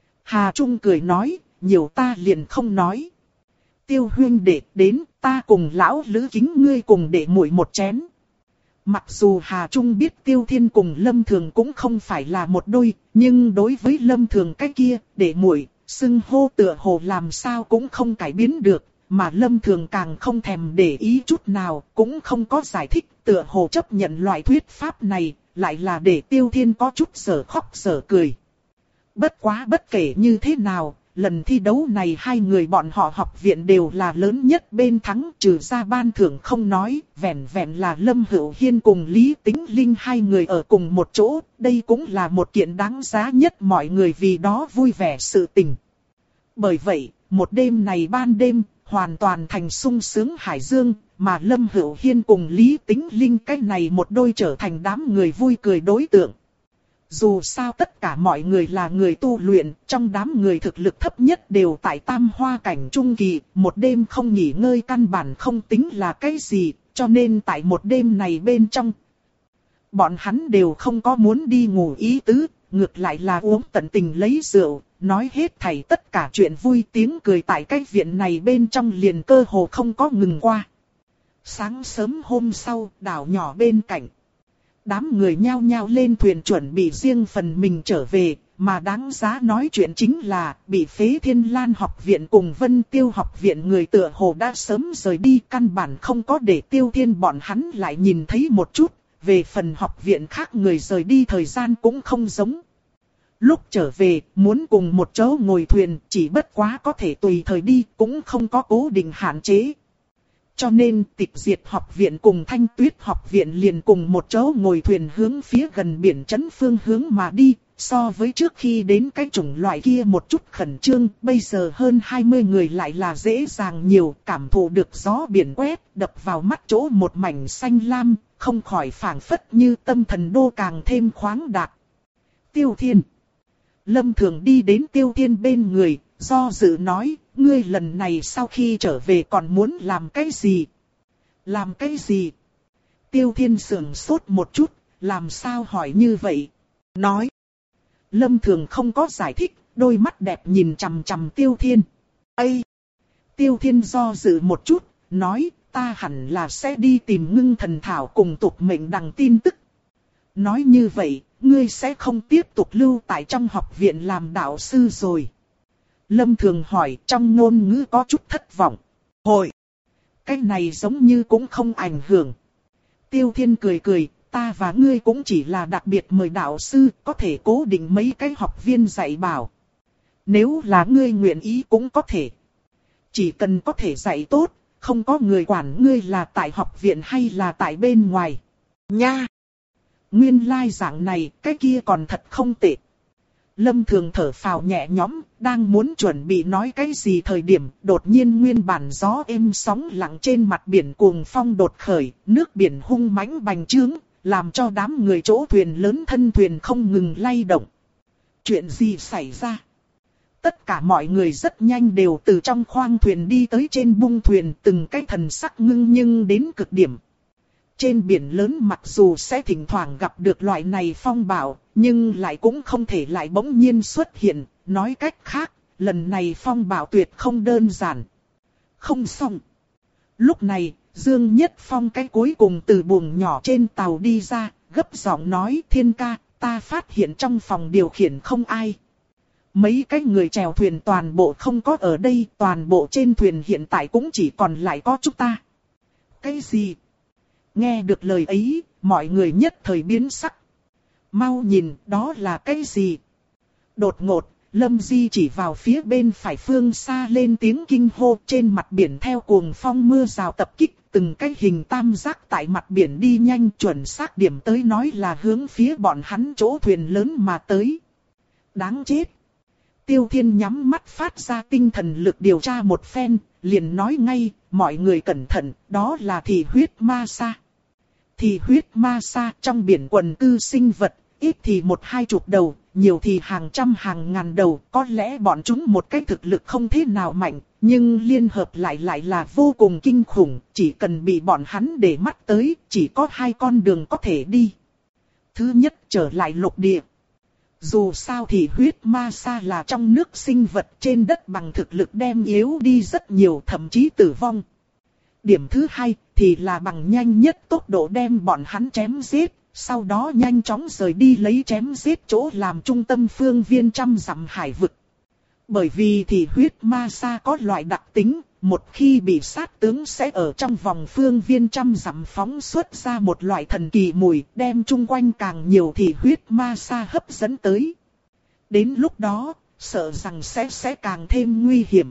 Hà Trung cười nói, nhiều ta liền không nói. Tiêu huynh đệ đến, ta cùng lão Lữ Kính ngươi cùng để muội một chén. Mặc dù Hà Trung biết Tiêu Thiên cùng Lâm Thường cũng không phải là một đôi, nhưng đối với Lâm Thường cái kia, để muội xưng hô tựa hồ làm sao cũng không cải biến được, mà Lâm Thường càng không thèm để ý chút nào, cũng không có giải thích, tựa hồ chấp nhận loại thuyết pháp này, lại là để Tiêu Thiên có chút sở khóc sở cười. Bất quá bất kể như thế nào, lần thi đấu này hai người bọn họ học viện đều là lớn nhất bên thắng, trừ ra ban thưởng không nói, vẹn vẹn là Lâm Hữu Hiên cùng Lý Tĩnh Linh hai người ở cùng một chỗ, đây cũng là một kiện đáng giá nhất mọi người vì đó vui vẻ sự tình. Bởi vậy, một đêm này ban đêm, hoàn toàn thành sung sướng hải dương, mà Lâm Hữu Hiên cùng Lý Tĩnh Linh cái này một đôi trở thành đám người vui cười đối tượng. Dù sao tất cả mọi người là người tu luyện, trong đám người thực lực thấp nhất đều tại tam hoa cảnh trung kỳ, một đêm không nghỉ ngơi căn bản không tính là cái gì, cho nên tại một đêm này bên trong, bọn hắn đều không có muốn đi ngủ ý tứ, ngược lại là uống tận tình lấy rượu, nói hết thảy tất cả chuyện vui tiếng cười tại cái viện này bên trong liền cơ hồ không có ngừng qua. Sáng sớm hôm sau, đảo nhỏ bên cạnh. Đám người nhao nhao lên thuyền chuẩn bị riêng phần mình trở về, mà đáng giá nói chuyện chính là bị Phế Thiên Lan học viện cùng Vân Tiêu học viện người tựa hồ đã sớm rời đi, căn bản không có để Tiêu Thiên bọn hắn lại nhìn thấy một chút, về phần học viện khác người rời đi thời gian cũng không giống. Lúc trở về, muốn cùng một chỗ ngồi thuyền, chỉ bất quá có thể tùy thời đi, cũng không có cố định hạn chế. Cho nên Tịch Diệt học viện cùng Thanh Tuyết học viện liền cùng một chỗ ngồi thuyền hướng phía gần biển trấn phương hướng mà đi. So với trước khi đến cái chủng loại kia một chút khẩn trương, bây giờ hơn hai mươi người lại là dễ dàng nhiều, cảm thụ được gió biển quét, đập vào mắt chỗ một mảnh xanh lam, không khỏi phảng phất như tâm thần đô càng thêm khoáng đạt. Tiêu Thiên. Lâm Thường đi đến Tiêu Thiên bên người, do dự nói, ngươi lần này sau khi trở về còn muốn làm cái gì? Làm cái gì? Tiêu Thiên sườn sốt một chút, làm sao hỏi như vậy? Nói. Lâm Thường không có giải thích, đôi mắt đẹp nhìn chằm chằm Tiêu Thiên. Ây! Tiêu Thiên do dự một chút, nói, ta hẳn là sẽ đi tìm Ngưng Thần Thảo cùng Tục Mệnh Đằng tin tức. Nói như vậy, ngươi sẽ không tiếp tục lưu tại trong học viện làm đạo sư rồi. Lâm Thường hỏi, trong ngôn ngữ có chút thất vọng. Hội! Cái này giống như cũng không ảnh hưởng. Tiêu Thiên cười cười. Ta và ngươi cũng chỉ là đặc biệt mời đạo sư, có thể cố định mấy cái học viên dạy bảo. Nếu là ngươi nguyện ý cũng có thể. Chỉ cần có thể dạy tốt, không có người quản ngươi là tại học viện hay là tại bên ngoài. Nha! Nguyên lai dạng này, cái kia còn thật không tệ. Lâm Thường thở phào nhẹ nhõm, đang muốn chuẩn bị nói cái gì thời điểm, đột nhiên nguyên bản gió êm sóng lặng trên mặt biển cuồng phong đột khởi, nước biển hung mãnh bành trướng. Làm cho đám người chỗ thuyền lớn thân thuyền không ngừng lay động. Chuyện gì xảy ra? Tất cả mọi người rất nhanh đều từ trong khoang thuyền đi tới trên bung thuyền, từng cái thần sắc ngưng nhưng đến cực điểm. Trên biển lớn mặc dù sẽ thỉnh thoảng gặp được loại này phong bạo, nhưng lại cũng không thể lại bỗng nhiên xuất hiện. Nói cách khác, lần này phong bạo tuyệt không đơn giản. Không xong. Lúc này, Dương Nhất Phong cái cuối cùng từ buồng nhỏ trên tàu đi ra, gấp giọng nói, Thiên ca, ta phát hiện trong phòng điều khiển không ai. Mấy cái người chèo thuyền toàn bộ không có ở đây, toàn bộ trên thuyền hiện tại cũng chỉ còn lại có chúng ta. Cái gì? Nghe được lời ấy, mọi người nhất thời biến sắc. Mau nhìn, đó là cái gì? Đột ngột, Lâm Di chỉ vào phía bên phải phương xa lên tiếng kinh hô, trên mặt biển theo cuồng phong mưa rào tập kích, từng cái hình tam giác tại mặt biển đi nhanh, chuẩn xác điểm tới nói là hướng phía bọn hắn chỗ thuyền lớn mà tới. Đáng chết! Tiêu Thiên nhắm mắt phát ra tinh thần lực điều tra một phen, liền nói ngay, mọi người cẩn thận, đó là thị huyết ma sa. Thị huyết ma sa trong biển quần cư sinh vật, ít thì một hai chục đầu, nhiều thì hàng trăm hàng ngàn đầu, có lẽ bọn chúng một cái thực lực không thế nào mạnh, nhưng liên hợp lại lại là vô cùng kinh khủng, chỉ cần bị bọn hắn để mắt tới, chỉ có hai con đường có thể đi. Thứ nhất, trở lại lục địa. Dù sao thì huyết ma sa là trong nước sinh vật, trên đất bằng thực lực đem yếu đi rất nhiều, thậm chí tử vong. Điểm thứ hai thì là bằng nhanh nhất tốc độ đem bọn hắn chém giết, sau đó nhanh chóng rời đi lấy chém giết chỗ làm trung tâm phương viên trăm dặm hải vực. Bởi vì thì huyết ma sa có loại đặc tính, một khi bị sát tướng sẽ ở trong vòng phương viên trăm dặm phóng xuất ra một loại thần kỳ mùi, đem chung quanh càng nhiều thì huyết ma sa hấp dẫn tới. Đến lúc đó, sợ rằng sẽ sẽ càng thêm nguy hiểm.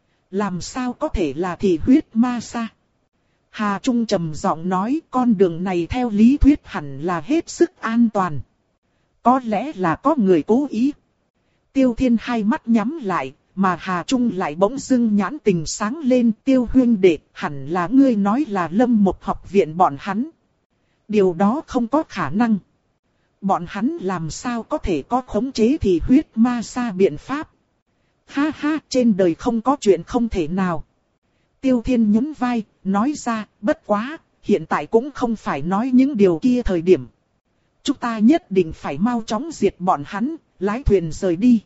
Làm sao có thể là thì huyết ma sa? Hà Trung trầm giọng nói, con đường này theo lý thuyết hẳn là hết sức an toàn. Có lẽ là có người cố ý. Tiêu Thiên hai mắt nhắm lại, mà Hà Trung lại bỗng dưng nhãn tình sáng lên. Tiêu huynh đệ, hẳn là ngươi nói là Lâm Một học viện bọn hắn. Điều đó không có khả năng. Bọn hắn làm sao có thể có khống chế thì huyết ma sa biện pháp. Ha ha, trên đời không có chuyện không thể nào. Tiêu Thiên nhún vai, nói ra, bất quá, hiện tại cũng không phải nói những điều kia thời điểm. Chúng ta nhất định phải mau chóng diệt bọn hắn, lái thuyền rời đi.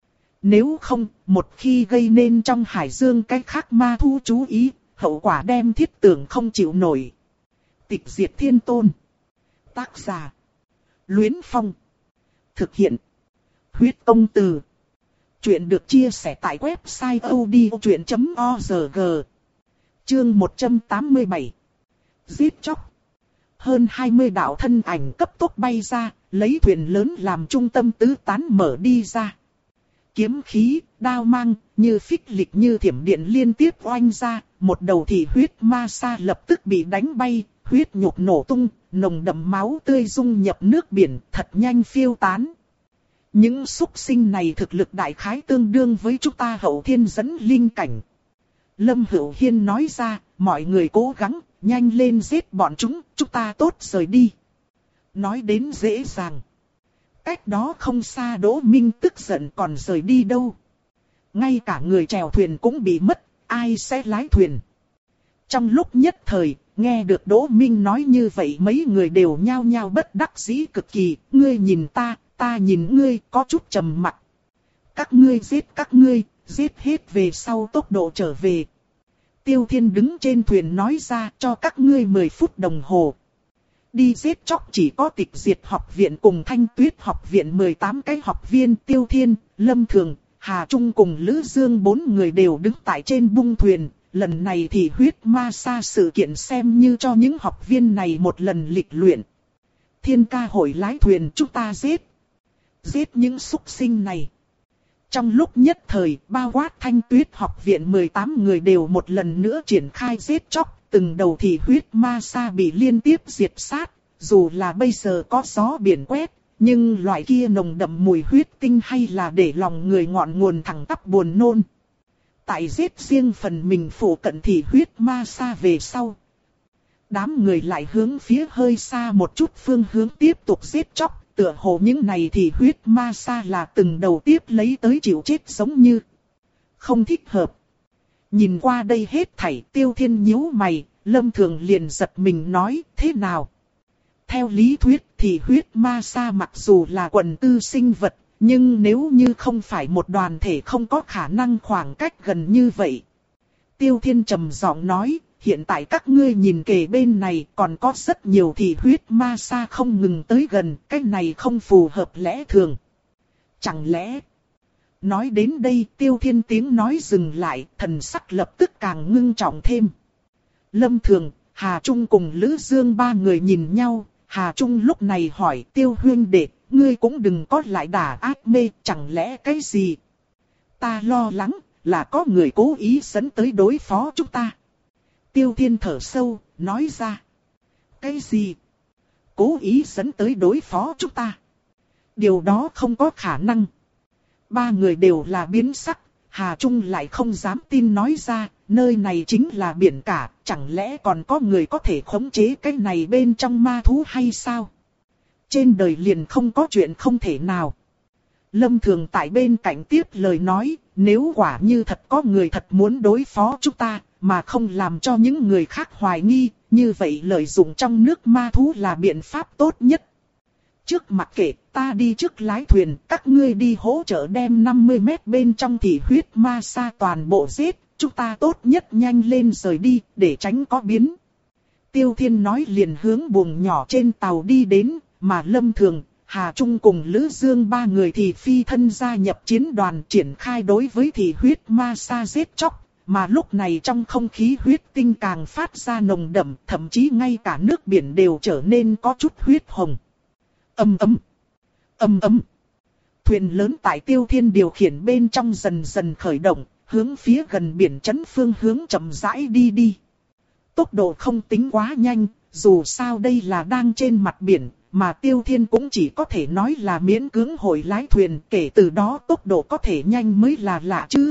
Nếu không, một khi gây nên trong hải dương cái khác ma thu chú ý, hậu quả đem thiết tưởng không chịu nổi. Tịch Diệt Thiên Tôn. Tác giả. Luyến Phong. Thực hiện. Huyết Công Từ. Chuyện được chia sẻ tại website odchuyện chấm org. Chương một trăm tám mươi bảy. Giết chóc. Hơn hai mươi đạo thân ảnh cấp tốc bay ra, lấy thuyền lớn làm trung tâm tứ tán mở đi ra. kiếm khí, đao mang, như phích lịch như thiểm điện liên tiếp oanh ra, một đầu thị huyết ma sa lập tức bị đánh bay, huyết nhục nổ tung, nồng đậm máu tươi dung nhập nước biển, thật nhanh phiêu tán. Những súc sinh này thực lực đại khái tương đương với chúng ta hậu thiên dẫn linh cảnh. Lâm Hữu Hiên nói ra, mọi người cố gắng, nhanh lên giết bọn chúng, chúng ta tốt rời đi. Nói đến dễ dàng. Cách đó không xa Đỗ Minh tức giận còn rời đi đâu. Ngay cả người chèo thuyền cũng bị mất, ai sẽ lái thuyền. Trong lúc nhất thời, nghe được Đỗ Minh nói như vậy mấy người đều nhao nhao bất đắc dĩ cực kỳ. Ngươi nhìn ta, ta nhìn ngươi, có chút trầm mặc. Các ngươi giết các ngươi, giết hết về sau tốc độ trở về. Tiêu Thiên đứng trên thuyền nói ra, cho các ngươi mười phút đồng hồ. Đi giết chóc chỉ có Tịch Diệt học viện cùng Thanh Tuyết học viện mười tám cái học viên. Tiêu Thiên, Lâm Thường, Hà Trung cùng Lữ Dương bốn người đều đứng tại trên bung thuyền. Lần này thì huyết ma sa sự kiện xem như cho những học viên này một lần lịch luyện. Thiên ca hội lái thuyền, chúng ta giết. Giết những súc sinh này. Trong lúc nhất thời, bao quát Thanh Tuyết học viện mười tám người đều một lần nữa triển khai giết chóc. Từng đầu thì huyết ma sa bị liên tiếp diệt sát. Dù là bây giờ có gió biển quét, nhưng loại kia nồng đậm mùi huyết tinh hay là để lòng người ngọn nguồn thẳng tắp buồn nôn. Tại giết riêng phần mình phủ cận thì huyết ma sa về sau. Đám người lại hướng phía hơi xa một chút phương hướng tiếp tục giết chóc. Tựa hồ những này thì huyết ma sa là từng đầu tiếp lấy tới chịu chết giống như. Không thích hợp. Nhìn qua đây hết thảy, Tiêu Thiên nhíu mày, Lâm Thường liền giật mình nói, thế nào? Theo lý thuyết thì huyết ma sa mặc dù là quần tư sinh vật, nhưng nếu như không phải một đoàn thể không có khả năng khoảng cách gần như vậy. Tiêu Thiên trầm giọng nói, hiện tại các ngươi nhìn kề bên này còn có rất nhiều thì huyết ma sa không ngừng tới gần, cái này không phù hợp lẽ thường. Chẳng lẽ... Nói đến đây Tiêu Thiên tiếng nói dừng lại, thần sắc lập tức càng ngưng trọng thêm. Lâm Thường, Hà Trung cùng Lữ Dương ba người nhìn nhau, Hà Trung lúc này hỏi Tiêu huynh đệ, ngươi cũng đừng có lại đả ác mê, chẳng lẽ cái gì? Ta lo lắng là có người cố ý dẫn tới đối phó chúng ta. Tiêu Thiên thở sâu, nói ra. Cái gì? Cố ý dẫn tới đối phó chúng ta? Điều đó không có khả năng. Ba người đều là biến sắc, Hà Trung lại không dám tin nói ra, nơi này chính là biển cả, chẳng lẽ còn có người có thể khống chế cái này bên trong ma thú hay sao? Trên đời liền không có chuyện không thể nào. Lâm Thường tại bên cạnh tiếp lời nói, nếu quả như thật có người thật muốn đối phó chúng ta, mà không làm cho những người khác hoài nghi, như vậy lợi dụng trong nước ma thú là biện pháp tốt nhất. Trước mặc kệ, ta đi trước lái thuyền, các ngươi đi hỗ trợ đem năm mươi mét bên trong thì huyết ma sa toàn bộ giết, chúng ta tốt nhất nhanh lên rời đi, để tránh có biến. Tiêu Thiên nói liền hướng buồng nhỏ trên tàu đi đến, mà Lâm Thường, Hà Trung cùng Lữ Dương ba người thì phi thân gia nhập chiến đoàn triển khai đối với thì huyết ma sa giết chóc, mà lúc này trong không khí huyết tinh càng phát ra nồng đậm, thậm chí ngay cả nước biển đều trở nên có chút huyết hồng. Ầm ầm, ầm ầm. Thuyền lớn tại Tiêu Thiên điều khiển bên trong dần dần khởi động, hướng phía gần biển trấn phương hướng chậm rãi đi đi. Tốc độ không tính quá nhanh, dù sao đây là đang trên mặt biển, mà Tiêu Thiên cũng chỉ có thể nói là miễn cưỡng hồi lái thuyền, kể từ đó tốc độ có thể nhanh mới là lạ chứ.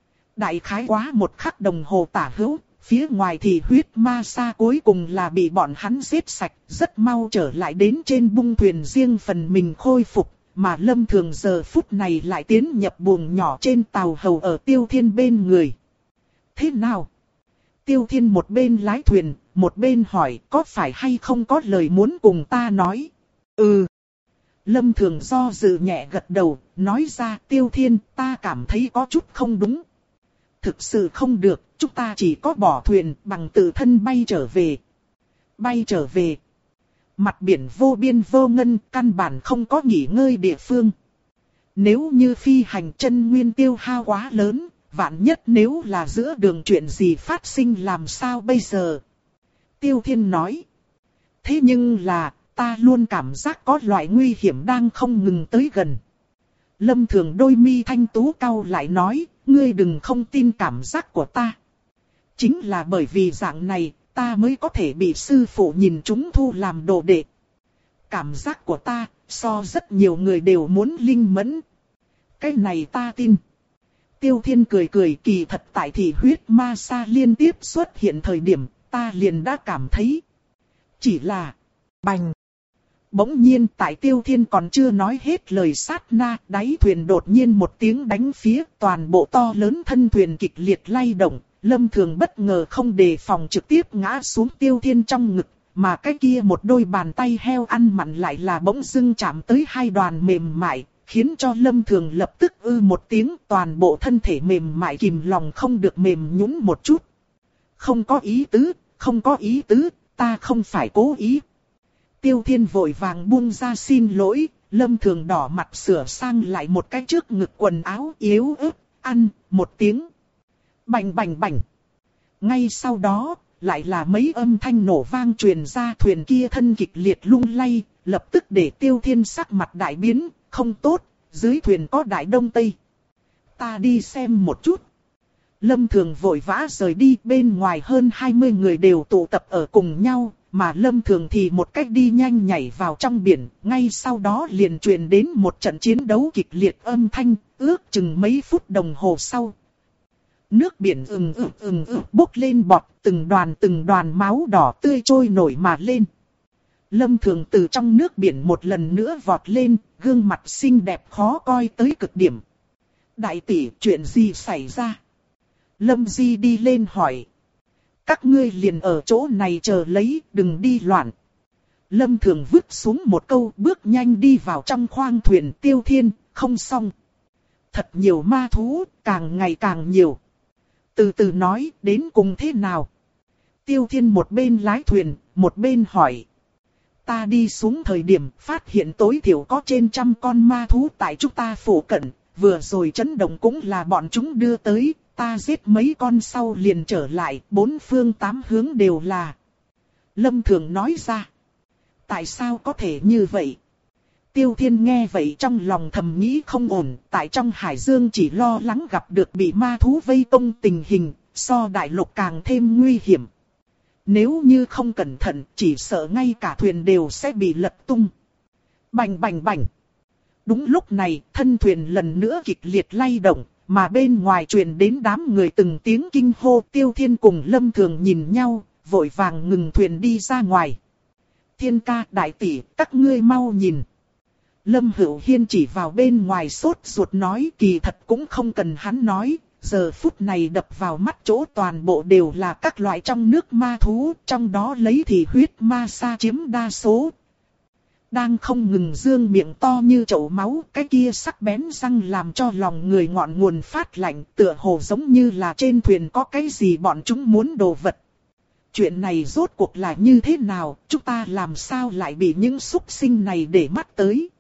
Đại khái quá một khắc đồng hồ tả hữu, phía ngoài thì huyết ma sa cuối cùng là bị bọn hắn giết sạch, rất mau trở lại đến trên bung thuyền riêng phần mình khôi phục, mà Lâm Thường giờ phút này lại tiến nhập buồng nhỏ trên tàu hầu ở Tiêu Thiên bên người. Thế nào? Tiêu Thiên một bên lái thuyền, một bên hỏi có phải hay không có lời muốn cùng ta nói? Ừ. Lâm Thường do dự nhẹ gật đầu, nói ra Tiêu Thiên ta cảm thấy có chút không đúng. Thực sự không được, chúng ta chỉ có bỏ thuyền bằng tự thân bay trở về. Bay trở về. Mặt biển vô biên vô ngân, căn bản không có nghỉ ngơi địa phương. Nếu như phi hành chân nguyên tiêu hao quá lớn, vạn nhất nếu là giữa đường chuyện gì phát sinh làm sao bây giờ? Tiêu Thiên nói. Thế nhưng là, ta luôn cảm giác có loại nguy hiểm đang không ngừng tới gần. Lâm Thường đôi mi thanh tú cau lại nói, ngươi đừng không tin cảm giác của ta. Chính là bởi vì dạng này, ta mới có thể bị sư phụ nhìn chúng thu làm đồ đệ. Cảm giác của ta, so rất nhiều người đều muốn linh mẫn. Cái này ta tin. Tiêu Thiên cười cười, kỳ thật tại thị huyết ma sa liên tiếp xuất hiện thời điểm, ta liền đã cảm thấy. Chỉ là, bành. Bỗng nhiên tại Tiêu Thiên còn chưa nói hết lời sát na, đáy thuyền đột nhiên một tiếng đánh phía, toàn bộ to lớn thân thuyền kịch liệt lay động. Lâm Thường bất ngờ không đề phòng trực tiếp ngã xuống Tiêu Thiên trong ngực, mà cái kia một đôi bàn tay heo ăn mặn lại là bỗng dưng chạm tới hai đoàn mềm mại, khiến cho Lâm Thường lập tức ư một tiếng, toàn bộ thân thể mềm mại kìm lòng không được mềm nhũn một chút. Không có ý tứ, không có ý tứ, ta không phải cố ý. Tiêu Thiên vội vàng buông ra xin lỗi, Lâm Thường đỏ mặt sửa sang lại một cái trước ngực quần áo yếu ớt, ăn, một tiếng. Bành bành bành. Ngay sau đó, lại là mấy âm thanh nổ vang truyền ra, thuyền kia thân kịch liệt lung lay, lập tức để Tiêu Thiên sắc mặt đại biến, không tốt, dưới thuyền có Đại Đông Tây. Ta đi xem một chút. Lâm Thường vội vã rời đi, bên ngoài hơn hai mươi người đều tụ tập ở cùng nhau, mà Lâm Thường thì một cách đi nhanh nhảy vào trong biển, ngay sau đó liền truyền đến một trận chiến đấu kịch liệt âm thanh, ước chừng mấy phút đồng hồ sau. Nước biển ừng ực ừng ực bốc lên bọt, từng đoàn từng đoàn máu đỏ tươi trôi nổi mà lên. Lâm Thường từ trong nước biển một lần nữa vọt lên, gương mặt xinh đẹp khó coi tới cực điểm. Đại tỷ, chuyện gì xảy ra? Lâm Di đi lên hỏi. Các ngươi liền ở chỗ này chờ lấy, đừng đi loạn. Lâm Thường vứt xuống một câu, bước nhanh đi vào trong khoang thuyền. Tiêu Thiên, không xong. Thật nhiều ma thú, càng ngày càng nhiều. Từ từ nói, đến cùng thế nào? Tiêu Thiên một bên lái thuyền, một bên hỏi. Ta đi xuống thời điểm, phát hiện tối thiểu có trên trăm con ma thú tại chúng ta phủ cận. Vừa rồi chấn động cũng là bọn chúng đưa tới, ta giết mấy con sau liền trở lại, bốn phương tám hướng đều là. Lâm Thường nói ra. Tại sao có thể như vậy? Tiêu Thiên nghe vậy trong lòng thầm nghĩ không ổn, tại trong hải dương chỉ lo lắng gặp được bị ma thú vây công tình hình, so đại lục càng thêm nguy hiểm. Nếu như không cẩn thận, chỉ sợ ngay cả thuyền đều sẽ bị lật tung. Bành bành bành. Đúng lúc này, thân thuyền lần nữa kịch liệt lay động, mà bên ngoài truyền đến đám người từng tiếng kinh hô. Tiêu Thiên cùng Lâm Thường nhìn nhau, vội vàng ngừng thuyền đi ra ngoài. Thiên ca, đại tỷ, các ngươi mau nhìn. Lâm Hữu Hiên chỉ vào bên ngoài sốt ruột nói, kỳ thật cũng không cần hắn nói, giờ phút này đập vào mắt chỗ toàn bộ đều là các loại trong nước ma thú, trong đó lấy thì huyết ma sa chiếm đa số. Đang không ngừng dương miệng to như chậu máu, cái kia sắc bén răng làm cho lòng người ngọn nguồn phát lạnh, tựa hồ giống như là trên thuyền có cái gì bọn chúng muốn đồ vật. Chuyện này rốt cuộc là như thế nào, chúng ta làm sao lại bị những súc sinh này để mắt tới?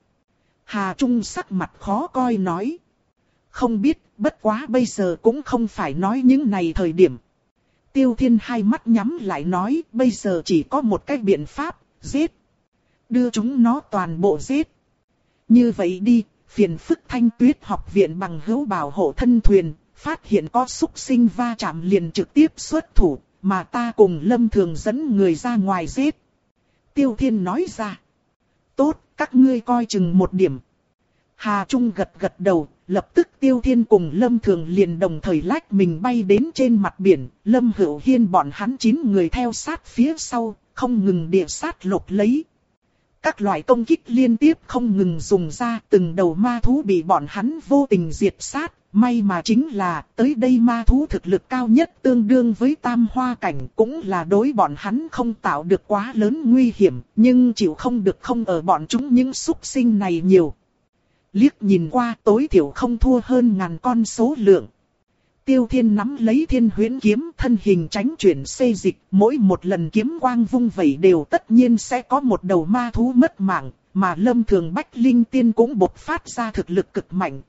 Hà Trung sắc mặt khó coi nói. Không biết, bất quá bây giờ cũng không phải nói những này thời điểm. Tiêu Thiên hai mắt nhắm lại nói, bây giờ chỉ có một cái biện pháp, giết. Đưa chúng nó toàn bộ giết. Như vậy đi, phiền phức Thanh Tuyết học viện bằng hữu bảo hộ thân thuyền, phát hiện có súc sinh va chạm liền trực tiếp xuất thủ, mà ta cùng Lâm Thường dẫn người ra ngoài giết. Tiêu Thiên nói ra. Tốt, các ngươi coi chừng một điểm. Hà Trung gật gật đầu, lập tức Tiêu Thiên cùng Lâm Thường liền đồng thời lách mình bay đến trên mặt biển. Lâm Hữu Hiên bọn hắn chín người theo sát phía sau, không ngừng địa sát lục lấy. Các loại công kích liên tiếp không ngừng dùng ra, từng đầu ma thú bị bọn hắn vô tình diệt sát. May mà chính là tới đây ma thú thực lực cao nhất tương đương với tam hoa cảnh, cũng là đối bọn hắn không tạo được quá lớn nguy hiểm, nhưng chịu không được không ở bọn chúng những súc sinh này nhiều. Liếc nhìn qua tối thiểu không thua hơn ngàn con số lượng. Tiêu Thiên nắm lấy Thiên Huyễn kiếm, thân hình tránh chuyển xê dịch, mỗi một lần kiếm quang vung vẩy đều tất nhiên sẽ có một đầu ma thú mất mạng, mà Lâm Thường Bách Linh Tiên cũng bộc phát ra thực lực cực mạnh.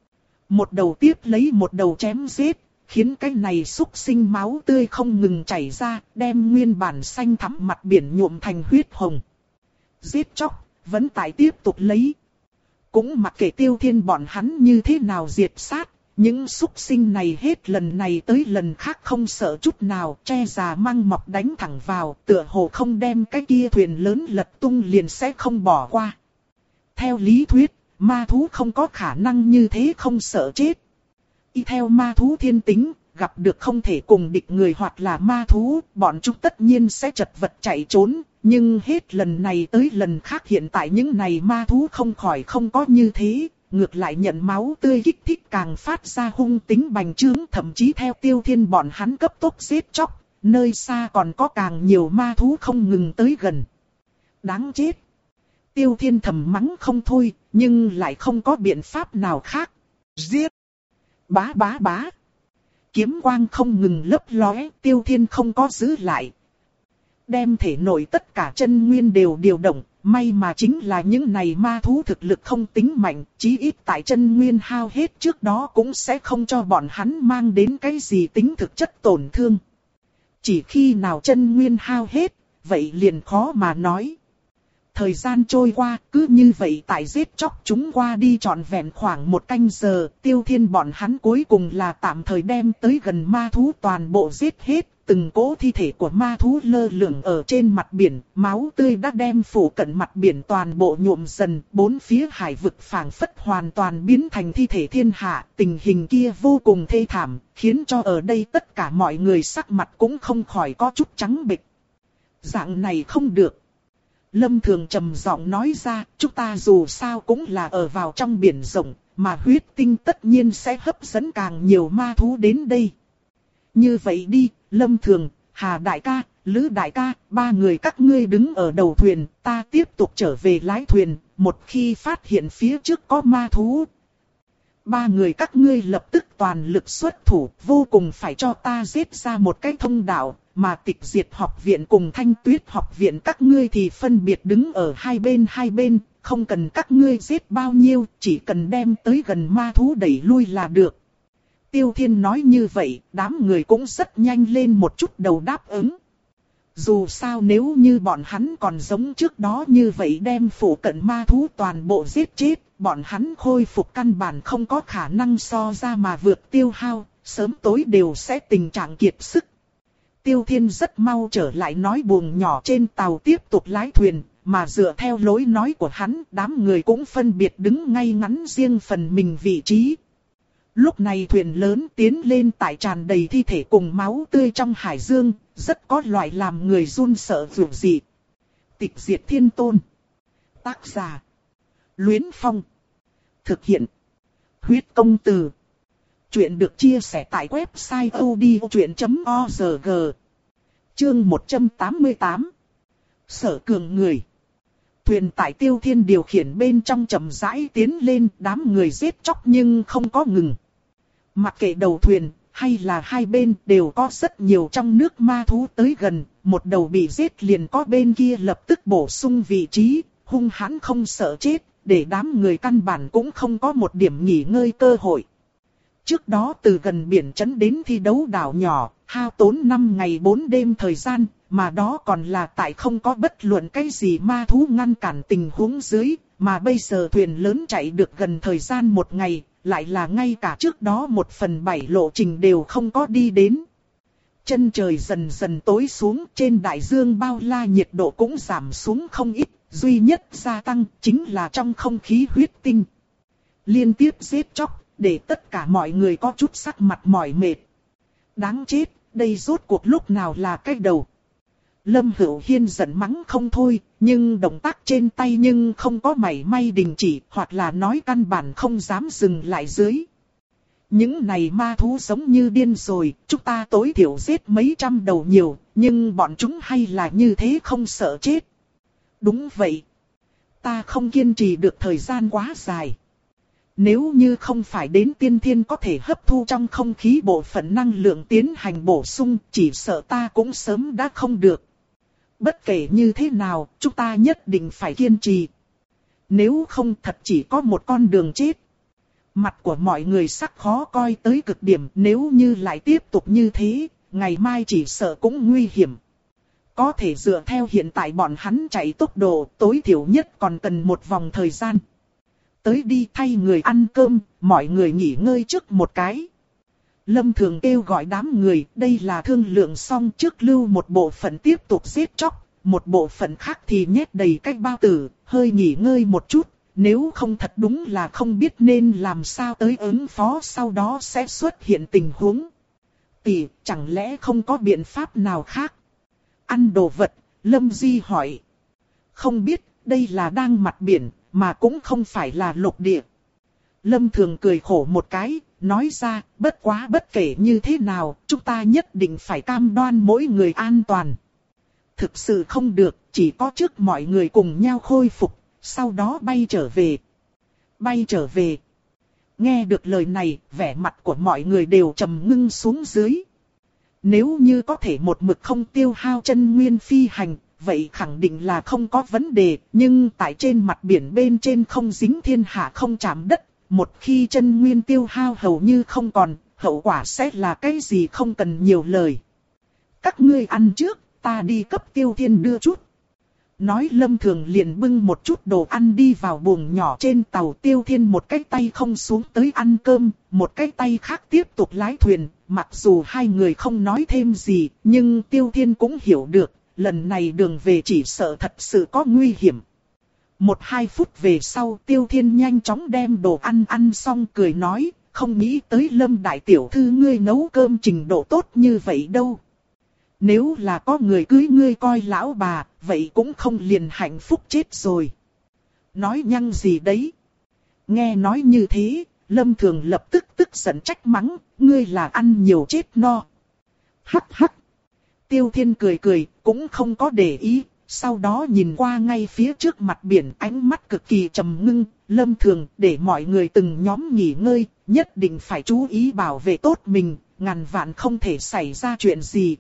Một đầu tiếp lấy một đầu chém giết, khiến cái này xúc sinh máu tươi không ngừng chảy ra, đem nguyên bản xanh thắm mặt biển nhuộm thành huyết hồng. Giết chóc, vẫn tại tiếp tục lấy. Cũng mặc kệ Tiêu Thiên bọn hắn như thế nào diệt sát, những súc sinh này hết lần này tới lần khác không sợ chút nào, che già măng mọc đánh thẳng vào, tựa hồ không đem cái kia thuyền lớn lật tung liền sẽ không bỏ qua. Theo lý thuyết, ma thú không có khả năng như thế không sợ chết. Y theo ma thú thiên tính, gặp được không thể cùng địch người hoặc là ma thú, bọn chúng tất nhiên sẽ chật vật chạy trốn. Nhưng hết lần này tới lần khác hiện tại những này ma thú không khỏi không có như thế, ngược lại nhận máu tươi kích thích càng phát ra hung tính bành trướng, thậm chí theo Tiêu Thiên bọn hắn cấp tốc giết chóc, nơi xa còn có càng nhiều ma thú không ngừng tới gần. Đáng chết! Tiêu Thiên thầm mắng không thôi, nhưng lại không có biện pháp nào khác. Giết! Bá bá bá! Kiếm quang không ngừng lấp lóe, Tiêu Thiên không có giữ lại. Đem thể nội tất cả chân nguyên đều điều động, may mà chính là những này ma thú thực lực không tính mạnh, chí ít tại chân nguyên hao hết trước đó cũng sẽ không cho bọn hắn mang đến cái gì tính thực chất tổn thương. Chỉ khi nào chân nguyên hao hết, vậy liền khó mà nói. Thời gian trôi qua, cứ như vậy tại giết chóc chúng qua đi trọn vẹn khoảng một canh giờ, Tiêu Thiên bọn hắn cuối cùng là tạm thời đem tới gần ma thú toàn bộ giết hết. Từng cỗ thi thể của ma thú lơ lửng ở trên mặt biển, máu tươi đã đem phủ cận mặt biển toàn bộ nhuộm dần, bốn phía hải vực phảng phất hoàn toàn biến thành thi thể thiên hạ, tình hình kia vô cùng thê thảm, khiến cho ở đây tất cả mọi người sắc mặt cũng không khỏi có chút trắng bệch. Dạng này không được. Lâm Thường trầm giọng nói ra, chúng ta dù sao cũng là ở vào trong biển rộng, mà huyết tinh tất nhiên sẽ hấp dẫn càng nhiều ma thú đến đây. Như vậy đi, Lâm Thường, Hà Đại ca, Lữ Đại ca, ba người các ngươi đứng ở đầu thuyền, ta tiếp tục trở về lái thuyền, một khi phát hiện phía trước có ma thú. Ba người các ngươi lập tức toàn lực xuất thủ, vô cùng phải cho ta giết ra một cái thông đạo, mà Tịch Diệt học viện cùng Thanh Tuyết học viện các ngươi thì phân biệt đứng ở hai bên hai bên, không cần các ngươi giết bao nhiêu, chỉ cần đem tới gần ma thú đẩy lui là được. Tiêu Thiên nói như vậy, đám người cũng rất nhanh lên một chút đầu đáp ứng. Dù sao nếu như bọn hắn còn giống trước đó như vậy đem phủ cận ma thú toàn bộ giết chết, bọn hắn khôi phục căn bản không có khả năng so ra mà vượt tiêu hao, sớm tối đều sẽ tình trạng kiệt sức. Tiêu Thiên rất mau trở lại nói buồng nhỏ trên tàu tiếp tục lái thuyền, mà dựa theo lối nói của hắn, đám người cũng phân biệt đứng ngay ngắn riêng phần mình vị trí. Lúc này thuyền lớn tiến lên tại tràn đầy thi thể cùng máu tươi trong hải dương, rất có loại làm người run sợ dù gì. Tịch Diệt Thiên Tôn. Tác giả. Luyến Phong. Thực hiện. Huyết Công Từ. Chuyện được chia sẻ tại website odchuyện chấm org. Chương một trăm tám mươi tám. Sở cường người. Thuyền tại Tiêu Thiên điều khiển bên trong chậm rãi tiến lên, đám người giết chóc nhưng không có ngừng. Mặc kệ đầu thuyền hay là hai bên đều có rất nhiều trong nước ma thú tới gần, một đầu bị giết liền có bên kia lập tức bổ sung vị trí, hung hãn không sợ chết, để đám người căn bản cũng không có một điểm nghỉ ngơi cơ hội. Trước đó từ gần biển trấn đến thi đấu đảo nhỏ, hao tốn năm ngày bốn đêm thời gian, mà đó còn là tại không có bất luận cái gì ma thú ngăn cản tình huống dưới, mà bây giờ thuyền lớn chạy được gần thời gian một ngày, lại là ngay cả trước đó một phần bảy lộ trình đều không có đi đến. Chân trời dần dần tối xuống, trên đại dương bao la nhiệt độ cũng giảm xuống không ít, duy nhất gia tăng chính là trong không khí huyết tinh. Liên tiếp giết chóc, để tất cả mọi người có chút sắc mặt mỏi mệt. Đáng chết, đây rốt cuộc lúc nào là cái đầu. Lâm Hữu Hiên giận mắng không thôi, nhưng động tác trên tay nhưng không có mảy may đình chỉ, hoặc là nói căn bản không dám dừng lại dưới. Những này ma thú giống như điên rồi, chúng ta tối thiểu giết mấy trăm đầu nhiều, nhưng bọn chúng hay là như thế không sợ chết. Đúng vậy. Ta không kiên trì được thời gian quá dài. Nếu như không phải đến tiên thiên có thể hấp thu trong không khí bộ phận năng lượng tiến hành bổ sung, chỉ sợ ta cũng sớm đã không được. Bất kể như thế nào, chúng ta nhất định phải kiên trì. Nếu không thật chỉ có một con đường chết. Mặt của mọi người sắc khó coi tới cực điểm, nếu như lại tiếp tục như thế, ngày mai chỉ sợ cũng nguy hiểm. Có thể dựa theo hiện tại bọn hắn chạy tốc độ, tối thiểu nhất còn cần một vòng thời gian. Tới đi thay người ăn cơm, mọi người nghỉ ngơi trước một cái. Lâm Thường kêu gọi đám người, đây là thương lượng xong trước lưu một bộ phận tiếp tục giết chóc, một bộ phận khác thì nhét đầy cách bao tử, hơi nghỉ ngơi một chút, nếu không thật đúng là không biết nên làm sao tới ứng phó sau đó sẽ xuất hiện tình huống. Tỷ, chẳng lẽ không có biện pháp nào khác? Ăn đồ vật, Lâm Di hỏi. Không biết, đây là đang mặt biển, mà cũng không phải là lục địa. Lâm Thường cười khổ một cái, nói ra, bất quá bất kể như thế nào, chúng ta nhất định phải cam đoan mỗi người an toàn. Thực sự không được, chỉ có trước mọi người cùng nhau khôi phục, sau đó bay trở về. Bay trở về. Nghe được lời này, vẻ mặt của mọi người đều trầm ngưng xuống dưới. Nếu như có thể một mực không tiêu hao chân nguyên phi hành, vậy khẳng định là không có vấn đề, nhưng tại trên mặt biển bên trên không dính thiên hạ không chạm đất, một khi chân nguyên tiêu hao hầu như không còn, hậu quả sẽ là cái gì không cần nhiều lời. Các ngươi ăn trước, ta đi cấp Tiêu Thiên đưa chút. Nói Lâm Thường liền bưng một chút đồ ăn đi vào buồng nhỏ trên tàu. Tiêu Thiên một cái tay không xuống tới ăn cơm, một cái tay khác tiếp tục lái thuyền. Mặc dù hai người không nói thêm gì, nhưng Tiêu Thiên cũng hiểu được, lần này đường về chỉ sợ thật sự có nguy hiểm. Một hai phút về sau Tiêu Thiên nhanh chóng đem đồ ăn ăn xong cười nói, không nghĩ tới Lâm đại tiểu thư ngươi nấu cơm trình độ tốt như vậy đâu. Nếu là có người cưới ngươi coi lão bà, vậy cũng không liền hạnh phúc chết rồi. Nói nhăng gì đấy? Nghe nói như thế, Lâm Thường lập tức tức giận trách mắng, ngươi là ăn nhiều chết no. Hắc hắc. Tiêu Thiên cười cười, cũng không có để ý, sau đó nhìn qua ngay phía trước mặt biển, ánh mắt cực kỳ trầm ngưng. Lâm Thường, để mọi người từng nhóm nghỉ ngơi, nhất định phải chú ý bảo vệ tốt mình, ngàn vạn không thể xảy ra chuyện gì.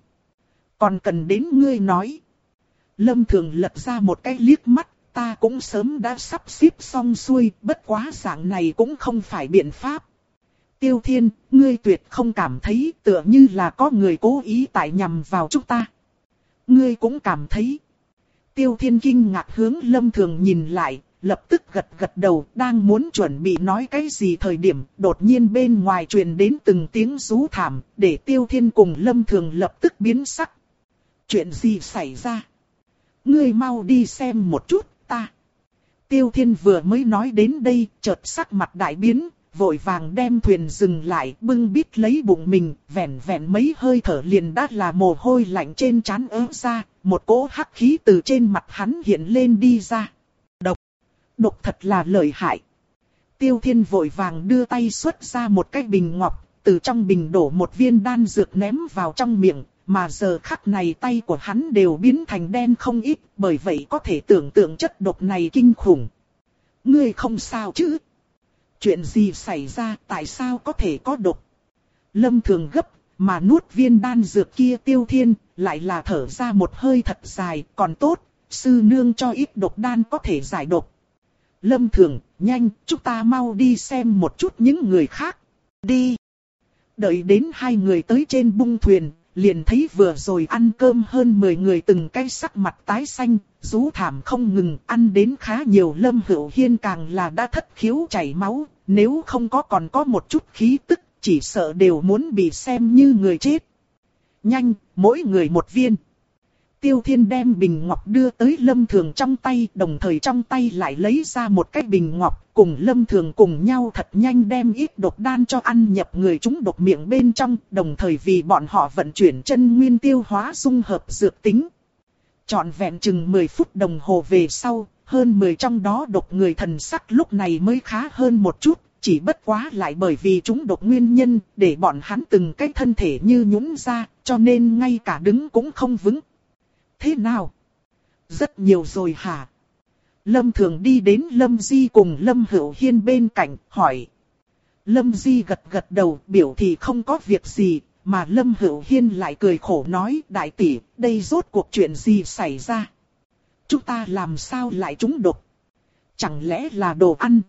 Còn cần đến ngươi nói. Lâm Thường lật ra một cái liếc mắt, ta cũng sớm đã sắp xếp xong xuôi, bất quá dạng này cũng không phải biện pháp. Tiêu Thiên, ngươi tuyệt không cảm thấy tựa như là có người cố ý tại nhằm vào chúng ta. Ngươi cũng cảm thấy. Tiêu Thiên kinh ngạc hướng Lâm Thường nhìn lại, lập tức gật gật đầu, đang muốn chuẩn bị nói cái gì thời điểm, đột nhiên bên ngoài truyền đến từng tiếng rú thảm, để Tiêu Thiên cùng Lâm Thường lập tức biến sắc. Chuyện gì xảy ra? Ngươi mau đi xem một chút, ta. Tiêu Thiên vừa mới nói đến đây, chợt sắc mặt đại biến, vội vàng đem thuyền dừng lại, bưng bít lấy bụng mình, vẹn vẹn mấy hơi thở liền đã là mồ hôi lạnh trên trán ứa ra, một cỗ hắc khí từ trên mặt hắn hiện lên đi ra. Độc, độc thật là lợi hại. Tiêu Thiên vội vàng đưa tay xuất ra một cái bình ngọc, từ trong bình đổ một viên đan dược ném vào trong miệng. Mà giờ khắc này tay của hắn đều biến thành đen không ít, bởi vậy có thể tưởng tượng chất độc này kinh khủng. Ngươi không sao chứ? Chuyện gì xảy ra, tại sao có thể có độc? Lâm Thường gấp, mà nuốt viên đan dược kia. Tiêu Thiên, lại là thở ra một hơi thật dài, còn tốt, sư nương cho ít độc đan có thể giải độc. Lâm Thường, nhanh, chúng ta mau đi xem một chút những người khác. Đi. Đợi đến hai người tới trên bung thuyền, liền thấy vừa rồi ăn cơm hơn mười người từng cái sắc mặt tái xanh, rú thảm không ngừng, ăn đến khá nhiều. Lâm Hữu Hiên càng là đã thất khiếu chảy máu, nếu không có còn có một chút khí tức, chỉ sợ đều muốn bị xem như người chết. Nhanh, mỗi người một viên. Tiêu Thiên đem bình ngọc đưa tới Lâm Thường trong tay, đồng thời trong tay lại lấy ra một cái bình ngọc, cùng Lâm Thường cùng nhau thật nhanh đem ít độc đan cho ăn nhập người chúng độc miệng bên trong, đồng thời vì bọn họ vận chuyển chân nguyên tiêu hóa dung hợp dược tính. Trọn vẹn chừng mười phút đồng hồ về sau, hơn mười trong đó độc người thần sắc lúc này mới khá hơn một chút, chỉ bất quá lại bởi vì chúng độc nguyên nhân, để bọn hắn từng cái thân thể như nhũn ra, cho nên ngay cả đứng cũng không vững. Thế nào? Rất nhiều rồi hả? Lâm Thường đi đến Lâm Di cùng Lâm Hữu Hiên bên cạnh, hỏi. Lâm Di gật gật đầu, biểu thì không có việc gì, mà Lâm Hữu Hiên lại cười khổ nói, đại tỷ, đây rốt cuộc chuyện gì xảy ra? Chúng ta làm sao lại trúng độc? Chẳng lẽ là đồ ăn?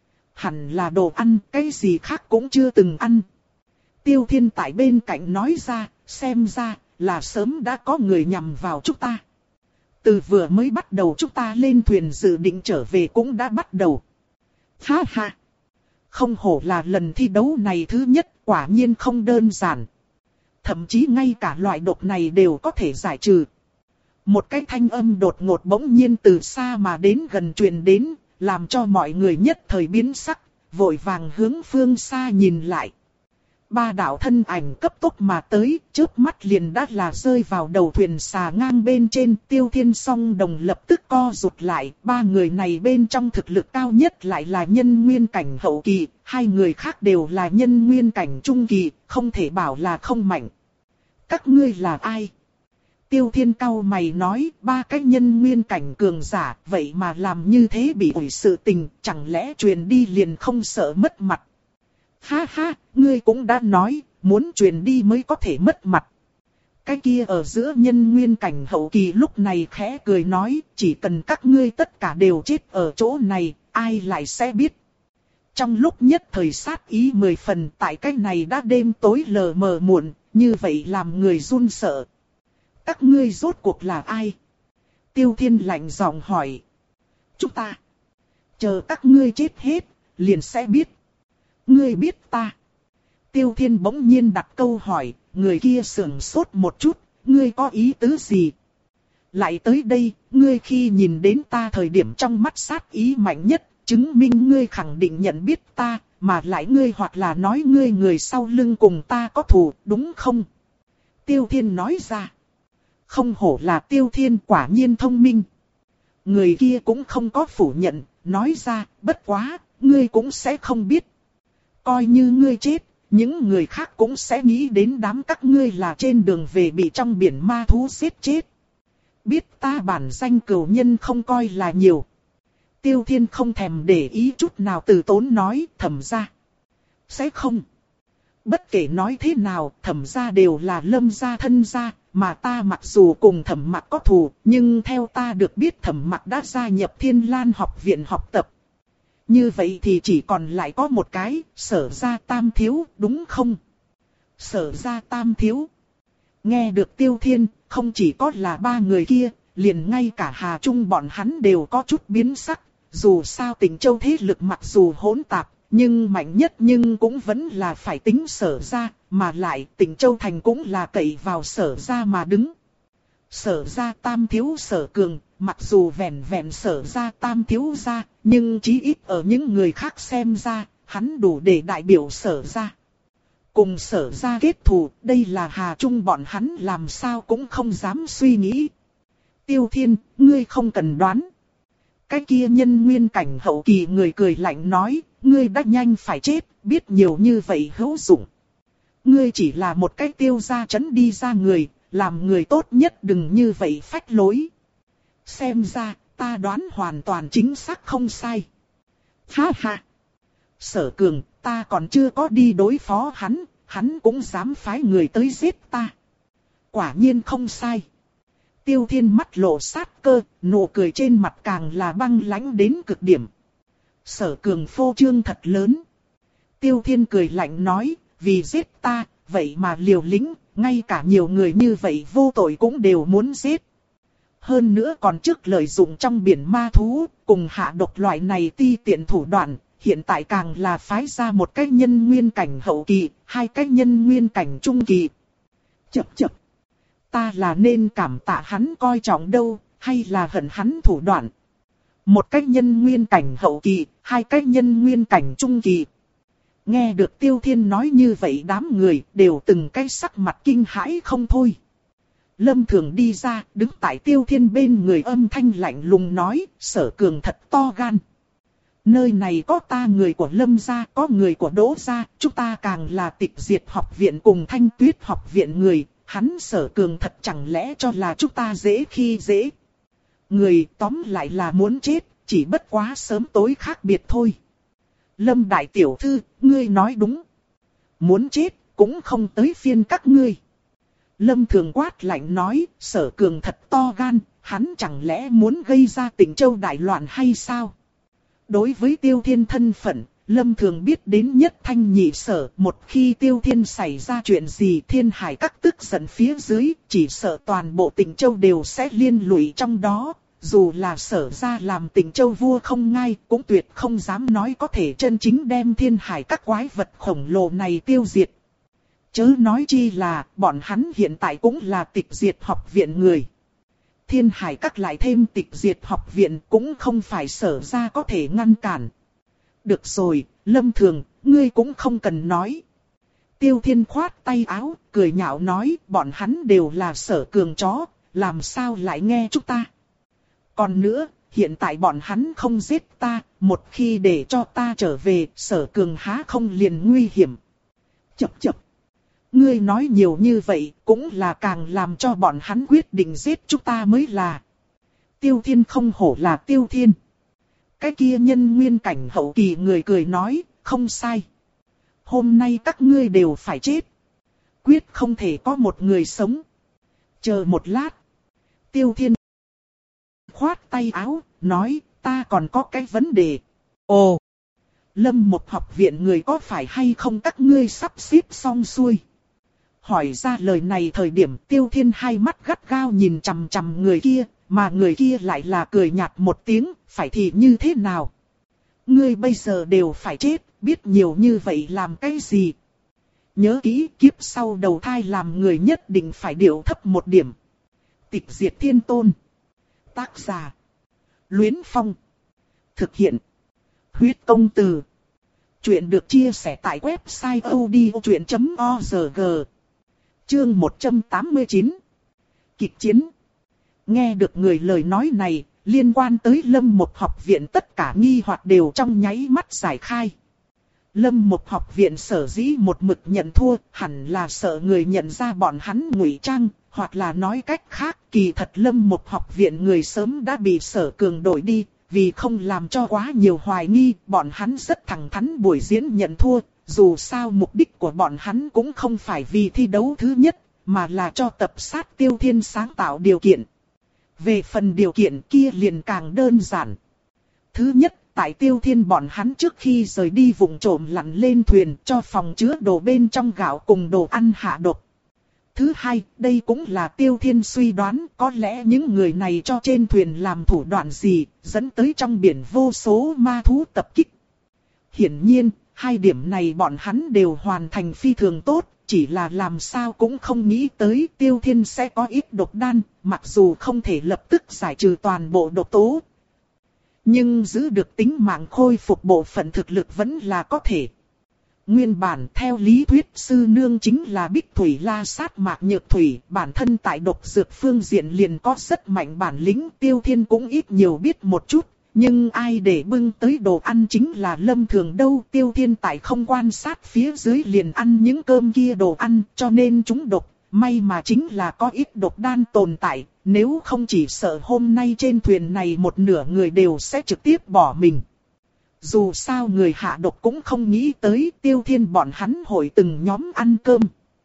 Hẳn là đồ ăn, cái gì khác cũng chưa từng ăn. Tiêu Thiên tại bên cạnh nói ra, xem ra là sớm đã có người nhằm vào chúng ta. Từ vừa mới bắt đầu chúng ta lên thuyền dự định trở về cũng đã bắt đầu. Ha ha! Không hổ là lần thi đấu này thứ nhất, quả nhiên không đơn giản. Thậm chí ngay cả loại độc này đều có thể giải trừ. Một cái thanh âm đột ngột bỗng nhiên từ xa mà đến gần truyền đến, làm cho mọi người nhất thời biến sắc, vội vàng hướng phương xa nhìn lại. Ba đạo thân ảnh cấp tốc mà tới, chớp mắt liền đã là rơi vào đầu thuyền xà ngang bên trên. Tiêu Thiên song đồng lập tức co rụt lại, ba người này bên trong thực lực cao nhất lại là nhân nguyên cảnh hậu kỳ, hai người khác đều là nhân nguyên cảnh trung kỳ, không thể bảo là không mạnh. Các ngươi là ai? Tiêu Thiên cau mày nói, ba cái nhân nguyên cảnh cường giả, vậy mà làm như thế bị ủi sự tình, chẳng lẽ truyền đi liền không sợ mất mặt? Ha ha, ngươi cũng đã nói, muốn truyền đi mới có thể mất mặt. Cái kia ở giữa nhân nguyên cảnh hậu kỳ lúc này khẽ cười nói, chỉ cần các ngươi tất cả đều chết ở chỗ này, ai lại sẽ biết. Trong lúc nhất thời sát ý mười phần, tại cái này đã đêm tối lờ mờ muộn, như vậy làm người run sợ. Các ngươi rốt cuộc là ai? Tiêu Thiên lạnh giọng hỏi. Chúng ta. Chờ các ngươi chết hết, liền sẽ biết. Ngươi biết ta. Tiêu Thiên bỗng nhiên đặt câu hỏi, người kia sững sốt một chút, ngươi có ý tứ gì? Lại tới đây, ngươi khi nhìn đến ta thời điểm trong mắt sát ý mạnh nhất, chứng minh ngươi khẳng định nhận biết ta, mà lại ngươi hoặc là nói ngươi người sau lưng cùng ta có thù, đúng không? Tiêu Thiên nói ra. Không hổ là Tiêu Thiên, quả nhiên thông minh. Người kia cũng không có phủ nhận, nói ra, bất quá, ngươi cũng sẽ không biết. Coi như ngươi chết, những người khác cũng sẽ nghĩ đến đám các ngươi là trên đường về bị trong biển ma thú giết chết. Biết ta bản danh cửu nhân không coi là nhiều. Tiêu Thiên không thèm để ý chút nào từ tốn nói, Thẩm gia. Sẽ không. Bất kể nói thế nào, Thẩm gia đều là Lâm gia thân gia, mà ta mặc dù cùng Thẩm Mặc có thù, nhưng theo ta được biết Thẩm Mặc đã gia nhập Thiên Lan học viện học tập. Như vậy thì chỉ còn lại có một cái, Sở gia Tam thiếu, đúng không? Sở gia Tam thiếu. Nghe được Tiêu Thiên, không chỉ có là ba người kia, liền ngay cả Hà Trung bọn hắn đều có chút biến sắc. Dù sao Tịnh Châu thế lực mặc dù hỗn tạp, nhưng mạnh nhất nhưng cũng vẫn là phải tính Sở gia, mà lại Tịnh Châu thành cũng là cậy vào Sở gia mà đứng. Sở gia Tam thiếu Sở Cường, mặc dù vẹn vẹn Sở gia Tam thiếu gia, nhưng chí ít ở những người khác xem ra, hắn đủ để đại biểu Sở gia. Cùng Sở gia kết thù, đây là Hà Trung bọn hắn làm sao cũng không dám suy nghĩ. Tiêu Thiên, ngươi không cần đoán. Cái kia nhân nguyên cảnh hậu kỳ người cười lạnh nói, ngươi đã nhanh phải chết, biết nhiều như vậy hữu dụng. Ngươi chỉ là một cái tiêu gia trấn đi ra người, làm người tốt nhất đừng như vậy phách lối. Xem ra, ta đoán hoàn toàn chính xác không sai. Ha ha! Sở Cường, ta còn chưa có đi đối phó hắn, hắn cũng dám phái người tới giết ta. Quả nhiên không sai. Tiêu Thiên mắt lộ sát cơ, nụ cười trên mặt càng là băng lãnh đến cực điểm. Sở Cường phô trương thật lớn. Tiêu Thiên cười lạnh nói, vì giết ta, vậy mà liều lĩnh, ngay cả nhiều người như vậy vô tội cũng đều muốn giết. Hơn nữa còn trước lợi dụng trong biển ma thú, cùng hạ độc loại này ti tiện thủ đoạn, hiện tại càng là phái ra một cái nhân nguyên cảnh hậu kỳ, hai cái nhân nguyên cảnh trung kỳ. Chập chập. Ta là nên cảm tạ hắn coi trọng đâu, hay là hận hắn thủ đoạn. Một cái nhân nguyên cảnh hậu kỳ, hai cái nhân nguyên cảnh trung kỳ. Nghe được Tiêu Thiên nói như vậy đám người đều từng cái sắc mặt kinh hãi không thôi. Lâm Thường đi ra, đứng tại Tiêu Thiên bên người âm thanh lạnh lùng nói, Sở Cường thật to gan. Nơi này có ta người của Lâm gia, có người của Đỗ gia, chúng ta càng là tịch diệt học viện cùng Thanh Tuyết học viện người, hắn Sở Cường thật chẳng lẽ cho là chúng ta dễ khi dễ. Người tóm lại là muốn chết, chỉ bất quá sớm tối khác biệt thôi. Lâm đại tiểu thư, ngươi nói đúng. Muốn chết, cũng không tới phiên các ngươi. Lâm Thường quát lạnh nói, Sở Cường thật to gan, hắn chẳng lẽ muốn gây ra Tịnh Châu đại loạn hay sao? Đối với Tiêu Thiên thân phận, Lâm Thường biết đến nhất thanh nhị sở, một khi Tiêu Thiên xảy ra chuyện gì Thiên Hải các tức giận phía dưới, chỉ sợ toàn bộ Tịnh Châu đều sẽ liên lụy trong đó, dù là Sở gia làm Tịnh Châu vua không ngai, cũng tuyệt không dám nói có thể chân chính đem thiên hải các quái vật khổng lồ này tiêu diệt. Chớ nói chi là, bọn hắn hiện tại cũng là tịch diệt học viện người. Thiên hải các lại thêm tịch diệt học viện cũng không phải Sở gia có thể ngăn cản. Được rồi, Lâm Thường, ngươi cũng không cần nói. Tiêu Thiên khoát tay áo, cười nhạo nói, bọn hắn đều là Sở Cường chó, làm sao lại nghe chúng ta. Còn nữa, hiện tại bọn hắn không giết ta, một khi để cho ta trở về, Sở Cường há không liền nguy hiểm. Chập chập. Ngươi nói nhiều như vậy, cũng là càng làm cho bọn hắn quyết định giết chúng ta mới là. Tiêu Thiên không hổ là Tiêu Thiên. Cái kia nhân nguyên cảnh hậu kỳ người cười nói, không sai. Hôm nay các ngươi đều phải chết. Quyết không thể có một người sống. Chờ một lát. Tiêu Thiên khoát tay áo, nói, ta còn có cái vấn đề. Ồ! Lâm một học viện người có phải hay không các ngươi sắp xếp xong xuôi? Hỏi ra lời này thời điểm Tiêu Thiên hai mắt gắt gao nhìn chằm chằm người kia, mà người kia lại là cười nhạt một tiếng, phải thì như thế nào? Ngươi bây giờ đều phải chết, biết nhiều như vậy làm cái gì? Nhớ kỹ kiếp sau đầu thai làm người nhất định phải điệu thấp một điểm. Tịch diệt thiên tôn. Tác giả. Luyến Phong. Thực hiện. Huyết công từ. Chuyện được chia sẻ tại website odchuyện chấm org. Chương một trăm tám mươi chín. Kịch chiến. Nghe được người lời nói này, liên quan tới Lâm một học viện tất cả nghi hoặc đều trong nháy mắt giải khai. Lâm một học viện sở dĩ một mực nhận thua, hẳn là sợ người nhận ra bọn hắn ngụy trang, hoặc là nói cách khác, kỳ thật Lâm một học viện người sớm đã bị Sở Cường đổi đi, vì không làm cho quá nhiều hoài nghi, bọn hắn rất thẳng thắn buổi diễn nhận thua, dù sao mục đích của bọn hắn cũng không phải vì thi đấu thứ nhất, mà là cho tập sát Tiêu Thiên sáng tạo điều kiện. Về phần điều kiện kia liền càng đơn giản. Thứ nhất, tại Tiêu Thiên bọn hắn trước khi rời đi vùng trộm lặn lên thuyền cho phòng chứa đồ bên trong gạo cùng đồ ăn hạ độc. Thứ hai, đây cũng là Tiêu Thiên suy đoán có lẽ những người này cho trên thuyền làm thủ đoạn gì, dẫn tới trong biển vô số ma thú tập kích. Hiển nhiên, hai điểm này bọn hắn đều hoàn thành phi thường tốt, chỉ là làm sao cũng không nghĩ tới Tiêu Thiên sẽ có ít độc đan, mặc dù không thể lập tức giải trừ toàn bộ độc tố. Nhưng giữ được tính mạng khôi phục bộ phận thực lực vẫn là có thể. Nguyên bản theo lý thuyết sư nương chính là Bích Thủy La Sát Mạc Nhược Thủy, bản thân tại độc dược phương diện liền có rất mạnh bản lĩnh, Tiêu Thiên cũng ít nhiều biết một chút, nhưng ai để bưng tới đồ ăn chính là Lâm Thường đâu. Tiêu Thiên tại không quan sát phía dưới liền ăn những cơm kia đồ ăn, cho nên chúng độc, may mà chính là có ít độc đan tồn tại, nếu không chỉ sợ hôm nay trên thuyền này một nửa người đều sẽ trực tiếp bỏ mình. Dù sao người hạ độc cũng không nghĩ tới Tiêu Thiên bọn hắn hội từng nhóm ăn cơm.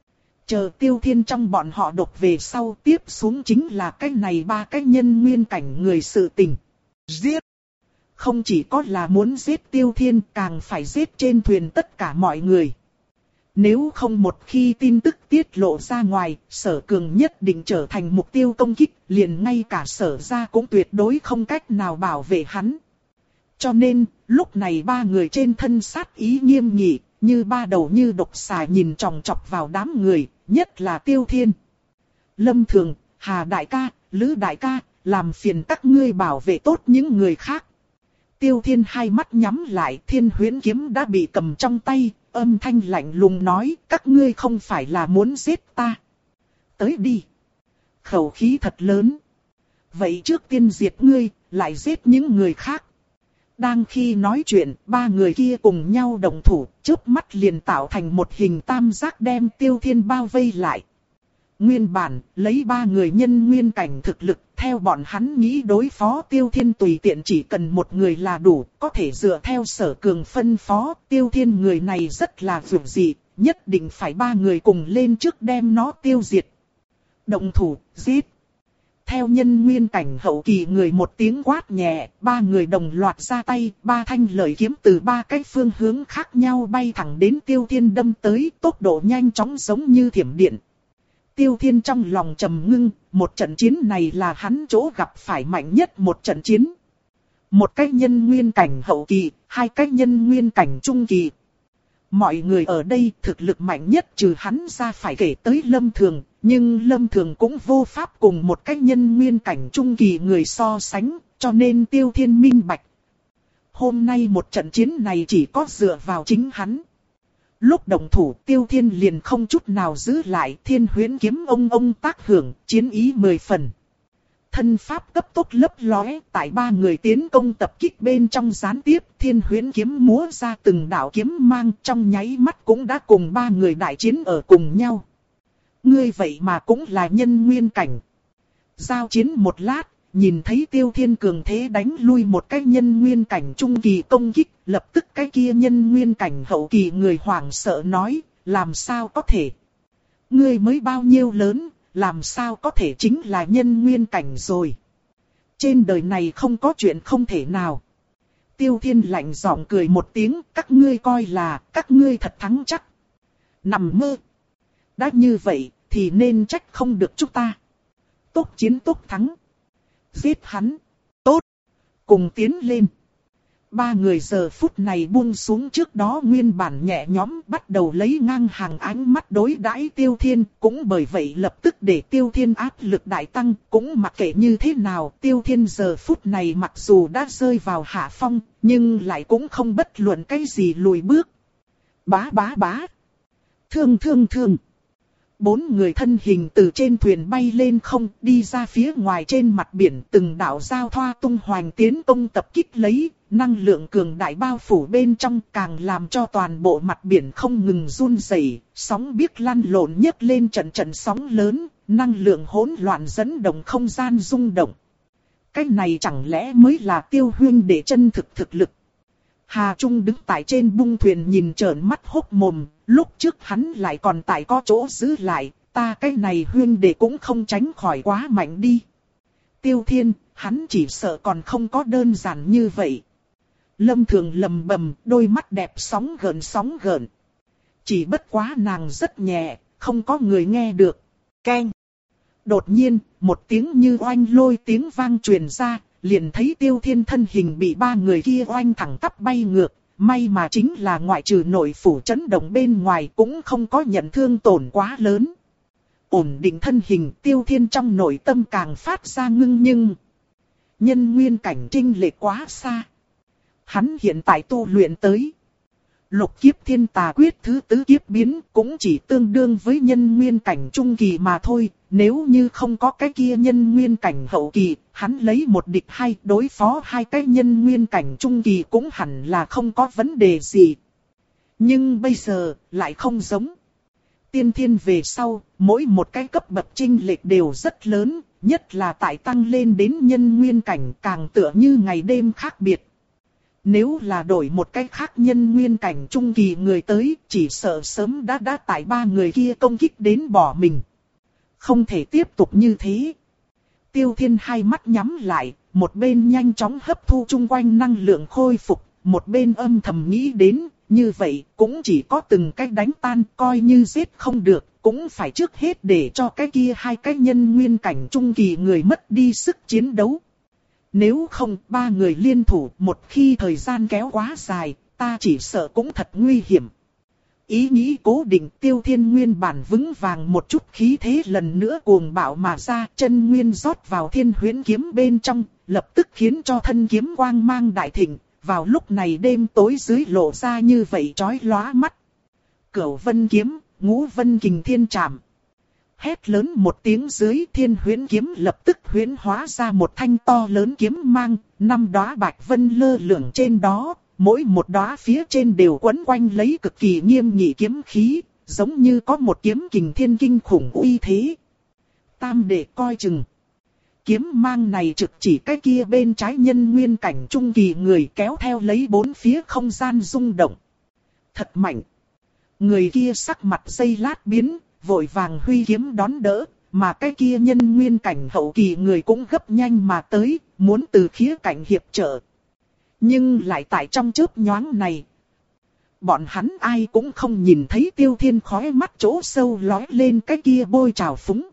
Chờ Tiêu Thiên trong bọn họ độc về sau tiếp xuống chính là cái này ba cái nhân nguyên cảnh người sự tình. Giết! Không chỉ có là muốn giết Tiêu Thiên, càng phải giết trên thuyền tất cả mọi người. Nếu không một khi tin tức tiết lộ ra ngoài, Sở Cường nhất định trở thành mục tiêu công kích, liền ngay cả Sở gia cũng tuyệt đối không cách nào bảo vệ hắn. Cho nên, lúc này ba người trên thân sát ý nghiêm nghị, như ba đầu như độc xà nhìn chòng chọc vào đám người, nhất là Tiêu Thiên. Lâm Thường, Hà Đại ca, Lữ Đại ca, làm phiền các ngươi bảo vệ tốt những người khác. Tiêu Thiên hai mắt nhắm lại, Thiên Huyễn kiếm đã bị cầm trong tay, âm thanh lạnh lùng nói, các ngươi không phải là muốn giết ta. Tới đi. Khẩu khí thật lớn. Vậy trước tiên diệt ngươi, lại giết những người khác. Đang khi nói chuyện, ba người kia cùng nhau đồng thủ, chớp mắt liền tạo thành một hình tam giác đem Tiêu Thiên bao vây lại. Nguyên bản, lấy ba người nhân nguyên cảnh thực lực, theo bọn hắn nghĩ đối phó Tiêu Thiên tùy tiện chỉ cần một người là đủ, có thể dựa theo Sở Cường phân phó, Tiêu Thiên người này rất là dữ dị, nhất định phải ba người cùng lên trước đem nó tiêu diệt. Động thủ, giết. Theo nhân nguyên cảnh hậu kỳ người một tiếng quát nhẹ, ba người đồng loạt ra tay, ba thanh lợi kiếm từ ba cái phương hướng khác nhau bay thẳng đến Tiêu Thiên đâm tới, tốc độ nhanh chóng giống như thiểm điện. Tiêu Thiên trong lòng trầm ngưng, một trận chiến này là hắn chỗ gặp phải mạnh nhất một trận chiến. Một cái nhân nguyên cảnh hậu kỳ, hai cái nhân nguyên cảnh trung kỳ. Mọi người ở đây thực lực mạnh nhất trừ hắn ra phải kể tới Lâm Thường, nhưng Lâm Thường cũng vô pháp cùng một cái nhân nguyên cảnh trung kỳ người so sánh, cho nên Tiêu Thiên minh bạch. Hôm nay một trận chiến này chỉ có dựa vào chính hắn. Lúc động thủ Tiêu Thiên liền không chút nào giữ lại, Thiên Huyễn kiếm ông ông tác hưởng, chiến ý mười phần. Thân pháp cấp tốc lấp lóe, tại ba người tiến công tập kích bên trong gián tiếp, Thiên Huyễn kiếm múa ra từng đạo kiếm mang, trong nháy mắt cũng đã cùng ba người đại chiến ở cùng nhau. Ngươi vậy mà cũng là nhân nguyên cảnh. Giao chiến một lát, nhìn thấy Tiêu Thiên cường thế đánh lui một cái nhân nguyên cảnh trung kỳ công kích, lập tức cái kia nhân nguyên cảnh hậu kỳ người hoảng sợ nói, làm sao có thể? Ngươi mới bao nhiêu lớn, làm sao có thể chính là nhân nguyên cảnh rồi? Trên đời này không có chuyện không thể nào. Tiêu Thiên lạnh giọng cười một tiếng, các ngươi coi là, các ngươi thật thắng chắc. Nằm mơ. Đã như vậy, thì nên trách không được chúng ta. Tốt chiến tốt thắng. Giết hắn. Tốt. Cùng tiến lên. Ba người giờ phút này buông xuống trước đó nguyên bản nhẹ nhõm, bắt đầu lấy ngang hàng ánh mắt đối đãi Tiêu Thiên, cũng bởi vậy lập tức để Tiêu Thiên áp lực đại tăng, cũng mặc kệ như thế nào, Tiêu Thiên giờ phút này mặc dù đã rơi vào hạ phong, nhưng lại cũng không bất luận cái gì lùi bước. Bá bá bá. Thương thương thương. Bốn người thân hình từ trên thuyền bay lên không, đi ra phía ngoài trên mặt biển, từng đạo giao thoa tung hoành tiến công tập kích lấy, năng lượng cường đại bao phủ bên trong, càng làm cho toàn bộ mặt biển không ngừng run rẩy, sóng biếc lăn lộn nhấc lên trận trận sóng lớn, năng lượng hỗn loạn dẫn động không gian rung động. Cái này chẳng lẽ mới là Tiêu huynh đệ chân thực thực lực? Hà Trung đứng tại trên bung thuyền nhìn trợn mắt hốc mồm, lúc trước hắn lại còn tại có chỗ giữ lại, ta cái này huynh đệ cũng không tránh khỏi quá mạnh đi. Tiêu Thiên, hắn chỉ sợ còn không có đơn giản như vậy. Lâm Thường lầm bầm, đôi mắt đẹp sóng gợn sóng gợn. Chỉ bất quá nàng rất nhẹ, không có người nghe được. Keng. Đột nhiên, một tiếng như oanh lôi tiếng vang truyền ra. Liền thấy Tiêu Thiên thân hình bị ba người kia oanh thẳng tắp bay ngược, may mà chính là ngoại trừ nội phủ chấn động bên ngoài cũng không có nhận thương tổn quá lớn. Ổn định thân hình, Tiêu Thiên trong nội tâm càng phát ra ngưng nhưng nhân nguyên cảnh trinh lệch quá xa. Hắn hiện tại tu luyện tới Lục Kiếp Thiên Tà Quyết thứ tứ kiếp biến cũng chỉ tương đương với nhân nguyên cảnh trung kỳ mà thôi. Nếu như không có cái kia nhân nguyên cảnh hậu kỳ, hắn lấy một địch hai đối phó hai cái nhân nguyên cảnh trung kỳ cũng hẳn là không có vấn đề gì. Nhưng bây giờ, lại không giống. Tiên thiên về sau, mỗi một cái cấp bậc chênh lệch đều rất lớn, nhất là tại tăng lên đến nhân nguyên cảnh càng tựa như ngày đêm khác biệt. Nếu là đổi một cái khác nhân nguyên cảnh trung kỳ người tới, chỉ sợ sớm đã đã tại ba người kia công kích đến bỏ mình. Không thể tiếp tục như thế. Tiêu Thiên hai mắt nhắm lại, một bên nhanh chóng hấp thu chung quanh năng lượng khôi phục, một bên âm thầm nghĩ đến, như vậy cũng chỉ có từng cách đánh tan, coi như giết không được, cũng phải trước hết để cho cái kia hai cái nhân nguyên cảnh trung kỳ người mất đi sức chiến đấu. Nếu không, ba người liên thủ, một khi thời gian kéo quá dài, ta chỉ sợ cũng thật nguy hiểm. Ý nghĩ cố định, Tiêu Thiên nguyên bản vững vàng một chút khí thế lần nữa cuồng bạo mà ra, chân nguyên rót vào Thiên Huyễn kiếm bên trong, lập tức khiến cho thân kiếm quang mang đại thịnh, vào lúc này đêm tối dưới lộ ra như vậy chói lóa mắt. Cửu Vân kiếm, Ngũ Vân kình thiên trảm. Hét lớn một tiếng dưới, Thiên Huyễn kiếm lập tức huyễn hóa ra một thanh to lớn kiếm mang, năm đóa bạch vân lơ lửng trên đó, mỗi một đóa phía trên đều quấn quanh lấy cực kỳ nghiêm nghị kiếm khí, giống như có một kiếm kình thiên kinh khủng uy thế. Tam đệ coi chừng. Kiếm mang này trực chỉ cái kia bên trái nhân nguyên cảnh trung kỳ người, kéo theo lấy bốn phía không gian rung động. Thật mạnh. Người kia sắc mặt giây lát biến, vội vàng huy kiếm đón đỡ, mà cái kia nhân nguyên cảnh hậu kỳ người cũng gấp nhanh mà tới, muốn từ khía cạnh hiệp trợ. Nhưng lại tại trong chớp nhoáng này, bọn hắn ai cũng không nhìn thấy Tiêu Thiên khóe mắt chỗ sâu lóe lên cái kia bôi trào phúng.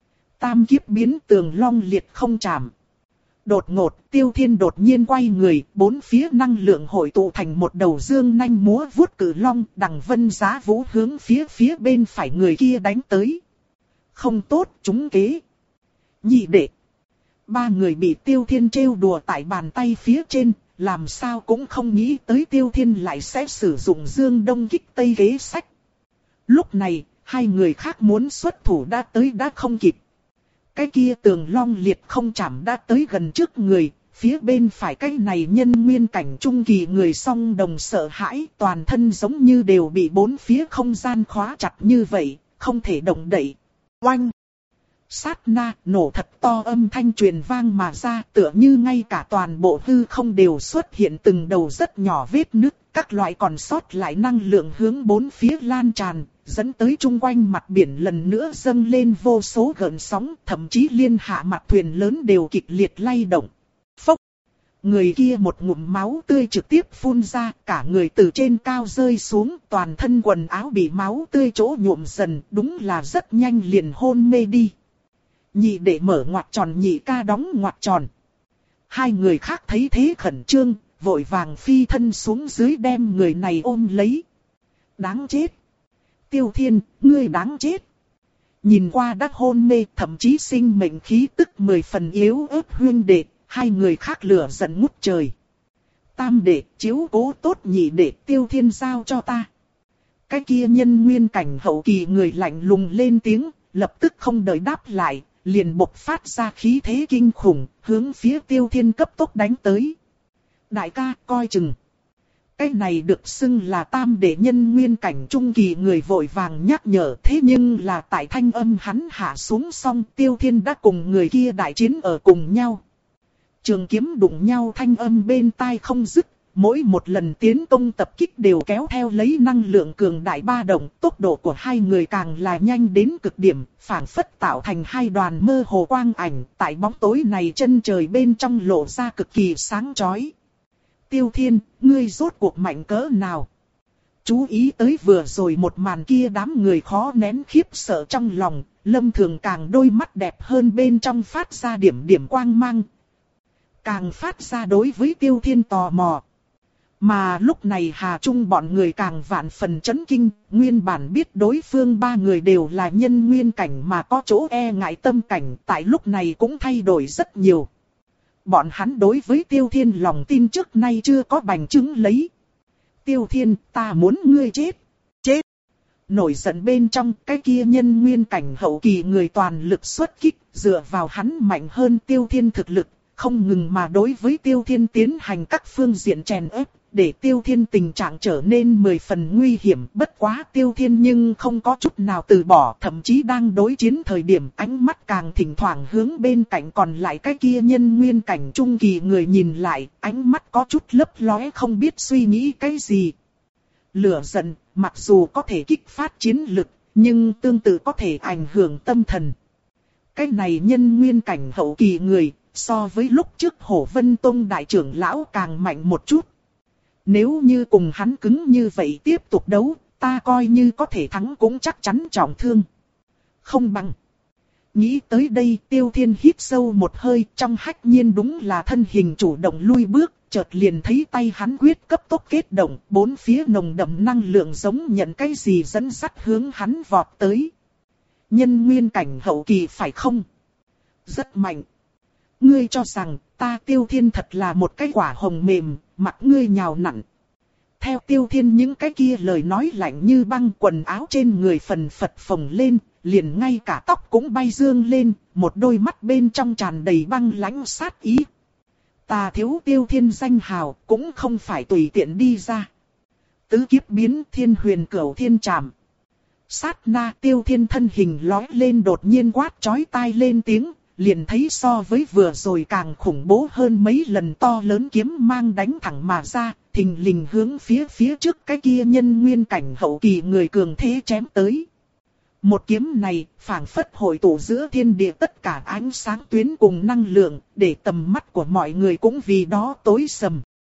Tam kiếp biến tường long liệt không chạm. Đột ngột, Tiêu Thiên đột nhiên quay người, bốn phía năng lượng hội tụ thành một đầu dương nanh múa vuốt cử long, đằng vân giá vũ hướng phía phía bên phải người kia đánh tới. Không tốt, trúng kế. Nhị đệ. Ba người bị Tiêu Thiên trêu đùa tại bàn tay phía trên, làm sao cũng không nghĩ tới Tiêu Thiên lại sẽ sử dụng dương đông kích tây kế sách. Lúc này, hai người khác muốn xuất thủ đã tới đã không kịp. Cái kia tường long liệt không chạm đã tới gần trước người, phía bên phải cái này nhân nguyên cảnh trung kỳ người song đồng sợ hãi, toàn thân giống như đều bị bốn phía không gian khóa chặt như vậy, không thể động đậy. Oanh! Sát na, nổ thật to âm thanh truyền vang mà ra, tựa như ngay cả toàn bộ hư không đều xuất hiện từng đầu rất nhỏ vết nứt, các loại còn sót lại năng lượng hướng bốn phía lan tràn, dẫn tới chung quanh mặt biển lần nữa dâng lên vô số gợn sóng, thậm chí liên hạ mặt thuyền lớn đều kịch liệt lay động. Phốc! Người kia một ngụm máu tươi trực tiếp phun ra, cả người từ trên cao rơi xuống, toàn thân quần áo bị máu tươi chỗ nhuộm dần, đúng là rất nhanh liền hôn mê đi. Nhị đệ mở ngoặc tròn, nhị ca đóng ngoặc tròn. Hai người khác thấy thế khẩn trương, vội vàng phi thân xuống dưới đem người này ôm lấy. Đáng chết! Tiêu Thiên, ngươi đáng chết! Nhìn qua đã hôn mê, thậm chí sinh mệnh khí tức mười phần yếu ớt huyên đệ, hai người khác lửa giận ngút trời. Tam đệ, chiếu cố tốt nhị đệ, Tiêu Thiên giao cho ta. Cái kia nhân nguyên cảnh hậu kỳ người lạnh lùng lên tiếng, lập tức không đợi đáp lại, liền bộc phát ra khí thế kinh khủng, hướng phía Tiêu Thiên cấp tốc đánh tới. Đại ca, coi chừng. Cái này được xưng là tam đệ nhân nguyên cảnh trung kỳ người vội vàng nhắc nhở, thế nhưng là tại thanh âm hắn hạ xuống xong, Tiêu Thiên đã cùng người kia đại chiến ở cùng nhau. Trường kiếm đụng nhau thanh âm bên tai không dứt, mỗi một lần tiến công tập kích đều kéo theo lấy năng lượng cường đại ba động, tốc độ của hai người càng là nhanh đến cực điểm, phảng phất tạo thành hai đoàn mơ hồ quang ảnh, tại bóng tối này chân trời bên trong lộ ra cực kỳ sáng chói. Tiêu Thiên, ngươi rốt cuộc mạnh cỡ nào? Chú ý tới vừa rồi một màn kia, đám người khó nén khiếp sợ trong lòng, Lâm Thường càng đôi mắt đẹp hơn bên trong phát ra điểm điểm quang mang. Càng phát ra đối với Tiêu Thiên tò mò. Mà lúc này Hà Trung bọn người càng vạn phần chấn kinh, nguyên bản biết đối phương ba người đều là nhân nguyên cảnh mà có chỗ e ngại tâm cảnh, tại lúc này cũng thay đổi rất nhiều. Bọn hắn đối với Tiêu Thiên lòng tin trước nay chưa có bằng chứng lấy. Tiêu Thiên, ta muốn ngươi chết. Chết. Nổi giận bên trong, cái kia nhân nguyên cảnh hậu kỳ người toàn lực xuất kích, dựa vào hắn mạnh hơn Tiêu Thiên thực lực, không ngừng mà đối với Tiêu Thiên tiến hành các phương diện chèn ép, để Tiêu Thiên tình trạng trở nên mười phần nguy hiểm. Bất quá Tiêu Thiên nhưng không có chút nào từ bỏ, thậm chí đang đối chiến thời điểm ánh mắt càng thỉnh thoảng hướng bên cạnh còn lại cái kia nhân nguyên cảnh trung kỳ người nhìn lại, ánh mắt có chút lấp lóe không biết suy nghĩ cái gì. Lửa giận, mặc dù có thể kích phát chiến lực, nhưng tương tự có thể ảnh hưởng tâm thần. Cái này nhân nguyên cảnh hậu kỳ người, so với lúc trước Hổ Vân Tông đại trưởng lão càng mạnh một chút. Nếu như cùng hắn cứng như vậy tiếp tục đấu, ta coi như có thể thắng cũng chắc chắn trọng thương. Không bằng. Nghĩ tới đây, Tiêu Thiên hít sâu một hơi, trong hách nhiên đúng là thân hình chủ động lui bước, chợt liền thấy tay hắn quyết cấp tốc kết động, bốn phía nồng đậm năng lượng giống nhận cái gì dẫn dắt hướng hắn vọt tới. Nhân nguyên cảnh hậu kỳ phải không? Rất mạnh. Ngươi cho rằng ta Tiêu Thiên thật là một cái quả hồng mềm, mặt ngươi nhào nặn. Theo Tiêu Thiên những cái kia lời nói lạnh như băng, quần áo trên người phần phật phồng lên, liền ngay cả tóc cũng bay dương lên, một đôi mắt bên trong tràn đầy băng lãnh sát ý. Ta thiếu Tiêu Thiên danh hào cũng không phải tùy tiện đi ra. Tứ kiếp biến thiên huyền cửu thiên trảm. Sát na Tiêu Thiên thân hình lói lên đột nhiên quát chói tai lên tiếng. Liền thấy so với vừa rồi càng khủng bố hơn mấy lần to lớn kiếm mang đánh thẳng mà ra, thình lình hướng phía phía trước cái kia nhân nguyên cảnh hậu kỳ người cường thế chém tới. Một kiếm này phảng phất hội tụ giữa thiên địa tất cả ánh sáng tuyến cùng năng lượng, để tầm mắt của mọi người cũng vì đó tối sầm.